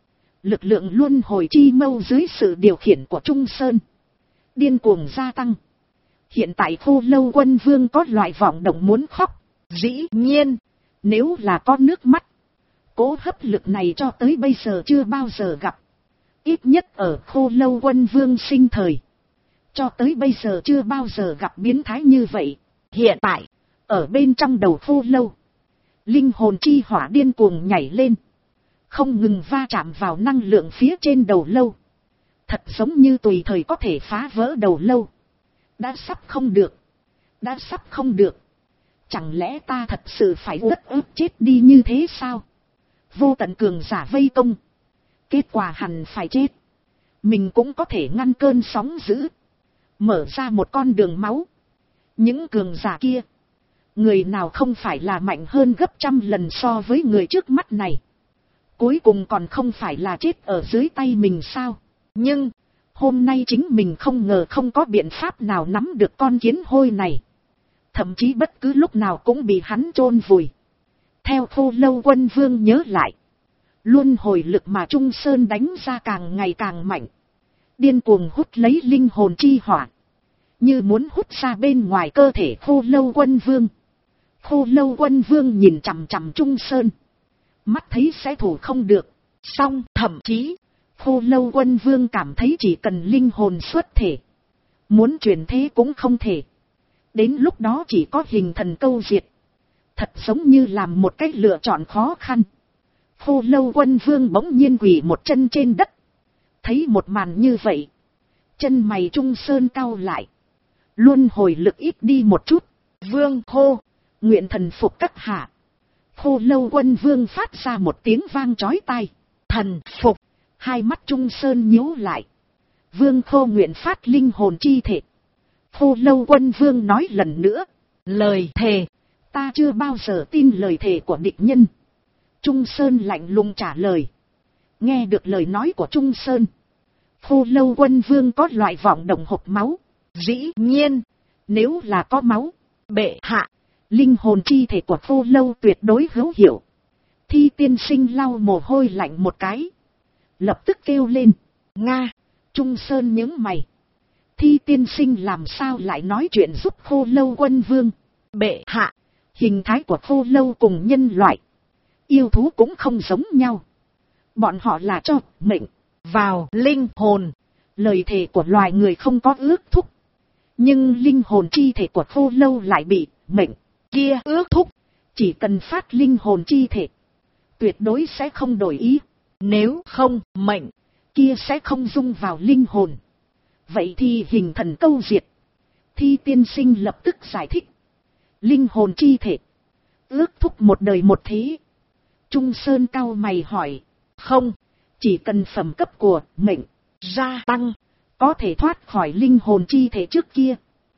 Lực lượng luân hồi chi mâu dưới sự điều khiển của Trung Sơn điên cuồng gia tăng. Hiện tại Khô Lâu Quân Vương có loại vọng động muốn khóc. Dĩ nhiên, nếu là có nước mắt, cố hấp lực này cho tới bây giờ chưa bao giờ gặp. Ít nhất ở Khô Lâu Quân Vương sinh thời, cho tới bây giờ chưa bao giờ gặp biến thái như vậy. Hiện tại, ở bên trong đầu Khô Lâu, linh hồn chi hỏa điên cuồng nhảy lên, không ngừng va chạm vào năng lượng phía trên đầu lâu. Thật giống như tùy thời có thể phá vỡ đầu lâu. Đã sắp không được. Đã sắp không được. Chẳng lẽ ta thật sự phải uất ức chết đi như thế sao? Vô tận cường giả vây công. Kết quả hẳn phải chết. Mình cũng có thể ngăn cơn sóng dữ. Mở ra một con đường máu. Những cường giả kia, người nào không phải là mạnh hơn gấp trăm lần so với người trước mắt này. Cuối cùng còn không phải là chết ở dưới tay mình sao? Nhưng, hôm nay chính mình không ngờ không có biện pháp nào nắm được con kiến hôi này. Thậm chí bất cứ lúc nào cũng bị hắn chôn vùi. Theo Khô Lâu Quân Vương nhớ lại, luân hồi lực mà Trung Sơn đánh ra càng ngày càng mạnh. Điên cuồng hút lấy linh hồn chi hỏa, như muốn hút ra bên ngoài cơ thể Khô Lâu Quân Vương. Khô Lâu Quân Vương nhìn chằm chằm Trung Sơn, mắt thấy sẽ thủ không được. Xong, thậm chí Khô Lâu Quân Vương cảm thấy chỉ cần linh hồn xuất thể, muốn chuyển thế cũng không thể. Đến lúc đó chỉ có hình thần câu diệt. Thật giống như làm một cách lựa chọn khó khăn. Khô Lâu Quân Vương bỗng nhiên quỳ một chân trên đất. Thấy một màn như vậy, chân mày Trung Sơn cau lại. Luân hồi lực ít đi một chút. Vương Khô, nguyện thần phục các hạ. Khô Lâu Quân Vương phát ra một tiếng vang chói tai. Thần phục. Hai mắt Trung Sơn nhíu lại. Vương Khô nguyện phát linh hồn chi thể. Khô Lâu Quân Vương nói lần nữa. Lời thề. Ta chưa bao giờ tin lời thề của địch nhân. Trung Sơn lạnh lùng trả lời. Nghe được lời nói của Trung Sơn, Khô Lâu Quân Vương có loại vọng động hộc máu. Dĩ nhiên, nếu là có máu, bệ hạ, linh hồn chi thể của Khô Lâu tuyệt đối hữu hiệu. Thi tiên sinh lau mồ hôi lạnh một cái, lập tức kêu lên. Nga. Trung Sơn nhướng mày. Thi tiên sinh làm sao lại nói chuyện giúp Khô Lâu Quân Vương? Bệ hạ, hình thái của Khô Lâu cùng nhân loại, yêu thú cũng không giống nhau. Bọn họ là cho mệnh vào linh hồn. Lời thề của loài người không có ước thúc, nhưng linh hồn chi thể của Khô Lâu lại bị mệnh kia ước thúc. Chỉ cần phát linh hồn chi thể, tuyệt đối sẽ không đổi ý. Nếu không, mệnh kia sẽ không dung vào linh hồn. Vậy thì hình thần câu diệt. Thi tiên sinh lập tức giải thích. Linh hồn chi thể, ước thúc một đời một thế. Trung Sơn cau mày hỏi. Không, chỉ cần phẩm cấp của mệnh gia tăng, có thể thoát khỏi linh hồn chi thể trước kia.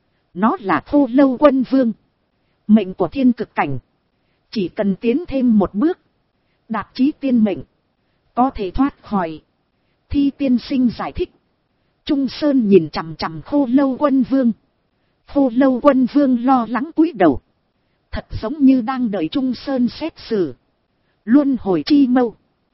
Nó là Khô Lâu Quân Vương, mệnh của thiên cực cảnh. Chỉ cần tiến thêm một bước, đạt chí tiên mệnh, có thể thoát khỏi. Thi tiên sinh giải thích. Trung Sơn nhìn chằm chằm Khô Lâu Quân Vương. Khô Lâu Quân Vương lo lắng cúi đầu, thật giống như đang đợi Trung Sơn xét xử. Luân hồi chi mâu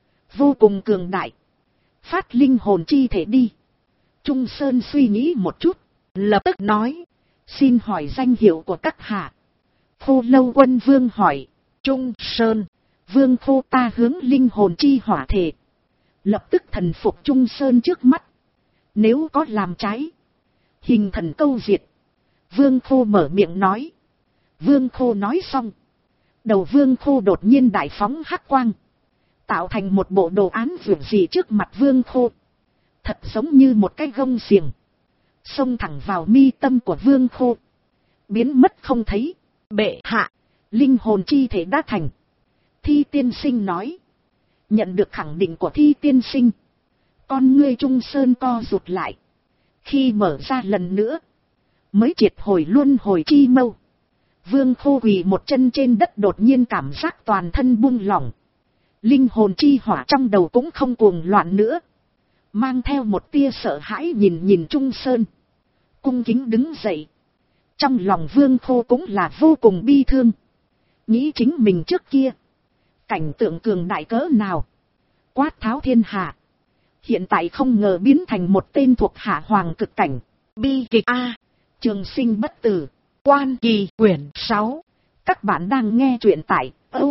vô cùng cường đại, phát linh hồn chi thể đi. Trung Sơn suy nghĩ một chút, lập tức nói. Xin hỏi danh hiệu của các hạ? Khô Lâu Quân Vương hỏi. Trung Sơn. Vương Khô ta hướng linh hồn chi hỏa thể. Lập tức thần phục Trung Sơn trước mắt. Nếu có làm trái, hình thần câu diệt. Vương Khô mở miệng nói. Vương Khô nói xong, đầu Vương Khô đột nhiên đại phóng hắc quang, tạo thành một bộ đồ án vượt dị trước mặt Vương Khô. Thật giống như một cái gông xiềng, xông thẳng vào mi tâm của Vương Khô, biến mất không thấy. Bệ hạ, linh hồn chi thể đã thành. Thi tiên sinh nói. Nhận được khẳng định của Thi tiên sinh, con ngươi Trung Sơn co rụt lại. Khi mở ra lần nữa, mới triệt hồi luân hồi chi mâu. Vương Khô quỳ một chân trên đất, đột nhiên cảm giác toàn thân buông lỏng. Linh hồn chi hỏa trong đầu cũng không cuồng loạn nữa, mang theo một tia sợ hãi nhìn Trung Sơn, cung kính đứng dậy. Trong lòng Vương Khô cũng là vô cùng bi thương, nghĩ chính mình trước kia cảnh tượng cường đại cỡ nào, quát tháo thiên hạ, Hiện tại không ngờ biến thành một tên thuộc hạ hoàng cực cảnh.
Bi kịch A.
Trường sinh bất tử.
Quan Kỳ quyển 6.
Các bạn đang nghe truyện tại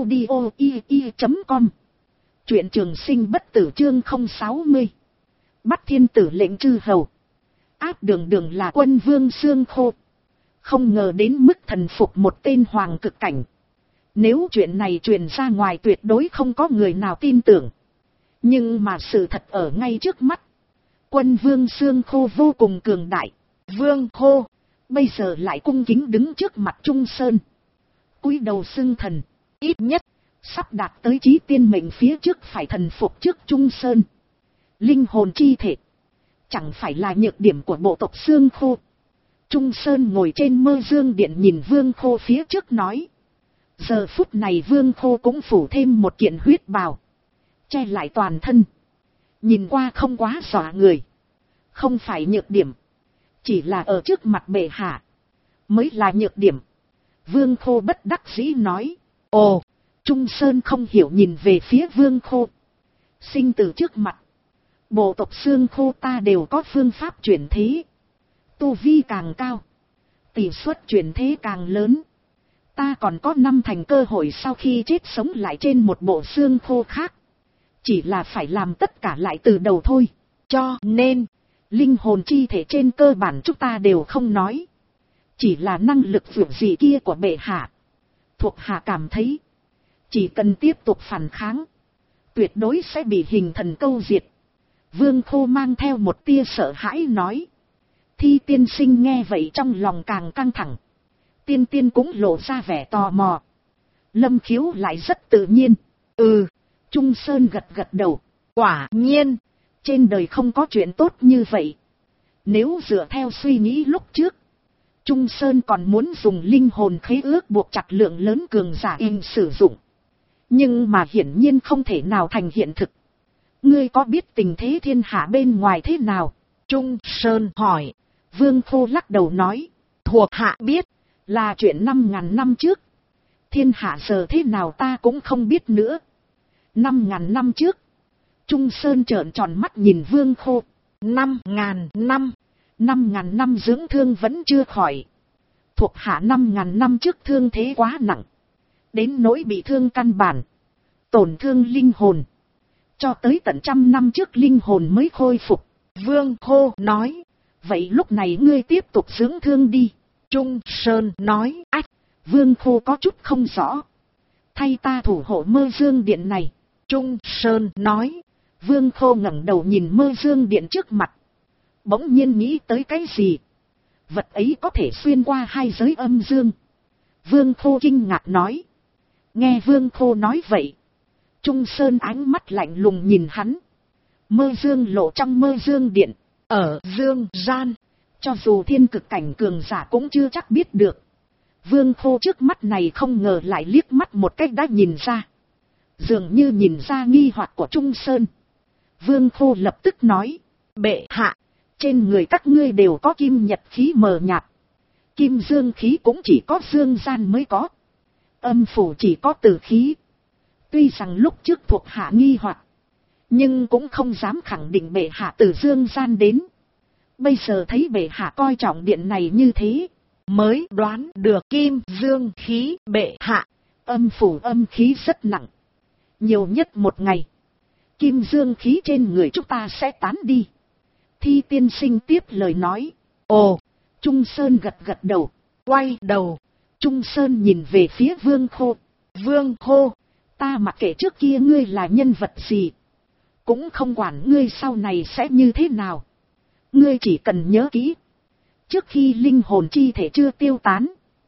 audio.com. Truyện trường sinh bất tử chương 060. Bắt thiên tử lệnh chư hầu. Áp đường đường là quân vương xương khô. Không ngờ đến mức thần phục một tên hoàng cực cảnh. Nếu chuyện này truyền ra ngoài tuyệt đối không có người nào tin tưởng. Nhưng mà sự thật ở ngay trước mắt. Quân vương xương khô vô cùng cường đại. Vương khô bây giờ lại cung kính đứng trước mặt Trung Sơn. Cúi đầu xưng thần. Ít nhất sắp đạt tới chí tiên mệnh phía trước phải thần phục trước Trung Sơn. Linh hồn chi thể chẳng phải là nhược điểm của bộ tộc xương khô. Trung Sơn ngồi trên mơ dương điện nhìn vương khô phía trước nói. Giờ phút này vương khô cũng phủ thêm một kiện huyết bào. Che lại toàn thân. Nhìn qua không quá dọa người. Không phải nhược điểm. Chỉ là ở trước mặt bệ hạ mới là nhược điểm. Vương khô bất đắc dĩ nói. Ồ, Trung Sơn không hiểu nhìn về phía vương khô. Sinh từ trước mặt. Bộ tộc xương khô ta đều có phương pháp chuyển thế. Tu vi càng cao, tỷ suất chuyển thế càng lớn. Ta còn có 5 thành cơ hội sau khi chết sống lại trên một bộ xương khô khác. Chỉ là phải làm tất cả lại từ đầu thôi. Cho nên, linh hồn chi thể trên cơ bản chúng ta đều không nói. Chỉ là năng lực vượt dị kia của bệ hạ. Thuộc hạ cảm thấy, chỉ cần tiếp tục phản kháng, tuyệt đối sẽ bị hình thần câu diệt. Vương khô mang theo một tia sợ hãi nói. Thi tiên sinh nghe vậy trong lòng càng căng thẳng. Tiên tiên cũng lộ ra vẻ tò mò. Lâm Khiếu lại rất tự nhiên. Trung Sơn gật gật đầu. Quả nhiên, trên đời không có chuyện tốt như vậy. Nếu dựa theo suy nghĩ lúc trước, Trung Sơn còn muốn dùng linh hồn khế ước buộc chặt lượng lớn cường giả in sử dụng. Nhưng mà hiển nhiên không thể nào thành hiện thực. Ngươi có biết tình thế thiên hạ bên ngoài thế nào? Trung Sơn hỏi. Vương khô lắc đầu nói. Thuộc hạ biết, là chuyện 5.000 năm trước. Thiên hạ giờ thế nào ta cũng không biết nữa. 5.000 năm trước. Trung Sơn trợn tròn mắt nhìn vương khô. 5.000 năm. 5.000 năm dưỡng thương vẫn chưa khỏi. Thuộc hạ 5.000 năm trước thương thế quá nặng. Đến nỗi bị thương căn bản. Tổn thương linh hồn. Cho tới tận 100 năm trước linh hồn mới khôi phục. Vương khô nói. Vậy lúc này ngươi tiếp tục dưỡng thương đi. Trung Sơn nói. Ách, vương khô có chút không rõ. Thay ta thủ hộ mơ dương điện này. Trung Sơn nói. Vương khô ngẩng đầu nhìn mơ dương điện trước mặt. Bỗng nhiên nghĩ tới cái gì. Vật ấy có thể xuyên qua 2 giới âm dương. Vương khô kinh ngạc nói. Nghe vương khô nói vậy. Trung Sơn ánh mắt lạnh lùng nhìn hắn. Mơ dương lộ trong mơ dương điện. Ở dương gian. Cho dù thiên cực cảnh cường giả cũng chưa chắc biết được. Vương khô trước mắt này không ngờ lại liếc mắt một cách đã nhìn ra. Dường như nhìn ra nghi hoặc của Trung Sơn. Vương khô lập tức nói. Bệ hạ, trên người các ngươi đều có kim nhật khí mờ nhạt. Kim dương khí cũng chỉ có dương gian mới có. Âm phủ chỉ có tử khí. Tuy rằng lúc trước thuộc hạ nghi hoặc, nhưng cũng không dám khẳng định bệ hạ từ dương gian đến. Bây giờ thấy bệ hạ coi trọng điện này như thế, mới đoán được kim dương khí bệ hạ. Âm phủ âm khí rất nặng. Nhiều nhất một ngày, kim dương khí trên người chúng ta sẽ tán đi. Thi tiên sinh tiếp lời nói. Ồ, Trung Sơn gật gật đầu. Quay đầu, Trung Sơn nhìn về phía vương khô. Vương khô, ta mặc kệ trước kia ngươi là nhân vật gì. Cũng không quản ngươi sau này sẽ như thế nào. Ngươi chỉ cần nhớ kỹ. Trước khi linh hồn chi thể chưa tiêu tán,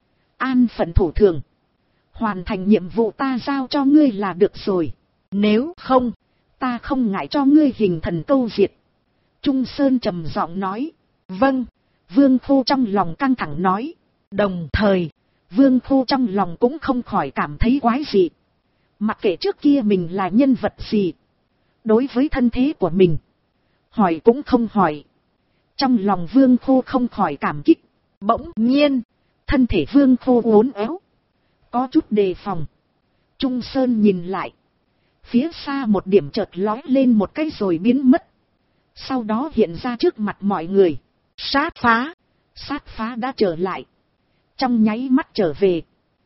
an phận thủ thường. Hoàn thành nhiệm vụ ta giao cho ngươi là được rồi. Nếu không, ta không ngại cho ngươi hình thần câu diệt. Trung Sơn trầm giọng nói. Vâng. Vương khô trong lòng căng thẳng nói. Đồng thời, vương khô trong lòng cũng không khỏi cảm thấy quái dị. Mặc kệ trước kia mình là nhân vật gì, đối với thân thế của mình, hỏi cũng không hỏi. Trong lòng vương khô không khỏi cảm kích. Bỗng nhiên, thân thể vương khô uốn éo, có chút đề phòng. Trung Sơn nhìn lại. Phía xa một điểm chợt lói lên một cái rồi biến mất. Sau đó hiện ra trước mặt mọi người.
Sát phá.
Sát phá đã trở lại. Trong nháy mắt trở về.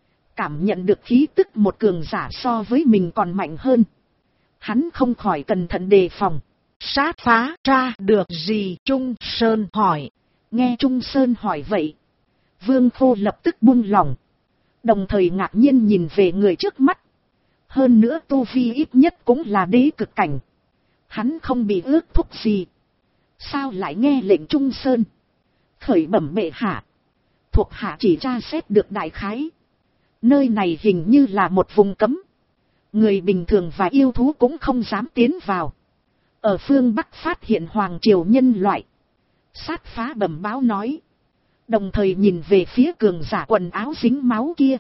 Cảm nhận được khí tức một cường giả so với mình còn mạnh hơn. Hắn không khỏi cẩn thận đề phòng.
Sát phá ra được gì? Trung Sơn hỏi.
Nghe Trung Sơn hỏi vậy, Vương Khô lập tức buông lỏng. Đồng thời ngạc nhiên nhìn về người trước mắt. Hơn nữa tu vi ít nhất cũng là đế cực cảnh. Hắn không bị ước thúc gì. Sao lại nghe lệnh Trung Sơn? Khởi bẩm bệ hạ. Thuộc hạ chỉ tra xét được đại khái. Nơi này hình như là một vùng cấm. Người bình thường và yêu thú cũng không dám tiến vào. Ở phương Bắc phát hiện hoàng triều nhân loại. Sát phá bẩm báo nói. Đồng thời nhìn về phía cường giả quần áo dính máu kia.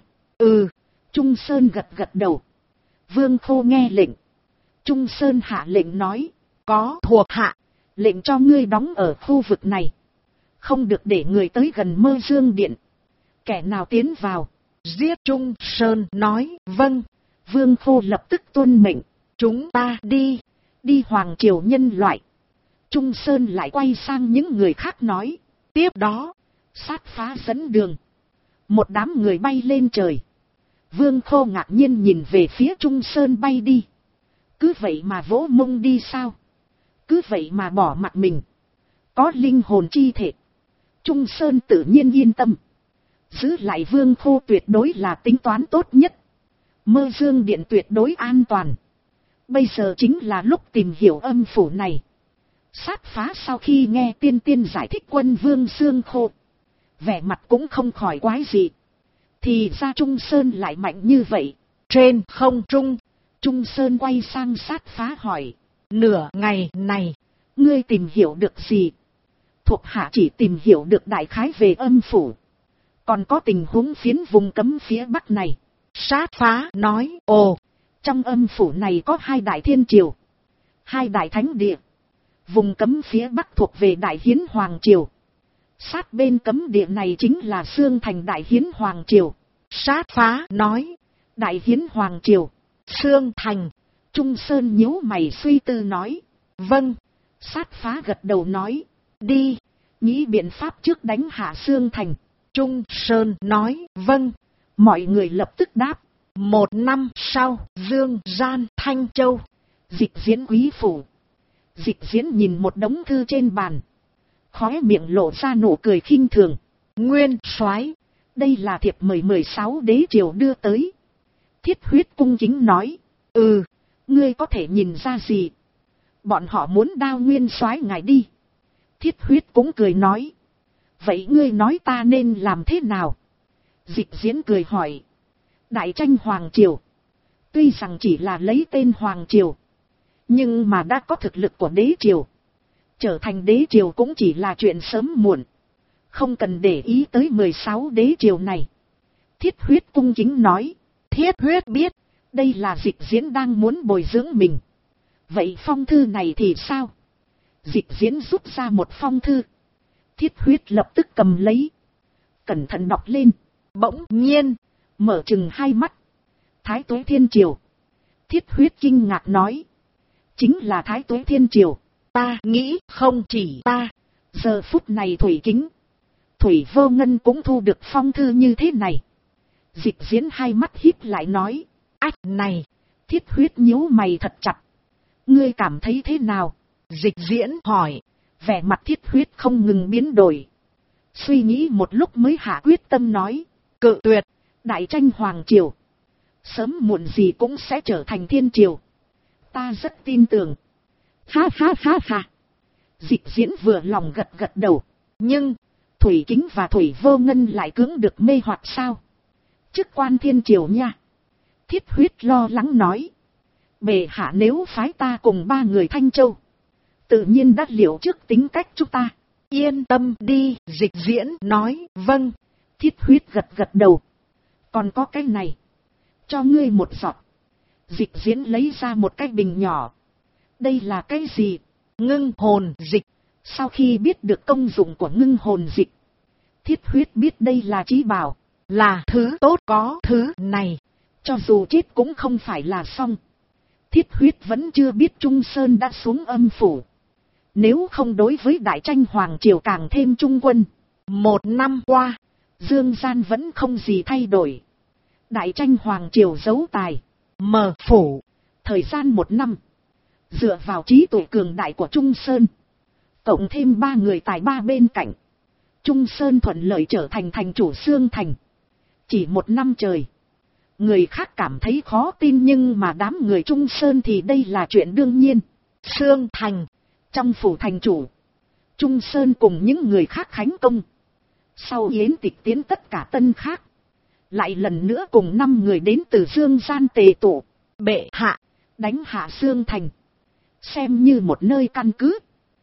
Trung Sơn gật gật đầu. Vương Khô nghe lệnh. Trung Sơn hạ lệnh nói. Có thuộc hạ. Lệnh cho ngươi đóng ở khu vực này. Không được để người tới gần Mơ Dương Điện. Kẻ nào tiến vào,
giết. Trung Sơn nói. Vâng.
Vương Khô lập tức tuân mệnh.
Chúng ta đi.
Đi hoàng triều nhân loại. Trung Sơn lại quay sang những người khác nói.
Tiếp đó,
sát phá dẫn đường. Một đám người bay lên trời. Vương Khô ngạc nhiên nhìn về phía Trung Sơn bay đi. Cứ vậy mà vỗ mông đi sao? Cứ vậy mà bỏ mặt mình. Có linh hồn chi thể. Trung Sơn tự nhiên yên tâm. Giữ lại Vương Khô tuyệt đối là tính toán tốt nhất. Mơ Dương Điện tuyệt đối an toàn. Bây giờ chính là lúc tìm hiểu âm phủ này. Sát phá sau khi nghe tiên tiên giải thích Quân Vương Xương Khô, vẻ mặt cũng không khỏi quái dị. Thì ra Trung Sơn lại mạnh như vậy.
Trên không trung,
Trung Sơn quay sang sát phá hỏi.
Nửa ngày này,
ngươi tìm hiểu được gì? Thuộc hạ chỉ tìm hiểu được đại khái về âm phủ. Còn có tình huống phiến vùng cấm phía bắc này.
Sát phá nói.
Trong âm phủ này có 2 đại thiên triều, 2 đại thánh địa. Vùng cấm phía bắc thuộc về Đại Hiến Hoàng Triều. Sát bên cấm địa này chính là Xương Thành Đại Hiến Hoàng Triều.
Sát phá nói.
Đại Hiến Hoàng Triều,
Xương Thành.
Trung Sơn nhíu mày suy tư nói.
Vâng.
Sát phá gật đầu nói.
Đi.
Nghĩ biện pháp trước đánh hạ Xương Thành.
Trung Sơn nói. Vâng.
Mọi người lập tức đáp.
1 năm sau, Dương Gian, Thanh Châu.
Dịch Diễn quý phủ. Dịch Diễn nhìn một đống thư trên bàn. Khóe miệng lộ ra nụ cười khinh thường.
Nguyên soái,
đây là thiệp mời 16 đế triều đưa tới. Thiết Huyết cung kính nói. Ngươi có thể nhìn ra gì? Bọn họ muốn đao Nguyên soái ngài đi. Thiết Huyết cũng cười nói. Vậy ngươi nói ta nên làm thế nào? Dịch Diễn cười hỏi. Đại tranh Hoàng Triều. Tuy rằng chỉ là lấy tên Hoàng Triều, nhưng mà đã có thực lực của đế triều. Trở thành đế triều cũng chỉ là chuyện sớm muộn. Không cần để ý tới 16 đế triều này. Thiết Huyết cung kính nói. Thiết Huyết biết. Đây là Dịch Diễn đang muốn bồi dưỡng mình. Vậy phong thư này thì sao? Dịch Diễn rút ra một phong thư. Thiết Huyết lập tức cầm lấy. Cẩn thận đọc lên. Bỗng nhiên mở chừng hai mắt. Thái Tuế Thiên Triều. Thiết Huyết kinh ngạc nói. Chính là Thái Tuế Thiên Triều.
Ta nghĩ không chỉ ta.
Giờ phút này Thủy Kính, Thủy Vô Ngân cũng thu được phong thư như thế này. Dịch Diễn hai mắt híp lại nói. Ách này. Thiết Huyết nhíu mày thật chặt. Ngươi cảm thấy thế nào?
Dịch Diễn hỏi.
Vẻ mặt Thiết Huyết không ngừng biến đổi. Suy nghĩ một lúc mới hạ quyết tâm nói. Cự tuyệt. Đại tranh Hoàng Triều sớm muộn gì cũng sẽ trở thành Thiên Triều. Ta rất tin tưởng. Ha ha ha ha. Dịch Diễn vừa lòng gật gật đầu. Nhưng Thủy Kính và Thủy Vô Ngân lại cưỡng được mê hoặc sao? Chức quan Thiên Triều nha. Thiết Huyết lo lắng nói. Bệ hạ nếu phái ta cùng 3 người Thanh Châu, tự nhiên đã liệu trước tính cách chúng ta.
Yên tâm đi. Dịch Diễn nói. Vâng.
Thiết Huyết gật gật đầu. Còn có cái này. Cho ngươi một giọt. Dịch Diễn lấy ra một cái bình nhỏ. Đây là cái gì?
Ngưng hồn dịch.
Sau khi biết được công dụng của ngưng hồn dịch, Thiết Huyết biết đây là chí bảo,
là thứ tốt. Có thứ này,
cho dù chết cũng không phải là xong. Thiết Huyết vẫn chưa biết Trung Sơn đã xuống âm phủ. Nếu không đối với Đại Tranh Hoàng Triều càng thêm trung quân.
1 năm qua,
Dương gian vẫn không gì thay đổi. Đại Tranh Hoàng Triều giấu tài,
mở phủ.
Thời gian 1 năm. Dựa vào trí tuệ cường đại của Trung Sơn, cộng thêm 3 người tài ba bên cạnh, Trung Sơn thuận lợi trở thành thành chủ Xương Thành. Chỉ 1 năm trời. Người khác cảm thấy khó tin nhưng mà đám người Trung Sơn thì đây là chuyện đương nhiên.
Xương Thành,
trong phủ thành chủ, Trung Sơn cùng những người khác khánh công. Sau yến tịch tiến tất cả tân khác, lại lần nữa cùng 5 người đến từ Dương gian tề tụ.
Bệ hạ,
đánh hạ Xương Thành, xem như một nơi căn cứ.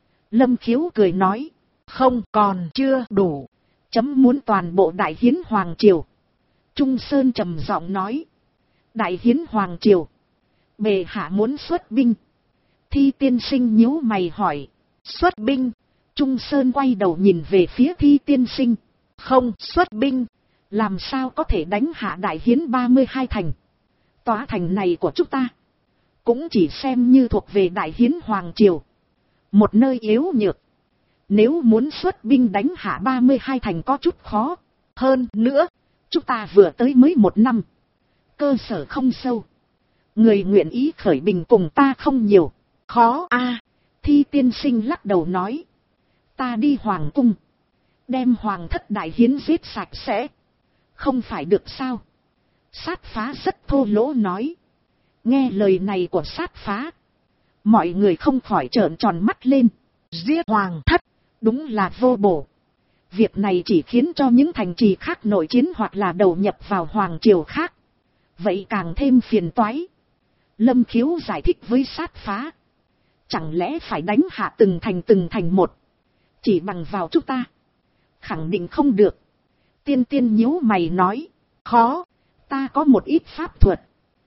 Lâm Khiếu cười nói,
không còn chưa đủ.
Chấm muốn toàn bộ Đại Hiến Hoàng Triều. Trung Sơn trầm giọng nói, Đại Hiến Hoàng Triều, bệ hạ muốn xuất binh. Thi tiên sinh nhíu mày hỏi,
xuất binh?
Trung Sơn quay đầu nhìn về phía Thi tiên sinh,
không xuất binh,
làm sao có thể đánh hạ Đại Hiến 32 thành. Tòa thành này của chúng ta, cũng chỉ xem như thuộc về Đại Hiến Hoàng Triều, một nơi yếu nhược. Nếu muốn xuất binh đánh hạ 32 thành có chút khó. Hơn nữa, chúng ta vừa tới mới 1 năm, cơ sở không sâu, người nguyện ý khởi binh cùng ta không nhiều.
Khó a.
Thi tiên sinh lắc đầu nói, ta đi hoàng cung, đem hoàng thất Đại Hiến giết sạch sẽ, không phải được sao? Sát Phá rất thô lỗ nói. Nghe lời này của Sát Phá, mọi người không khỏi trợn tròn mắt lên.
Giết hoàng thất,
đúng là vô bổ. Việc này chỉ khiến cho những thành trì khác nội chiến hoặc là đầu nhập vào hoàng triều khác, vậy càng thêm phiền toái. Lâm Khiếu giải thích với Sát Phá, chẳng lẽ phải đánh hạ từng thành một, chỉ bằng vào chúng ta? Khẳng định không được. Tiên tiên nhíu mày nói, khó, ta có một ít pháp thuật,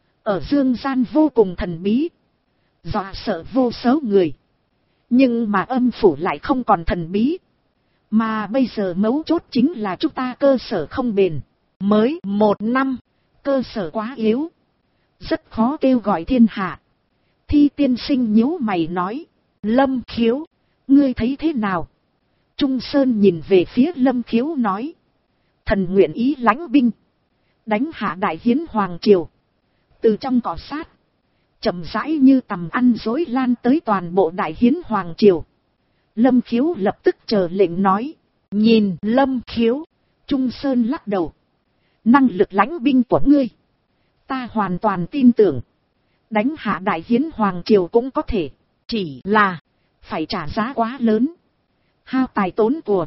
ở dương gian vô cùng thần bí, dọa sợ vô số người. Nhưng mà âm phủ lại không còn thần bí. Mà bây giờ mấu chốt chính là chúng ta cơ sở không bền. Mới 1 năm, cơ sở quá yếu, rất khó kêu gọi thiên hạ. Thi tiên sinh nhíu mày nói, Lâm Khiếu, ngươi thấy thế nào? Trung Sơn nhìn về phía Lâm Khiếu nói, thần nguyện ý lãnh binh, đánh hạ Đại Hiến Hoàng Triều. Từ trong cỏ sát, chậm rãi như tầm ăn rối lan tới toàn bộ Đại Hiến Hoàng Triều. Lâm Khiếu lập tức chờ lệnh nói,
nhìn Lâm Khiếu.
Trung Sơn lắc đầu, năng lực lãnh binh của ngươi, ta hoàn toàn tin tưởng. Đánh hạ Đại Hiến Hoàng Triều cũng có thể, chỉ là phải trả giá quá lớn, hao tài tốn của,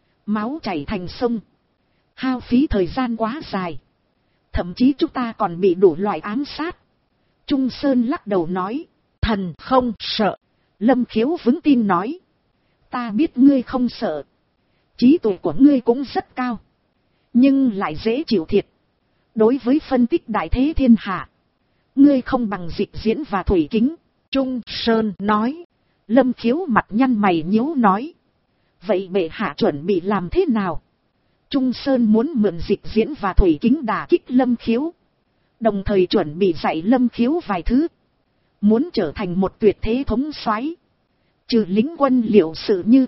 máu chảy thành sông, hao phí thời gian quá dài, thậm chí chúng ta còn bị đủ loại ám sát. Trung Sơn lắc đầu nói, thần không sợ. Lâm Khiếu vững tin nói, ta biết ngươi không sợ, trí tuệ của ngươi cũng rất cao, nhưng lại dễ chịu thiệt. Đối với phân tích đại thế thiên hạ, ngươi không bằng Dịch Diễn và Thủy Kính. Trung Sơn nói. Lâm Khiếu mặt nhăn mày nhíu nói, vậy bệ hạ chuẩn bị làm thế nào? Trung Sơn muốn mượn Dịch Diễn và Thủy Kính đả kích Lâm Khiếu, đồng thời chuẩn bị dạy Lâm Khiếu vài thứ. Muốn trở thành một tuyệt thế thống soái, trừ lính quân liệu sự như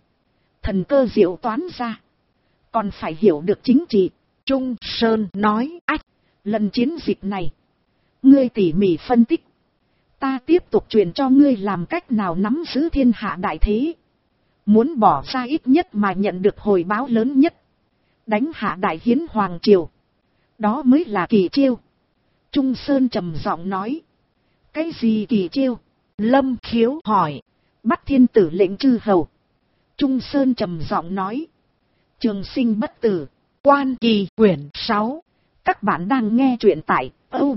thần cơ diệu toán ra, còn phải hiểu được chính trị. Trung Sơn nói, ách, lần chiến dịch này, ngươi tỉ mỉ phân tích, ta tiếp tục truyền cho ngươi làm cách nào nắm giữ thiên hạ đại thế. Muốn bỏ ra ít nhất mà nhận được hồi báo lớn nhất, đánh hạ Đại Hiến Hoàng Triều, đó mới là kỳ chiêu. Trung Sơn trầm giọng nói, cái gì kỳ chiêu? Lâm Khiếu hỏi. Bắt thiên tử lệnh chư hầu. Trung Sơn trầm giọng nói, trường sinh bất tử. Quan Kỳ quyển 6. Các bạn đang nghe truyện tại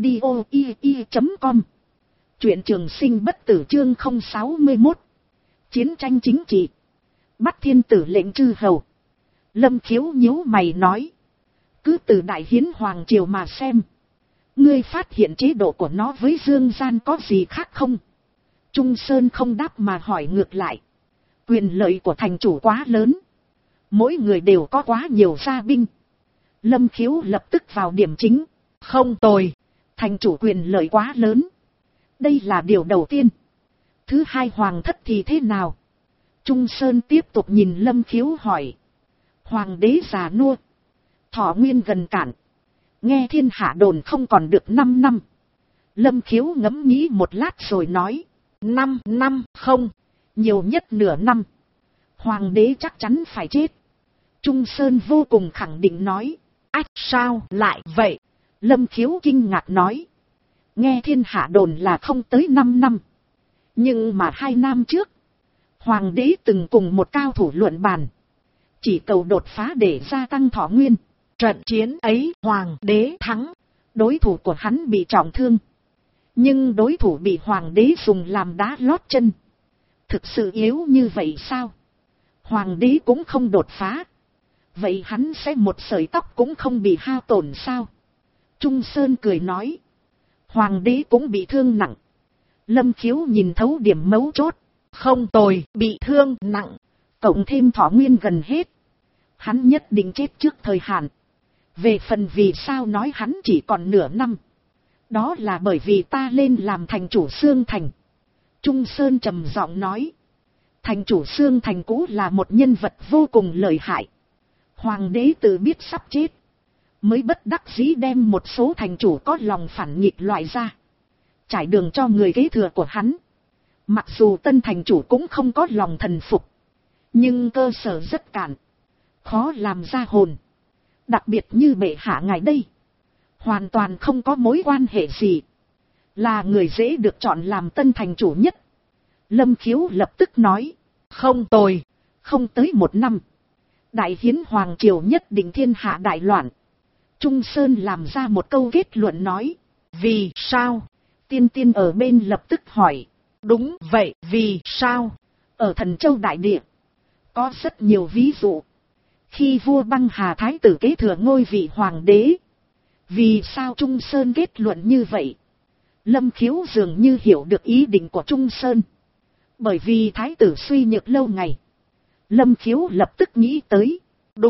audio.com. Truyện trường sinh bất tử chương 061. Chiến tranh chính trị. Bắt thiên tử lệnh chư hầu. Lâm Khiếu nhíu mày nói, cứ từ Đại Hiến Hoàng Triều mà xem, ngươi phát hiện chế độ của nó với dương gian có gì khác không? Trung Sơn không đáp mà hỏi ngược lại, quyền lợi của thành chủ quá lớn, mỗi người đều có quá nhiều gia binh. Lâm Khiếu lập tức vào điểm chính, không tồi, thành chủ quyền lợi quá lớn, đây là điều đầu tiên. Thứ hai, hoàng thất thì thế nào? Trung Sơn tiếp tục nhìn Lâm Khiếu hỏi. Hoàng đế già nua, thọ nguyên gần cạn, nghe thiên hạ đồn không còn được 5 năm. Lâm Khiếu ngẫm nghĩ một lát rồi nói. 5 năm không, nhiều nhất nửa năm. Hoàng đế chắc chắn phải chết. Trung Sơn vô cùng khẳng định nói. Ách, sao lại vậy? Lâm Khiếu kinh ngạc nói. Nghe thiên hạ đồn là không tới 5 năm. Nhưng mà 2 năm trước, Hoàng đế từng cùng một cao thủ luận bàn, chỉ cầu đột phá để gia tăng thọ nguyên. Trận chiến ấy Hoàng đế thắng, đối thủ của hắn bị trọng thương. Nhưng đối thủ bị Hoàng đế dùng làm đá lót chân. Thực sự yếu như vậy sao? Hoàng đế cũng không đột phá, vậy hắn sẽ một sợi tóc cũng không bị hao tổn sao? Trung Sơn cười nói. Hoàng đế cũng bị thương nặng. Lâm Khiếu nhìn thấu điểm mấu chốt. Không tồi, bị thương nặng, cộng thêm thọ nguyên gần hết, hắn nhất định chết trước thời hạn. Về phần vì sao nói hắn chỉ còn nửa năm, đó là bởi vì ta lên làm thành chủ Xương Thành. Trung Sơn trầm giọng nói. Thành chủ Xương Thành cũ là một nhân vật vô cùng lợi hại. Hoàng đế tự biết sắp chết, mới bất đắc dĩ đem một số thành chủ có lòng phản nghịch loại ra, trải đường cho người kế thừa của hắn. Mặc dù tân thành chủ cũng không có lòng thần phục, nhưng cơ sở rất cạn, khó làm ra hồn. Đặc biệt như bệ hạ ngài đây, hoàn toàn không có mối quan hệ gì, là người dễ được chọn làm tân thành chủ nhất. Lâm Khiếu lập tức nói. Không tồi, không tới 1 năm, đại hiến hoàng triều nhất định thiên hạ đại loạn. Trung Sơn làm ra một câu kết luận nói. Vì sao? Tiên Tiên ở bên lập tức hỏi. Đúng vậy, vì sao? Ở Thần Châu Đại Địa, có rất nhiều ví dụ. Khi vua Băng Hà Thái tử kế thừa ngôi vị hoàng đế. Vì sao Trung Sơn kết luận như vậy? Lâm Khiếu dường như hiểu được ý định của Trung Sơn. Bởi vì Thái tử suy nhược lâu ngày. Lâm Khiếu lập tức nghĩ tới.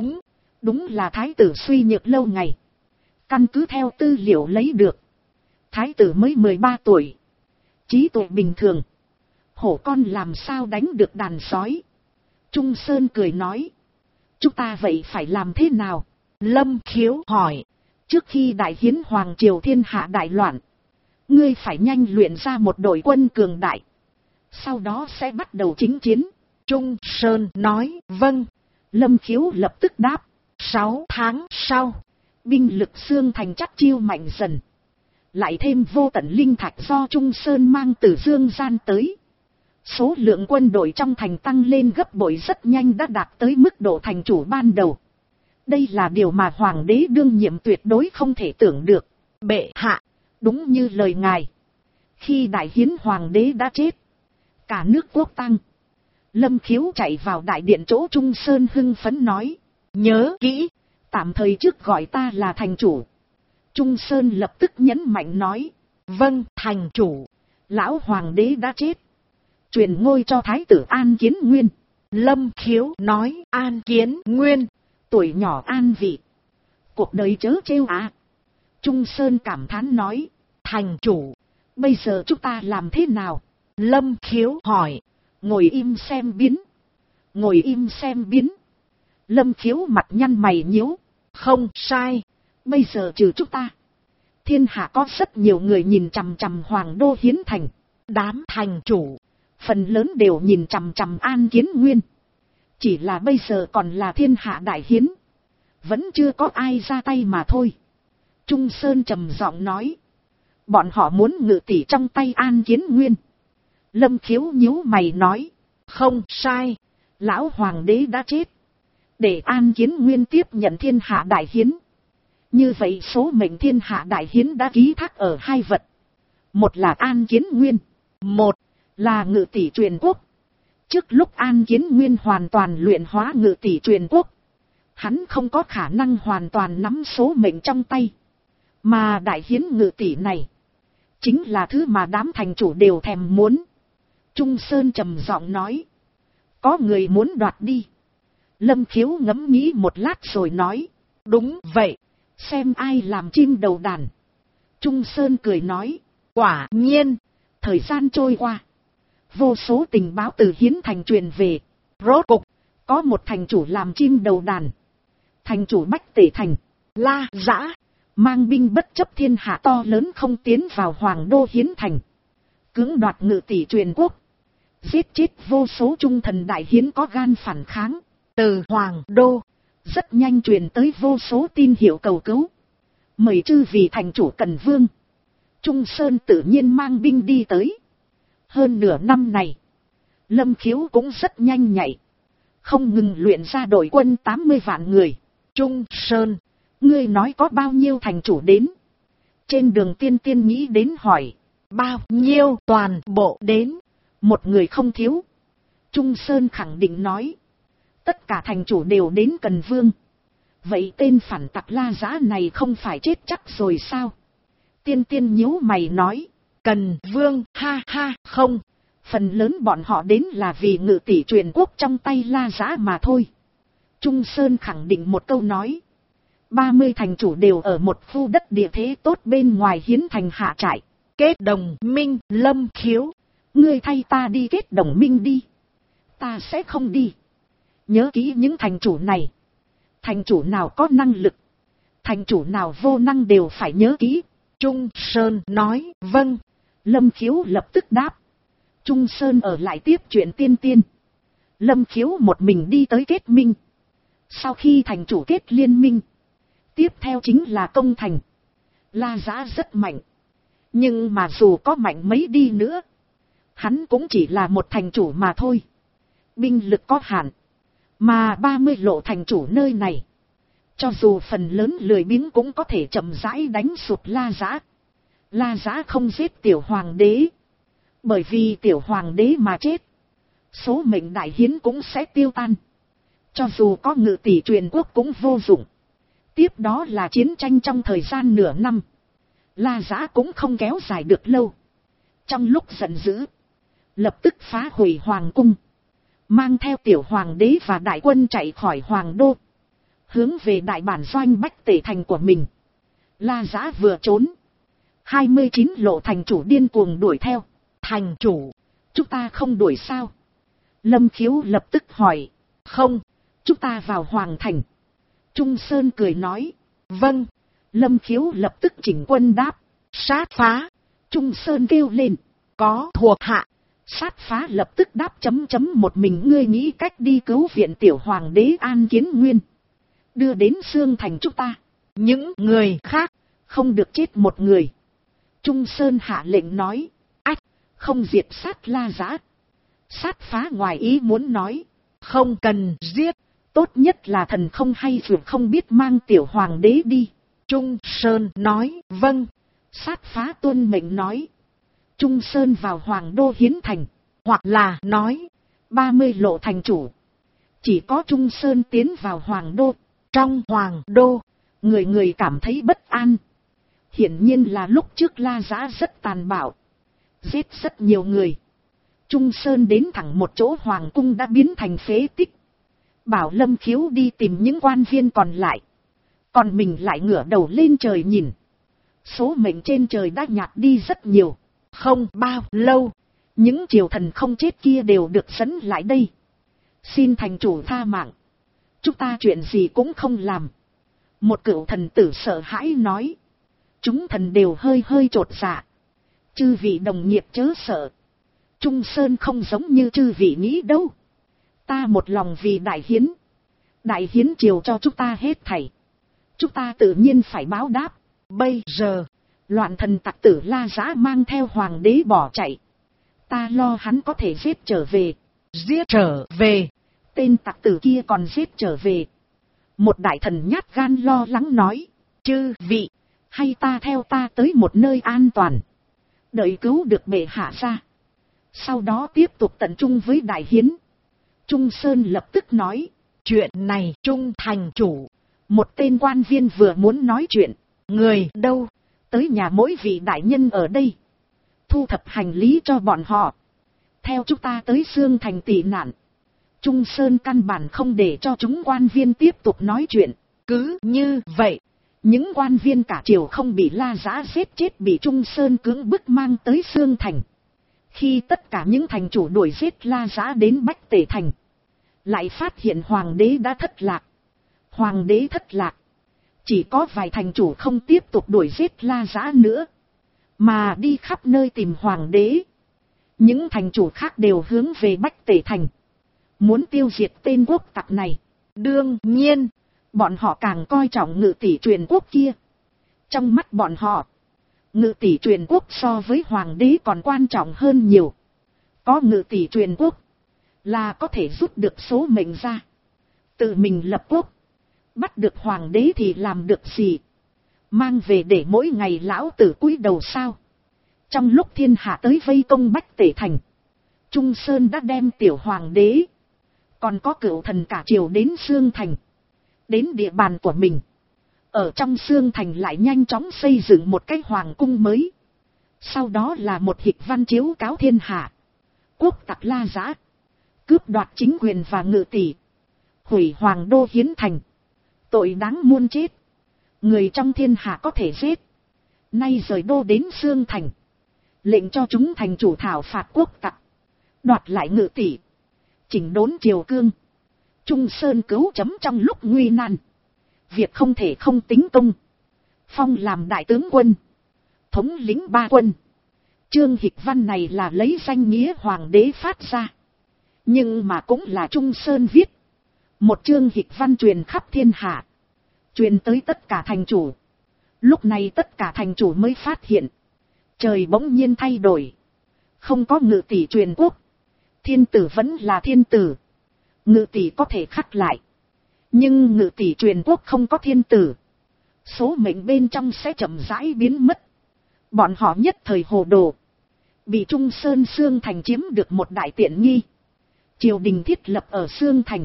Đúng là Thái tử suy nhược lâu ngày. Căn cứ theo tư liệu lấy được, Thái tử mới 13 tuổi. Trí tuệ bình thường, hổ con làm sao đánh được đàn sói. Trung Sơn cười nói. Chúng ta vậy phải làm thế nào? Lâm Khiếu hỏi. Trước khi đại hiến hoàng triều thiên hạ đại loạn, ngươi phải nhanh luyện ra một đội quân cường đại, sau đó sẽ bắt đầu chính chiến. Trung Sơn nói. Vâng. Lâm Khiếu lập tức đáp. 6 tháng sau, binh lực Xương Thành chắc chiêu mạnh dần. Lại thêm vô tận linh thạch do Trung Sơn mang từ Dương gian tới. Số lượng quân đội trong thành tăng lên gấp bội rất nhanh, đã đạt tới mức độ thành chủ ban đầu. Đây là điều mà Hoàng đế đương nhiệm tuyệt đối không thể tưởng được. Bệ hạ, đúng như lời ngài. Khi đại hiến Hoàng đế đã chết, cả nước quốc tang. Lâm Khiếu chạy vào đại điện chỗ Trung Sơn hưng phấn nói. Nhớ kỹ, tạm thời trước gọi ta là thành chủ. Trung Sơn lập tức nhấn mạnh nói. Vâng, thành chủ. Lão Hoàng đế đã chết, truyền ngôi cho Thái tử An Kiến Nguyên. Lâm Khiếu nói. An Kiến Nguyên, tuổi nhỏ an vị, cuộc đời chớ trêu à. Trung Sơn cảm thán nói. Thành chủ, bây giờ chúng ta làm thế nào? Lâm Khiếu hỏi. Ngồi im xem biến. Ngồi im xem biến. Lâm Khiếu mặt nhăn mày nhíu. Không sai, bây giờ trừ chúng ta, thiên hạ có rất nhiều người nhìn chằm chằm Hoàng đô Hiến Thành. Đám thành chủ, phần lớn đều nhìn chằm chằm An Kiến Nguyên. Chỉ là bây giờ còn là thiên hạ đại hiến, vẫn chưa có ai ra tay mà thôi. Trung Sơn trầm giọng nói. Bọn họ muốn ngự tỷ trong tay An Kiến Nguyên. Lâm Khiếu nhíu mày nói. Không sai, lão Hoàng đế đã chết, để An Kiến Nguyên tiếp nhận thiên hạ đại hiến. Như vậy số mệnh thiên hạ đại hiến đã ký thác ở 2 vật. Một là An Kiến Nguyên, một là ngự tỷ truyền quốc. Trước lúc An Kiến Nguyên hoàn toàn luyện hóa ngự tỷ truyền quốc, hắn không có khả năng hoàn toàn nắm số mệnh trong tay. Mà đại hiến ngự tỷ này, chính là thứ mà đám thành chủ đều thèm muốn. Trung Sơn trầm giọng nói. Có người muốn đoạt đi. Lâm Khiếu ngẫm nghĩ một lát rồi nói. Đúng vậy, xem ai làm chim đầu đàn. Trung Sơn cười nói. Quả nhiên. Thời gian trôi qua, vô số tình báo từ Hiến Thành truyền về.
Rốt cục,
có một thành chủ làm chim đầu đàn. Thành chủ Bách Tể Thành,
La Dã,
mang binh bất chấp thiên hạ to lớn không tiến vào Hoàng đô Hiến Thành. Cưỡng đoạt ngự tỷ truyền quốc. Giết chết vô số trung thần đại hiến có gan phản kháng.
từ Hoàng đô,
Rất nhanh truyền tới vô số tin hiệu cầu cứu. Mời chư vị thành chủ cần vương. Trung Sơn tự nhiên mang binh đi tới. Hơn nửa năm này, Lâm Khiếu cũng rất nhanh nhạy. Không ngừng luyện ra đội quân 80 vạn người.
Trung Sơn,
Ngươi nói có bao nhiêu thành chủ đến? Trên đường Tiên Tiên nghĩ đến hỏi.
bao nhiêu toàn bộ đến?
Một người không thiếu. Trung Sơn khẳng định nói. Tất cả thành chủ đều đến Cần Vương. Vậy tên phản tặc La Dã này không phải chết chắc rồi sao? Tiên Tiên nhíu mày nói.
Cần Vương, ha ha, không.
Phần lớn bọn họ đến là vì ngự tỷ truyền quốc trong tay La Dã mà thôi. Trung Sơn khẳng định một câu nói. 30 thành chủ đều ở một khu đất địa thế tốt bên ngoài Hiến Thành hạ trại.
Kết đồng minh, Lâm Khiếu.
Ngươi thay ta đi kết đồng minh đi. Ta sẽ không đi. Nhớ kỹ những thành chủ này. Thành chủ nào có năng lực, thành chủ nào vô năng đều phải nhớ kỹ.
Trung Sơn nói, vâng.
Lâm Khiếu lập tức đáp. Trung Sơn ở lại tiếp chuyện Tiên Tiên. Lâm Khiếu một mình đi tới kết minh. Sau khi thành chủ kết liên minh, tiếp theo chính là công thành. La Dã rất mạnh. Nhưng mà dù có mạnh mấy đi nữa, hắn cũng chỉ là một thành chủ mà thôi. Binh lực có hạn. Mà 30 lộ thành chủ nơi này, cho dù phần lớn lười biếng cũng có thể chậm rãi đánh sụp La Dã. La Dã không giết tiểu hoàng đế. Bởi vì tiểu hoàng đế mà chết, số mệnh đại hiến cũng sẽ tiêu tan. Cho dù có ngự tỷ truyền quốc cũng vô dụng. Tiếp đó là chiến tranh trong thời gian nửa năm. La Dã cũng không kéo dài được lâu. Trong lúc giận dữ, lập tức phá hủy hoàng cung. Mang theo tiểu hoàng đế và đại quân chạy khỏi hoàng đô. Hướng về đại bản doanh Bách Tể Thành của mình. La Dã vừa trốn, 29 lộ thành chủ điên cuồng đuổi theo.
Thành chủ,
chúng ta không đuổi sao? Lâm Khiếu lập tức hỏi.
không.
Chúng ta vào hoàng thành. Trung Sơn cười nói.
Vâng.
Lâm Khiếu lập tức chỉnh quân đáp.
Sát phá.
Trung Sơn kêu lên.
Có thuộc hạ.
Sát phá lập tức đáp một mình ngươi nghĩ cách đi cứu viện tiểu hoàng đế An Kiến Nguyên. Đưa đến Xương Thành chúng ta.
Những người khác
không được chết một người. Trung Sơn hạ lệnh nói. Ách, không diệt sát La Dã. Sát phá ngoài ý muốn nói.
Không cần giết.
Tốt nhất là thần không hay vượt không biết mang tiểu hoàng đế đi.
Trung Sơn nói. Vâng.
Sát phá tuân mệnh nói. Trung Sơn vào Hoàng đô Hiến Thành.
Hoặc là nói
30 lộ thành chủ. Chỉ có Trung Sơn tiến vào Hoàng đô.
Trong Hoàng đô,
người người cảm thấy bất an. Hiển nhiên là lúc trước La Dã rất tàn bạo. Giết rất nhiều người. Trung Sơn đến thẳng một chỗ Hoàng cung đã biến thành phế tích. Bảo Lâm Khiếu đi tìm những quan viên còn lại. Còn mình lại ngửa đầu lên trời nhìn. Số mệnh trên trời đã nhạt đi rất nhiều.
Không bao lâu,
những triều thần không chết kia đều được dẫn lại đây. Xin thành chủ tha mạng. Chúng ta chuyện gì cũng không làm. Một cựu thần tử sợ hãi nói. Chúng thần đều hơi chột dạ. Chư vị đồng nghiệp chớ sợ. Trung Sơn không giống như chư vị nghĩ đâu. Ta một lòng vì đại hiến. Đại hiến triều cho chúng ta hết thảy. Chúng ta tự nhiên phải báo đáp. Bây giờ, loạn thần tặc tử La Dã mang theo hoàng đế bỏ chạy. Ta lo hắn có thể giết trở về.
Giết trở về.
Tên tặc tử kia còn giết trở về. Một đại thần nhát gan lo lắng nói. Chư vị, hay ta theo ta tới một nơi an toàn. Đợi cứu được bệ hạ ra. Sau đó tiếp tục tận trung với đại hiến. Trung Sơn lập tức nói.
Chuyện này Trung thành chủ.
Một tên quan viên vừa muốn nói chuyện.
Người đâu?
Tới nhà mỗi vị đại nhân ở đây. Thu thập hành lý cho bọn họ. Theo chúng ta tới Xương Thành tị nạn. Trung Sơn căn bản không để cho chúng quan viên tiếp tục nói chuyện.
Cứ như vậy,
những quan viên cả triều không bị La Dã giết chết bị Trung Sơn cưỡng bức mang tới Xương Thành. Khi tất cả những thành chủ đuổi giết La Dã đến Bách Tể Thành, lại phát hiện hoàng đế đã thất lạc. Hoàng đế thất lạc, chỉ có vài thành chủ không tiếp tục đuổi giết La Dã nữa, mà đi khắp nơi tìm hoàng đế. Những thành chủ khác đều hướng về Bách Tể Thành, muốn tiêu diệt tên quốc tặc này. Đương nhiên, bọn họ càng coi trọng ngự tỷ truyền quốc kia. Trong mắt bọn họ, ngự tỷ truyền quốc so với hoàng đế còn quan trọng hơn nhiều. Có ngự tỷ truyền quốc là có thể rút được số mệnh ra, tự mình lập quốc. Bắt được hoàng đế thì làm được gì? Mang về để mỗi ngày lão tử cúi đầu sao? Trong lúc thiên hạ tới vây công Bách Tể Thành, Trung Sơn đã đem tiểu hoàng đế, còn có cửu thần cả triều đến Xương Thành, đến địa bàn của mình. Ở trong Xương Thành lại nhanh chóng xây dựng một cái hoàng cung mới. Sau đó là một hịch văn chiếu cáo thiên hạ. Quốc tặc La Dã cướp đoạt chính quyền và ngự tỷ, hủy hoàng đô Hiến Thành, tội đáng muôn chết. Người trong thiên hạ có thể giết, nay rời đô đến Xương Thành, lệnh cho chúng thành chủ thảo phạt quốc tặc, đoạt lại ngự tỷ, chỉnh đốn triều cương. Trung Sơn cứu chấm trong lúc nguy nan, việc không thể không tính công. Phong làm đại tướng quân, thống lĩnh 3 quân. Chương hịch văn này là lấy danh nghĩa hoàng đế phát ra, nhưng mà cũng là Trung Sơn viết. Một chương hịch văn truyền khắp thiên hạ, truyền tới tất cả thành chủ. Lúc này tất cả thành chủ mới phát hiện, trời bỗng nhiên thay đổi. Không có ngự tỷ truyền quốc, thiên tử vẫn là thiên tử. Ngự tỷ có thể khắc lại, nhưng ngự tỷ truyền quốc không có thiên tử, số mệnh bên trong sẽ chậm rãi biến mất. Bọn họ nhất thời hồ đồ, bị Trung Sơn Xương Thành chiếm được một đại tiện nghi. Triều đình thiết lập ở Xương Thành,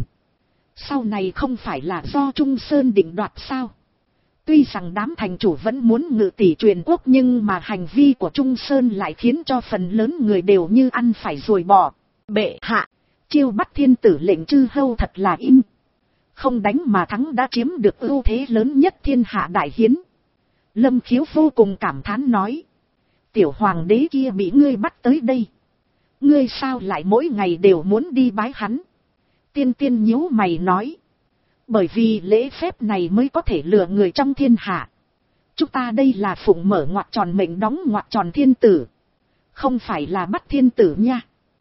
sau này không phải là do Trung Sơn định đoạt sao? Tuy rằng đám thành chủ vẫn muốn ngự tỷ truyền quốc, nhưng mà hành vi của Trung Sơn lại khiến cho phần lớn người đều như ăn phải ruồi bò. Bệ hạ, chiêu bắt thiên tử lệnh chư hầu thật là im. Không đánh mà thắng đã chiếm được ưu thế lớn nhất thiên hạ đại hiến. Lâm Khiếu vô cùng cảm thán nói, tiểu hoàng đế kia bị ngươi bắt tới đây, ngươi sao lại mỗi ngày đều muốn đi bái hắn? Tiên Tiên nhíu mày nói, bởi vì lễ phép này mới có thể lừa người trong thiên hạ. Chúng ta đây là phụng mở ngoặc tròn mệnh đóng ngoặc tròn thiên tử, không phải là bắt thiên tử nha.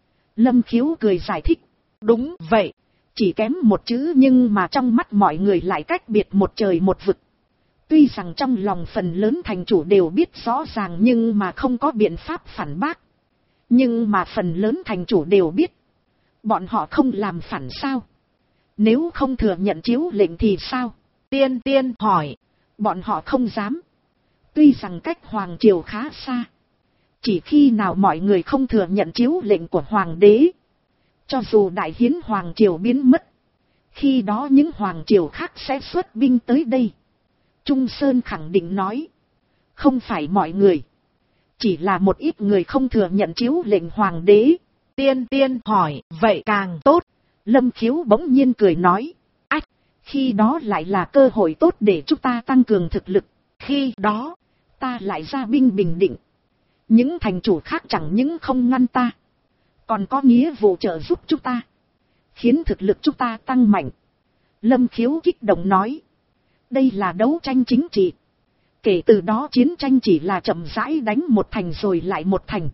Lâm Khiếu cười giải thích, đúng vậy, chỉ kém một chữ nhưng mà trong mắt mọi người lại cách biệt một trời một vực. Tuy rằng trong lòng phần lớn thành chủ đều biết rõ ràng nhưng mà không có biện pháp phản bác. Nhưng mà phần lớn thành chủ đều biết, bọn họ không làm phản sao? Nếu không thừa nhận chiếu lệnh thì sao? Tiên Tiên hỏi, bọn họ không dám. Tuy rằng cách hoàng triều khá xa, chỉ khi nào mọi người không thừa nhận chiếu lệnh của hoàng đế, cho dù đại hiến hoàng triều biến mất, khi đó những hoàng triều khác sẽ xuất binh tới đây. Trung Sơn khẳng định nói, không phải mọi người, chỉ là một ít người không thừa nhận chiếu lệnh hoàng đế. Tiên Tiên hỏi, vậy càng tốt. Lâm Khiếu bỗng nhiên cười nói, ách, khi đó lại là cơ hội tốt để chúng ta tăng cường thực lực. Khi đó, ta lại ra binh bình định. Những thành chủ khác chẳng những không ngăn ta, còn có nghĩa vụ trợ giúp chúng ta, khiến thực lực chúng ta tăng mạnh. Lâm Khiếu kích động nói, đây là đấu tranh chính trị. Kể từ đó chiến tranh chỉ là chậm rãi đánh một thành rồi lại một thành,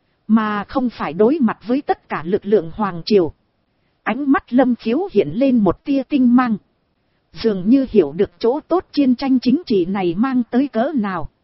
mà không phải đối mặt với tất cả lực lượng hoàng triều. Ánh mắt Lâm Khiếu hiện lên một tia tinh mang, dường như hiểu được chỗ tốt chiến tranh chính trị này mang tới cỡ nào.